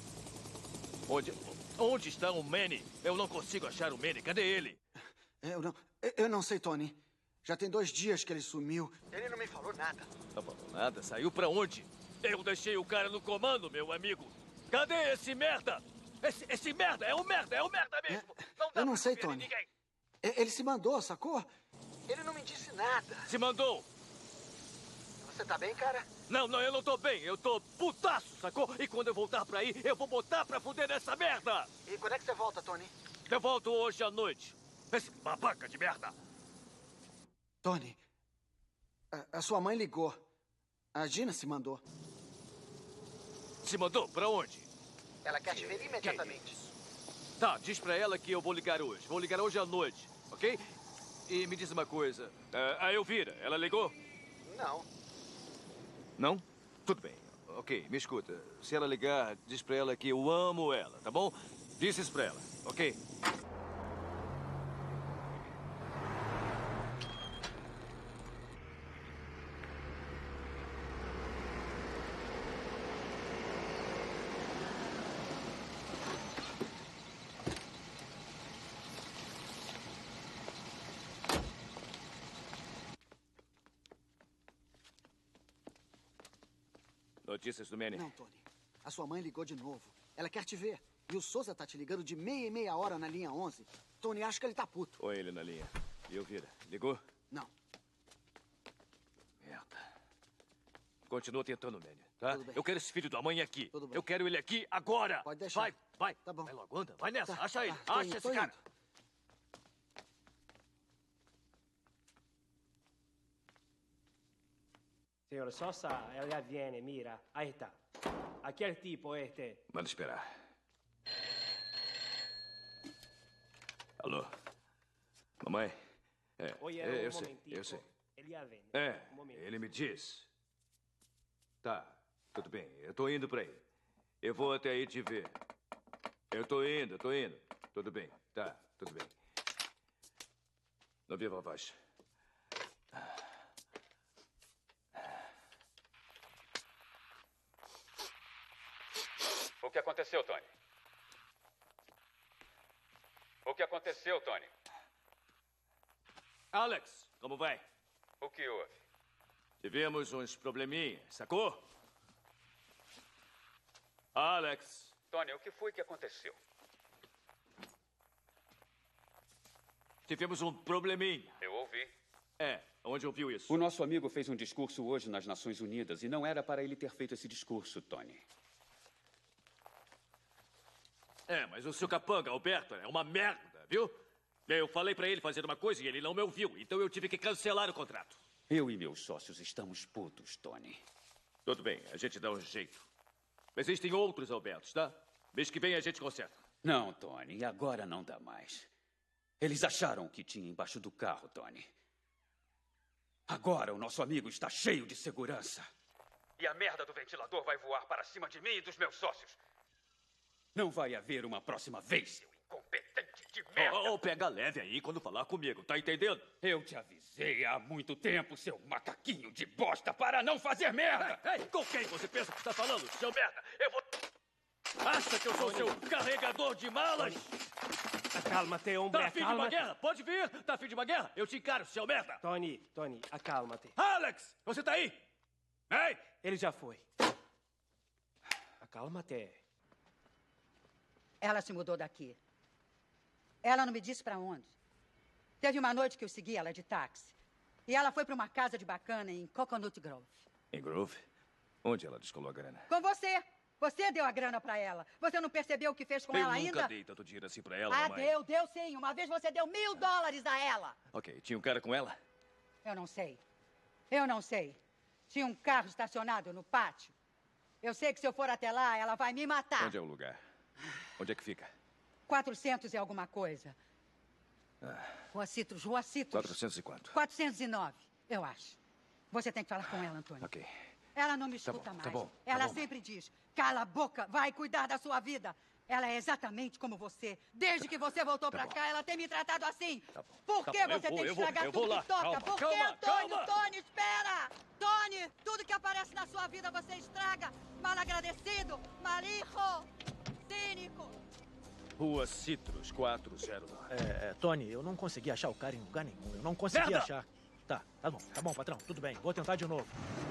Onde está o Manny? Eu não consigo achar o Manny. Cadê ele? Eu não sei, Tony. Já tem 2 dias que ele sumiu. Ele não me falou nada. Não falou nada? Saiu pra onde? Eu deixei o cara no comando, meu amigo. Cadê esse merda? Esse merda é um merda mesmo. Eu não sei, Tony. Ele se mandou, sacou? Ele não me disse nada. Se mandou. Você tá bem, cara? Não, eu não tô bem. Eu tô putaço, sacou? E quando eu voltar pra aí, eu vou botar pra fuder nessa merda. E quando é que você volta, Tony? Eu volto hoje à noite. Esse babaca de merda. Tony, a sua mãe ligou. A Gina se mandou. Se mandou? Pra onde? Ela quer te ver imediatamente. Tá, diz pra ela que eu vou ligar hoje. Vou ligar hoje à noite, ok? E me diz uma coisa. A Elvira, ela ligou? Não. Não? Tudo bem. Ok, me escuta. Se ela ligar, diz pra ela que eu amo ela, tá bom? Diz isso pra ela, ok? Notícias do Manny? Não, Tony. A sua mãe ligou de novo. Ela quer te ver. E o Sousa tá te ligando de meia em meia hora na linha 11. Tony. Acho que ele tá puto. Põe ele na linha. E eu vira. Ligou? Não. Merda. Continua tentando, Manny, tá? Tudo bem. Eu quero esse filho da mãe aqui. Tudo bem. Eu quero ele aqui agora. Pode deixar. Vai. Tá bom. Vai logo, anda. Vai nessa. Tá, Acha ele. tô Acha indo, esse tô cara. indo. Signore Sosa, ella viene, mira. Ahí está. Aquel tipo este. Manda esperar. Alô? Mamãe? Oye, eu un sei, momentico. eu sei. Ele já vem. É, Um momento. ele me diz. Tá, tudo bem. Eu tô indo pra aí. Eu vou até aí te ver. Eu tô indo. Tudo bem, tá, tudo bem. Não viva a voz. O que aconteceu, Tony? O que aconteceu, Tony? Alex, como vai? O que houve? Tivemos uns probleminhas, sacou? Alex. Tony, o que foi que aconteceu? Tivemos um probleminha. Eu ouvi. Onde ouviu isso? O nosso amigo fez um discurso hoje nas Nações Unidas e não era para ele ter feito esse discurso, Tony. Mas o seu capanga, Alberto, é uma merda, viu? Eu falei pra ele fazer uma coisa e ele não me ouviu, então eu tive que cancelar o contrato. Eu e meus sócios estamos putos, Tony. Tudo bem, a gente dá um jeito. Existem outros Albertos, tá? Mês que vem a gente conserta. Não, Tony, agora não dá mais. Eles acharam o que tinha embaixo do carro, Tony. Agora o nosso amigo está cheio de segurança. E a merda do ventilador vai voar para cima de mim e dos meus sócios. Não vai haver uma próxima vez, seu incompetente de merda. Pega leve aí quando falar comigo, tá entendendo? Eu te avisei há muito tempo, seu macaquinho de bosta, para não fazer merda. Com quem você pensa que está falando, seu merda? Eu vou... Acha que eu sou seu carregador de malas? Acalma-te, homem, Tá afim de uma guerra? Pode vir. Tá afim de uma guerra? Eu te encaro, seu merda. Tony, acalma-te. Alex, você tá aí? Ei! Ele já foi. Acalma-te. Ela se mudou daqui. Ela não me disse pra onde. Teve uma noite que eu segui ela de táxi. E ela foi pra uma casa de bacana em Coconut Grove. Em Grove? Onde ela descolou a grana? Com você. Você deu a grana pra ela. Você não percebeu o que fez com ela ainda? Eu nunca dei tanto dinheiro assim pra ela, Ah, mamãe. deu sim. Uma vez você deu $1000 a ela. Ok, tinha um cara com ela? Eu não sei. Tinha um carro estacionado no pátio. Eu sei que se eu for até lá, ela vai me matar. Onde é o lugar? Onde é que fica? 400 e alguma coisa. Rua Citrus. 400 e quanto? 409, eu acho. Você tem que falar com ela, Antônio. Ok. Ela não me escuta mais. Tá bom. Ela sempre diz, cala a boca, vai cuidar da sua vida. Ela é exatamente como você. Desde que você voltou pra cá, ela tem me tratado assim. Por que você tem que estragar tudo que toca? Por que, Antônio? Tony, espera! Tony, tudo que aparece na sua vida você estraga. Malagradecido, maligno, cínico. Rua Citrus, 409. Tony, eu não consegui achar o cara em lugar nenhum. Eu não consegui achar. Tá bom, patrão. Tudo bem. Vou tentar de novo.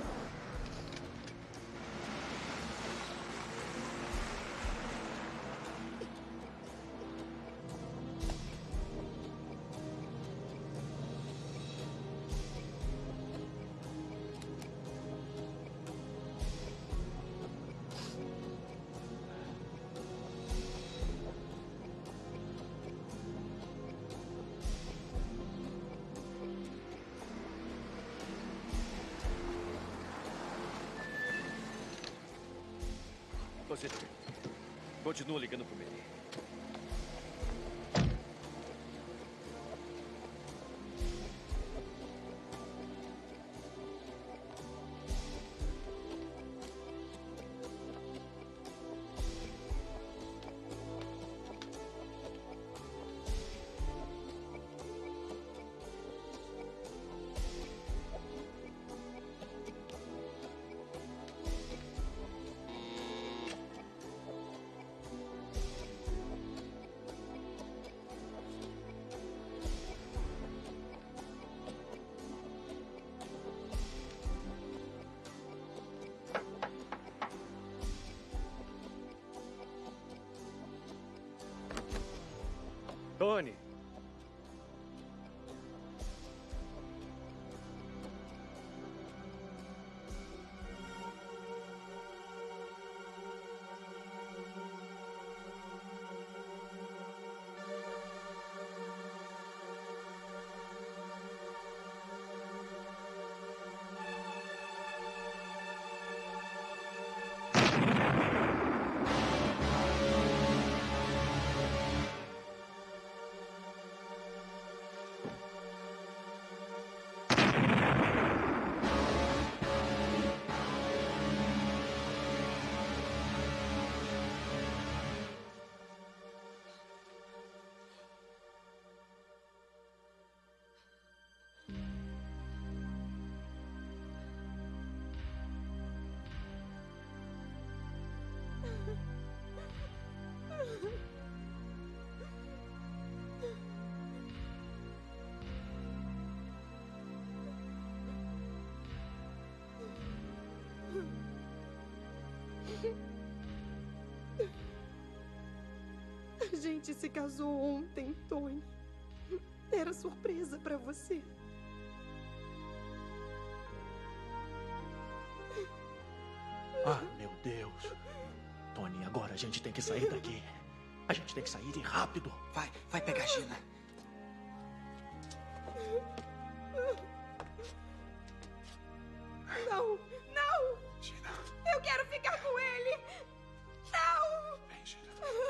Você continua ligando pro Manny. Tony, A gente se casou ontem, Tony. Era surpresa pra você. Ah, meu Deus. Tony, agora a gente tem que sair daqui. A gente tem que sair e rápido. Vai pegar a Gina. Não, não! Gina. Eu quero ficar com ele! Não! Vem, Gina.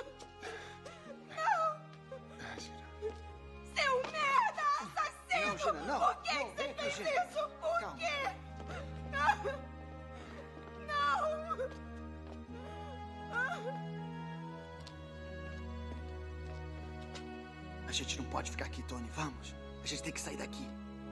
Não! Gina. Seu merda! Assassino! Não, Gina, não. Por que Não, você vem cá, fez Gina. isso? Por Calma. quê? Não! A gente não pode ficar aqui, Tony. Vamos. A gente tem que sair daqui.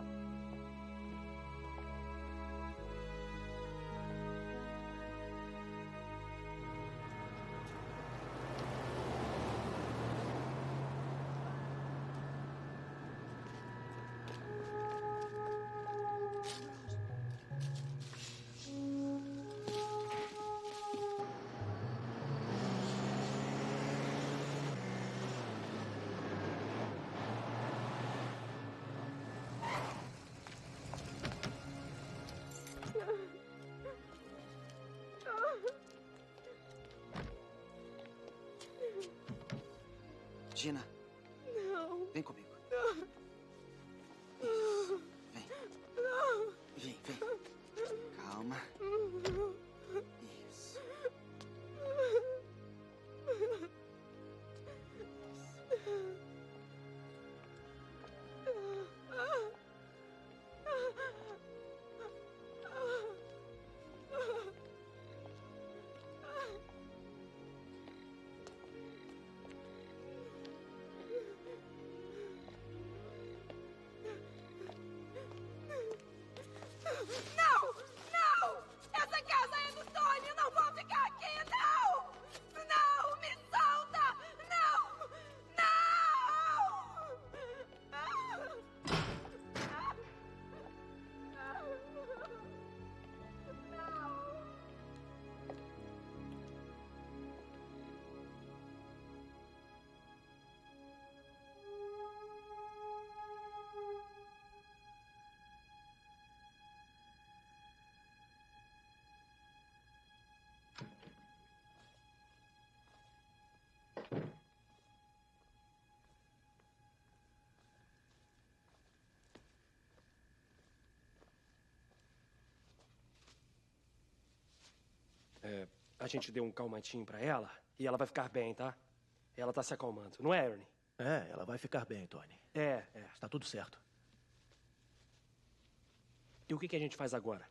Gina, Não. vem comigo. Não. Vem. Não. Vem. Calma. Isso. Não! Não! Essa casa é do Tony! Eu não vou ficar aqui! Não! Não! Me solta! Não! A gente deu um calmantinho pra ela e ela vai ficar bem, tá? Ela tá se acalmando. Não é, Ernie? É, ela vai ficar bem, Tony. É. Está tudo certo. E o que a gente faz agora?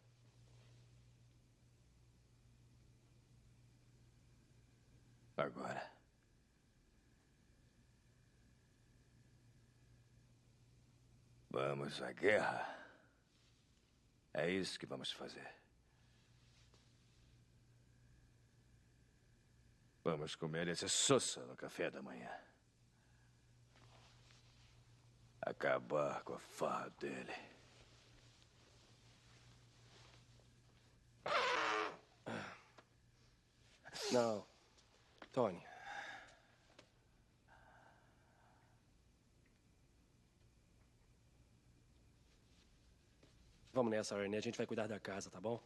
Agora. Vamos à guerra. É isso que vamos fazer. Vamos comer esse sossa no café da manhã. Acabar com a farra dele. Não. Tony. Vamos nessa, Ernie. A gente vai cuidar da casa, tá bom?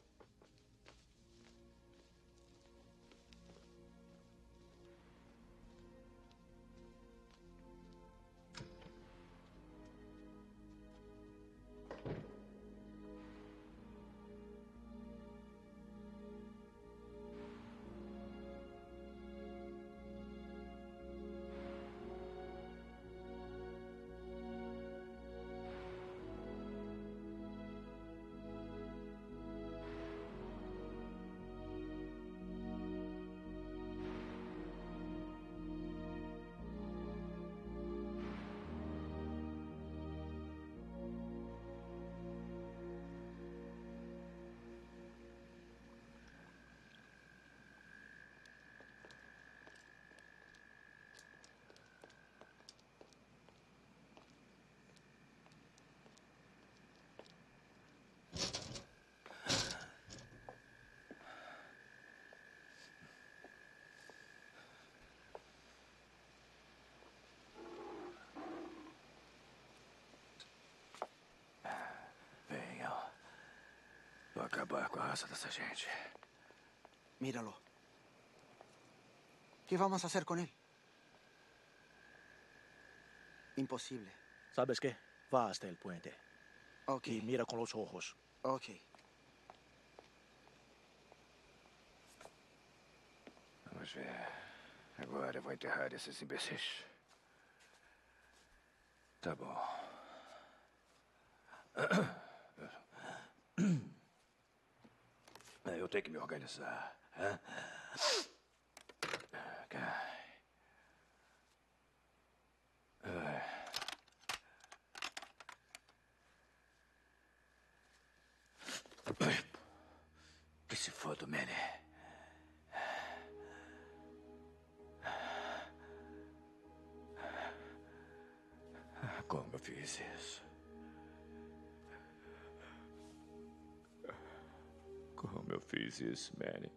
acabar com a raça dessa gente. Míralo. ¿Qué vamos a hacer con él? Imposible. ¿Sabes qué? Va hasta el puente. Ok. Y mira con los ojos. Ok. Vamos ver. Agora eu vou enterrar esses imbecis. Tá bom. Eu tenho que me organizar. Que se foda, Manny. Como eu fiz isso? Como eu fiz isso, Manny?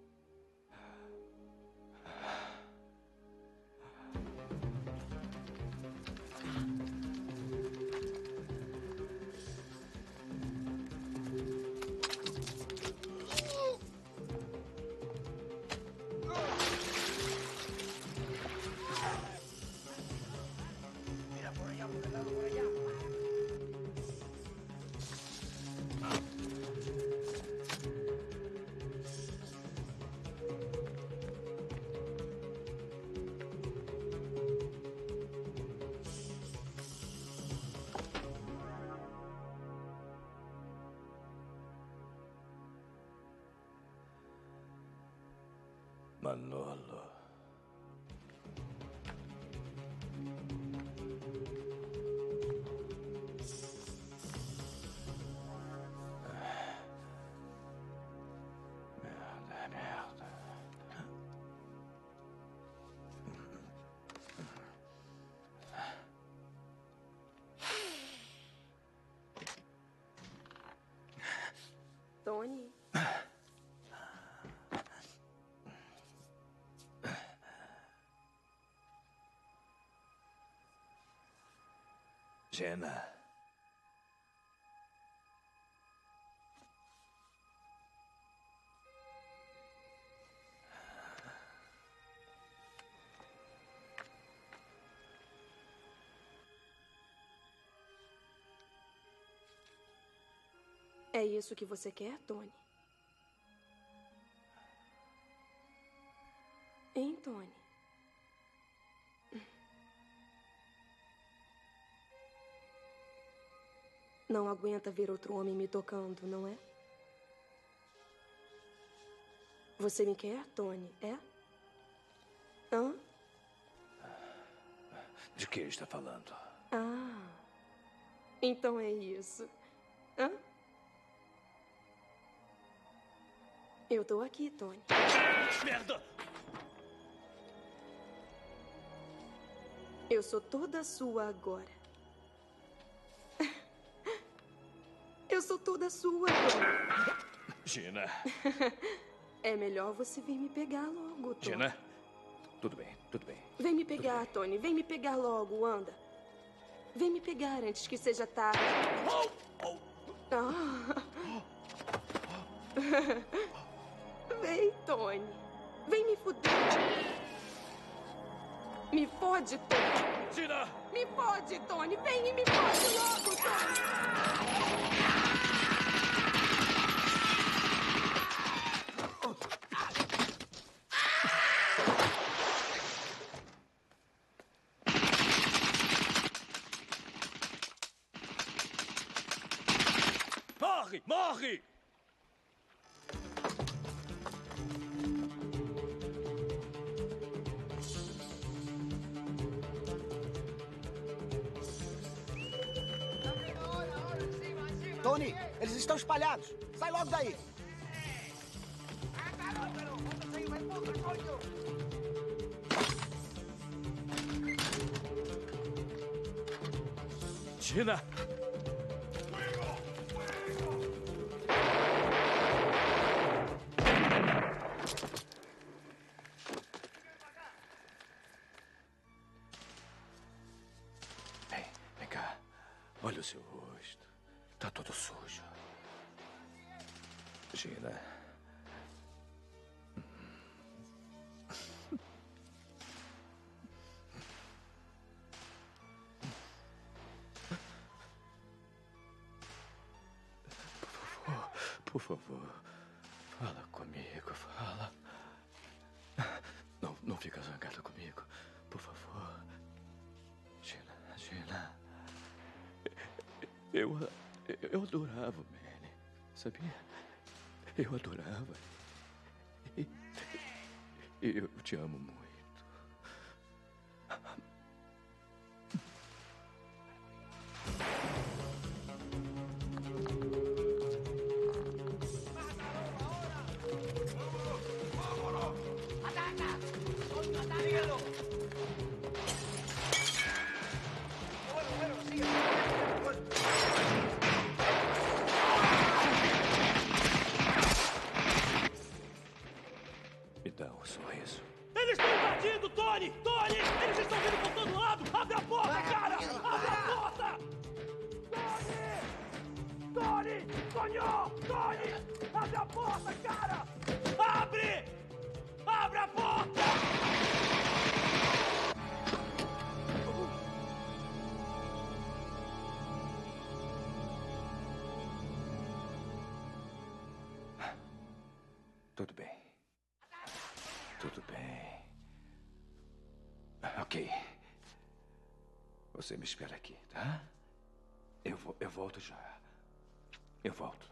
Manolo. Merda. Tony. Jenna. É isso que você quer, Tony? Hein, Tony? Não aguenta ver outro homem me tocando, não é? Você me quer, Tony, é? Hã? De que está falando? Ah, então é isso. Hã? Eu tô aqui, Tony. Merda! Eu sou toda sua agora. Eu sou toda sua agora. Gina. É melhor você vir me pegar logo, Tony. Gina. Tudo bem, tudo bem. Vem me pegar, Tony. Vem me pegar logo, anda. Vem me pegar antes que seja tarde. Ah. Vem, Tony. Vem me fuder. Me fode, Tony. Gina! Me fode, Tony. Vem e me fode logo, Tony. Morre! Morre! Tony, eles estão espalhados. Sai logo daí. Gina! Vem cá. Olha o seu rosto. Tá todo sujo. Gina. Por favor, fala comigo, fala. Não fica zangado comigo, por favor. Gina. Eu adorava o Manny, sabia? Eu adorava. E eu te amo muito. Me dá um sorriso. Eles estão invadindo, Tony! Tony! Eles estão vindo por todo lado! Abre a porta, cara! Abre a porta! Tony! Tony! Tonho! Tony! Abre a porta, cara! Abre! Abre a porta! Tudo bem. Tudo bem. Ok. Você me espera aqui, tá? Eu volto já. Eu volto.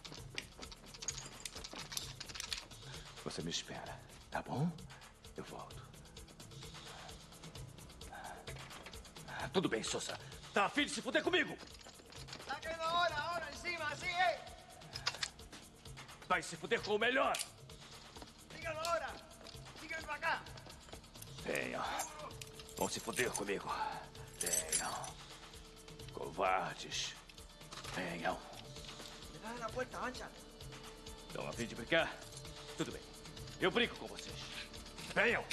Você me espera, tá bom? Eu volto. Tudo bem, Sosa. Tá a fim de se fuder comigo? Saquen ahora, encima, así, eh. Vai se fuder com o melhor. Síganlo ahora. Síganlo para acá. Venham. Vão se fuder comigo. Venham. Covardes. Venham. Deja la puerta ancha. Estão a fim de brincar? Tudo bem. Eu brinco com vocês. Venham.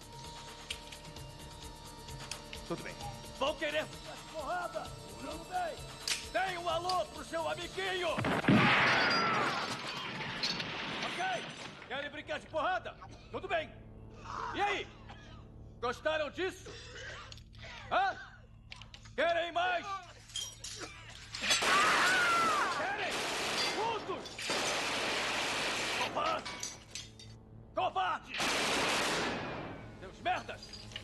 Tudo bem. Vão querer porrada? Tudo bem. Dê um alô pro seu amiguinho. Ok. Querem brincar de porrada? Tudo bem. E aí? Gostaram disso? Hã? Querem mais? Querem? Juntos! Covardes! Covardes! Seus merdas!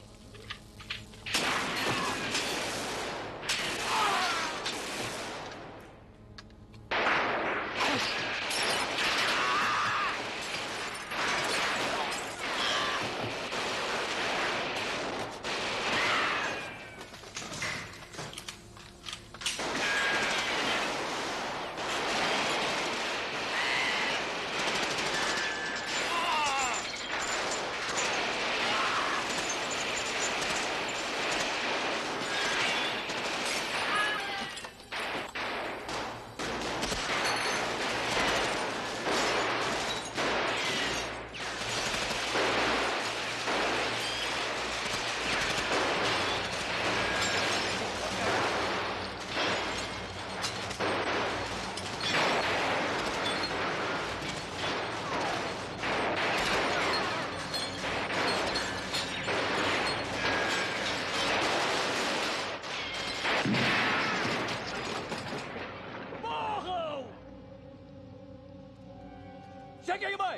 Cheguem mais!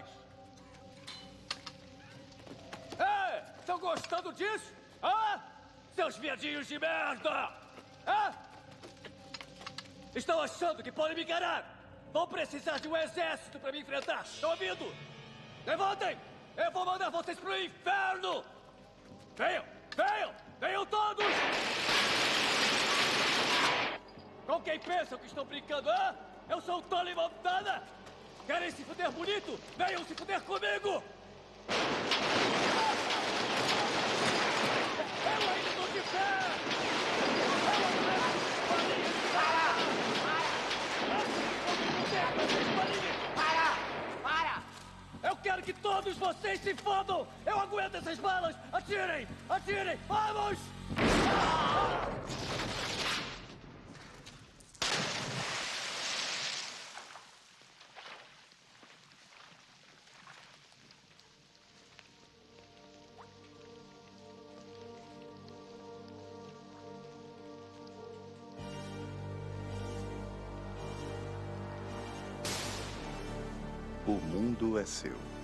Estão gostando disso? Seus viadinhos de merda! Estão achando que podem me enganar? Vão precisar de um exército para me enfrentar. Estão ouvindo? Levantem! Eu vou mandar vocês pro inferno! Venham! Venham! Venham todos! Com quem pensam que estão brincando, Eu sou o Tony Montana! Querem se fuder bonito? Venham se fuder comigo! Eu ainda estou de pé! Para! Eu quero que todos vocês se fodam! Eu aguento essas balas! Atirem! Atirem! Vamos! O mundo é seu.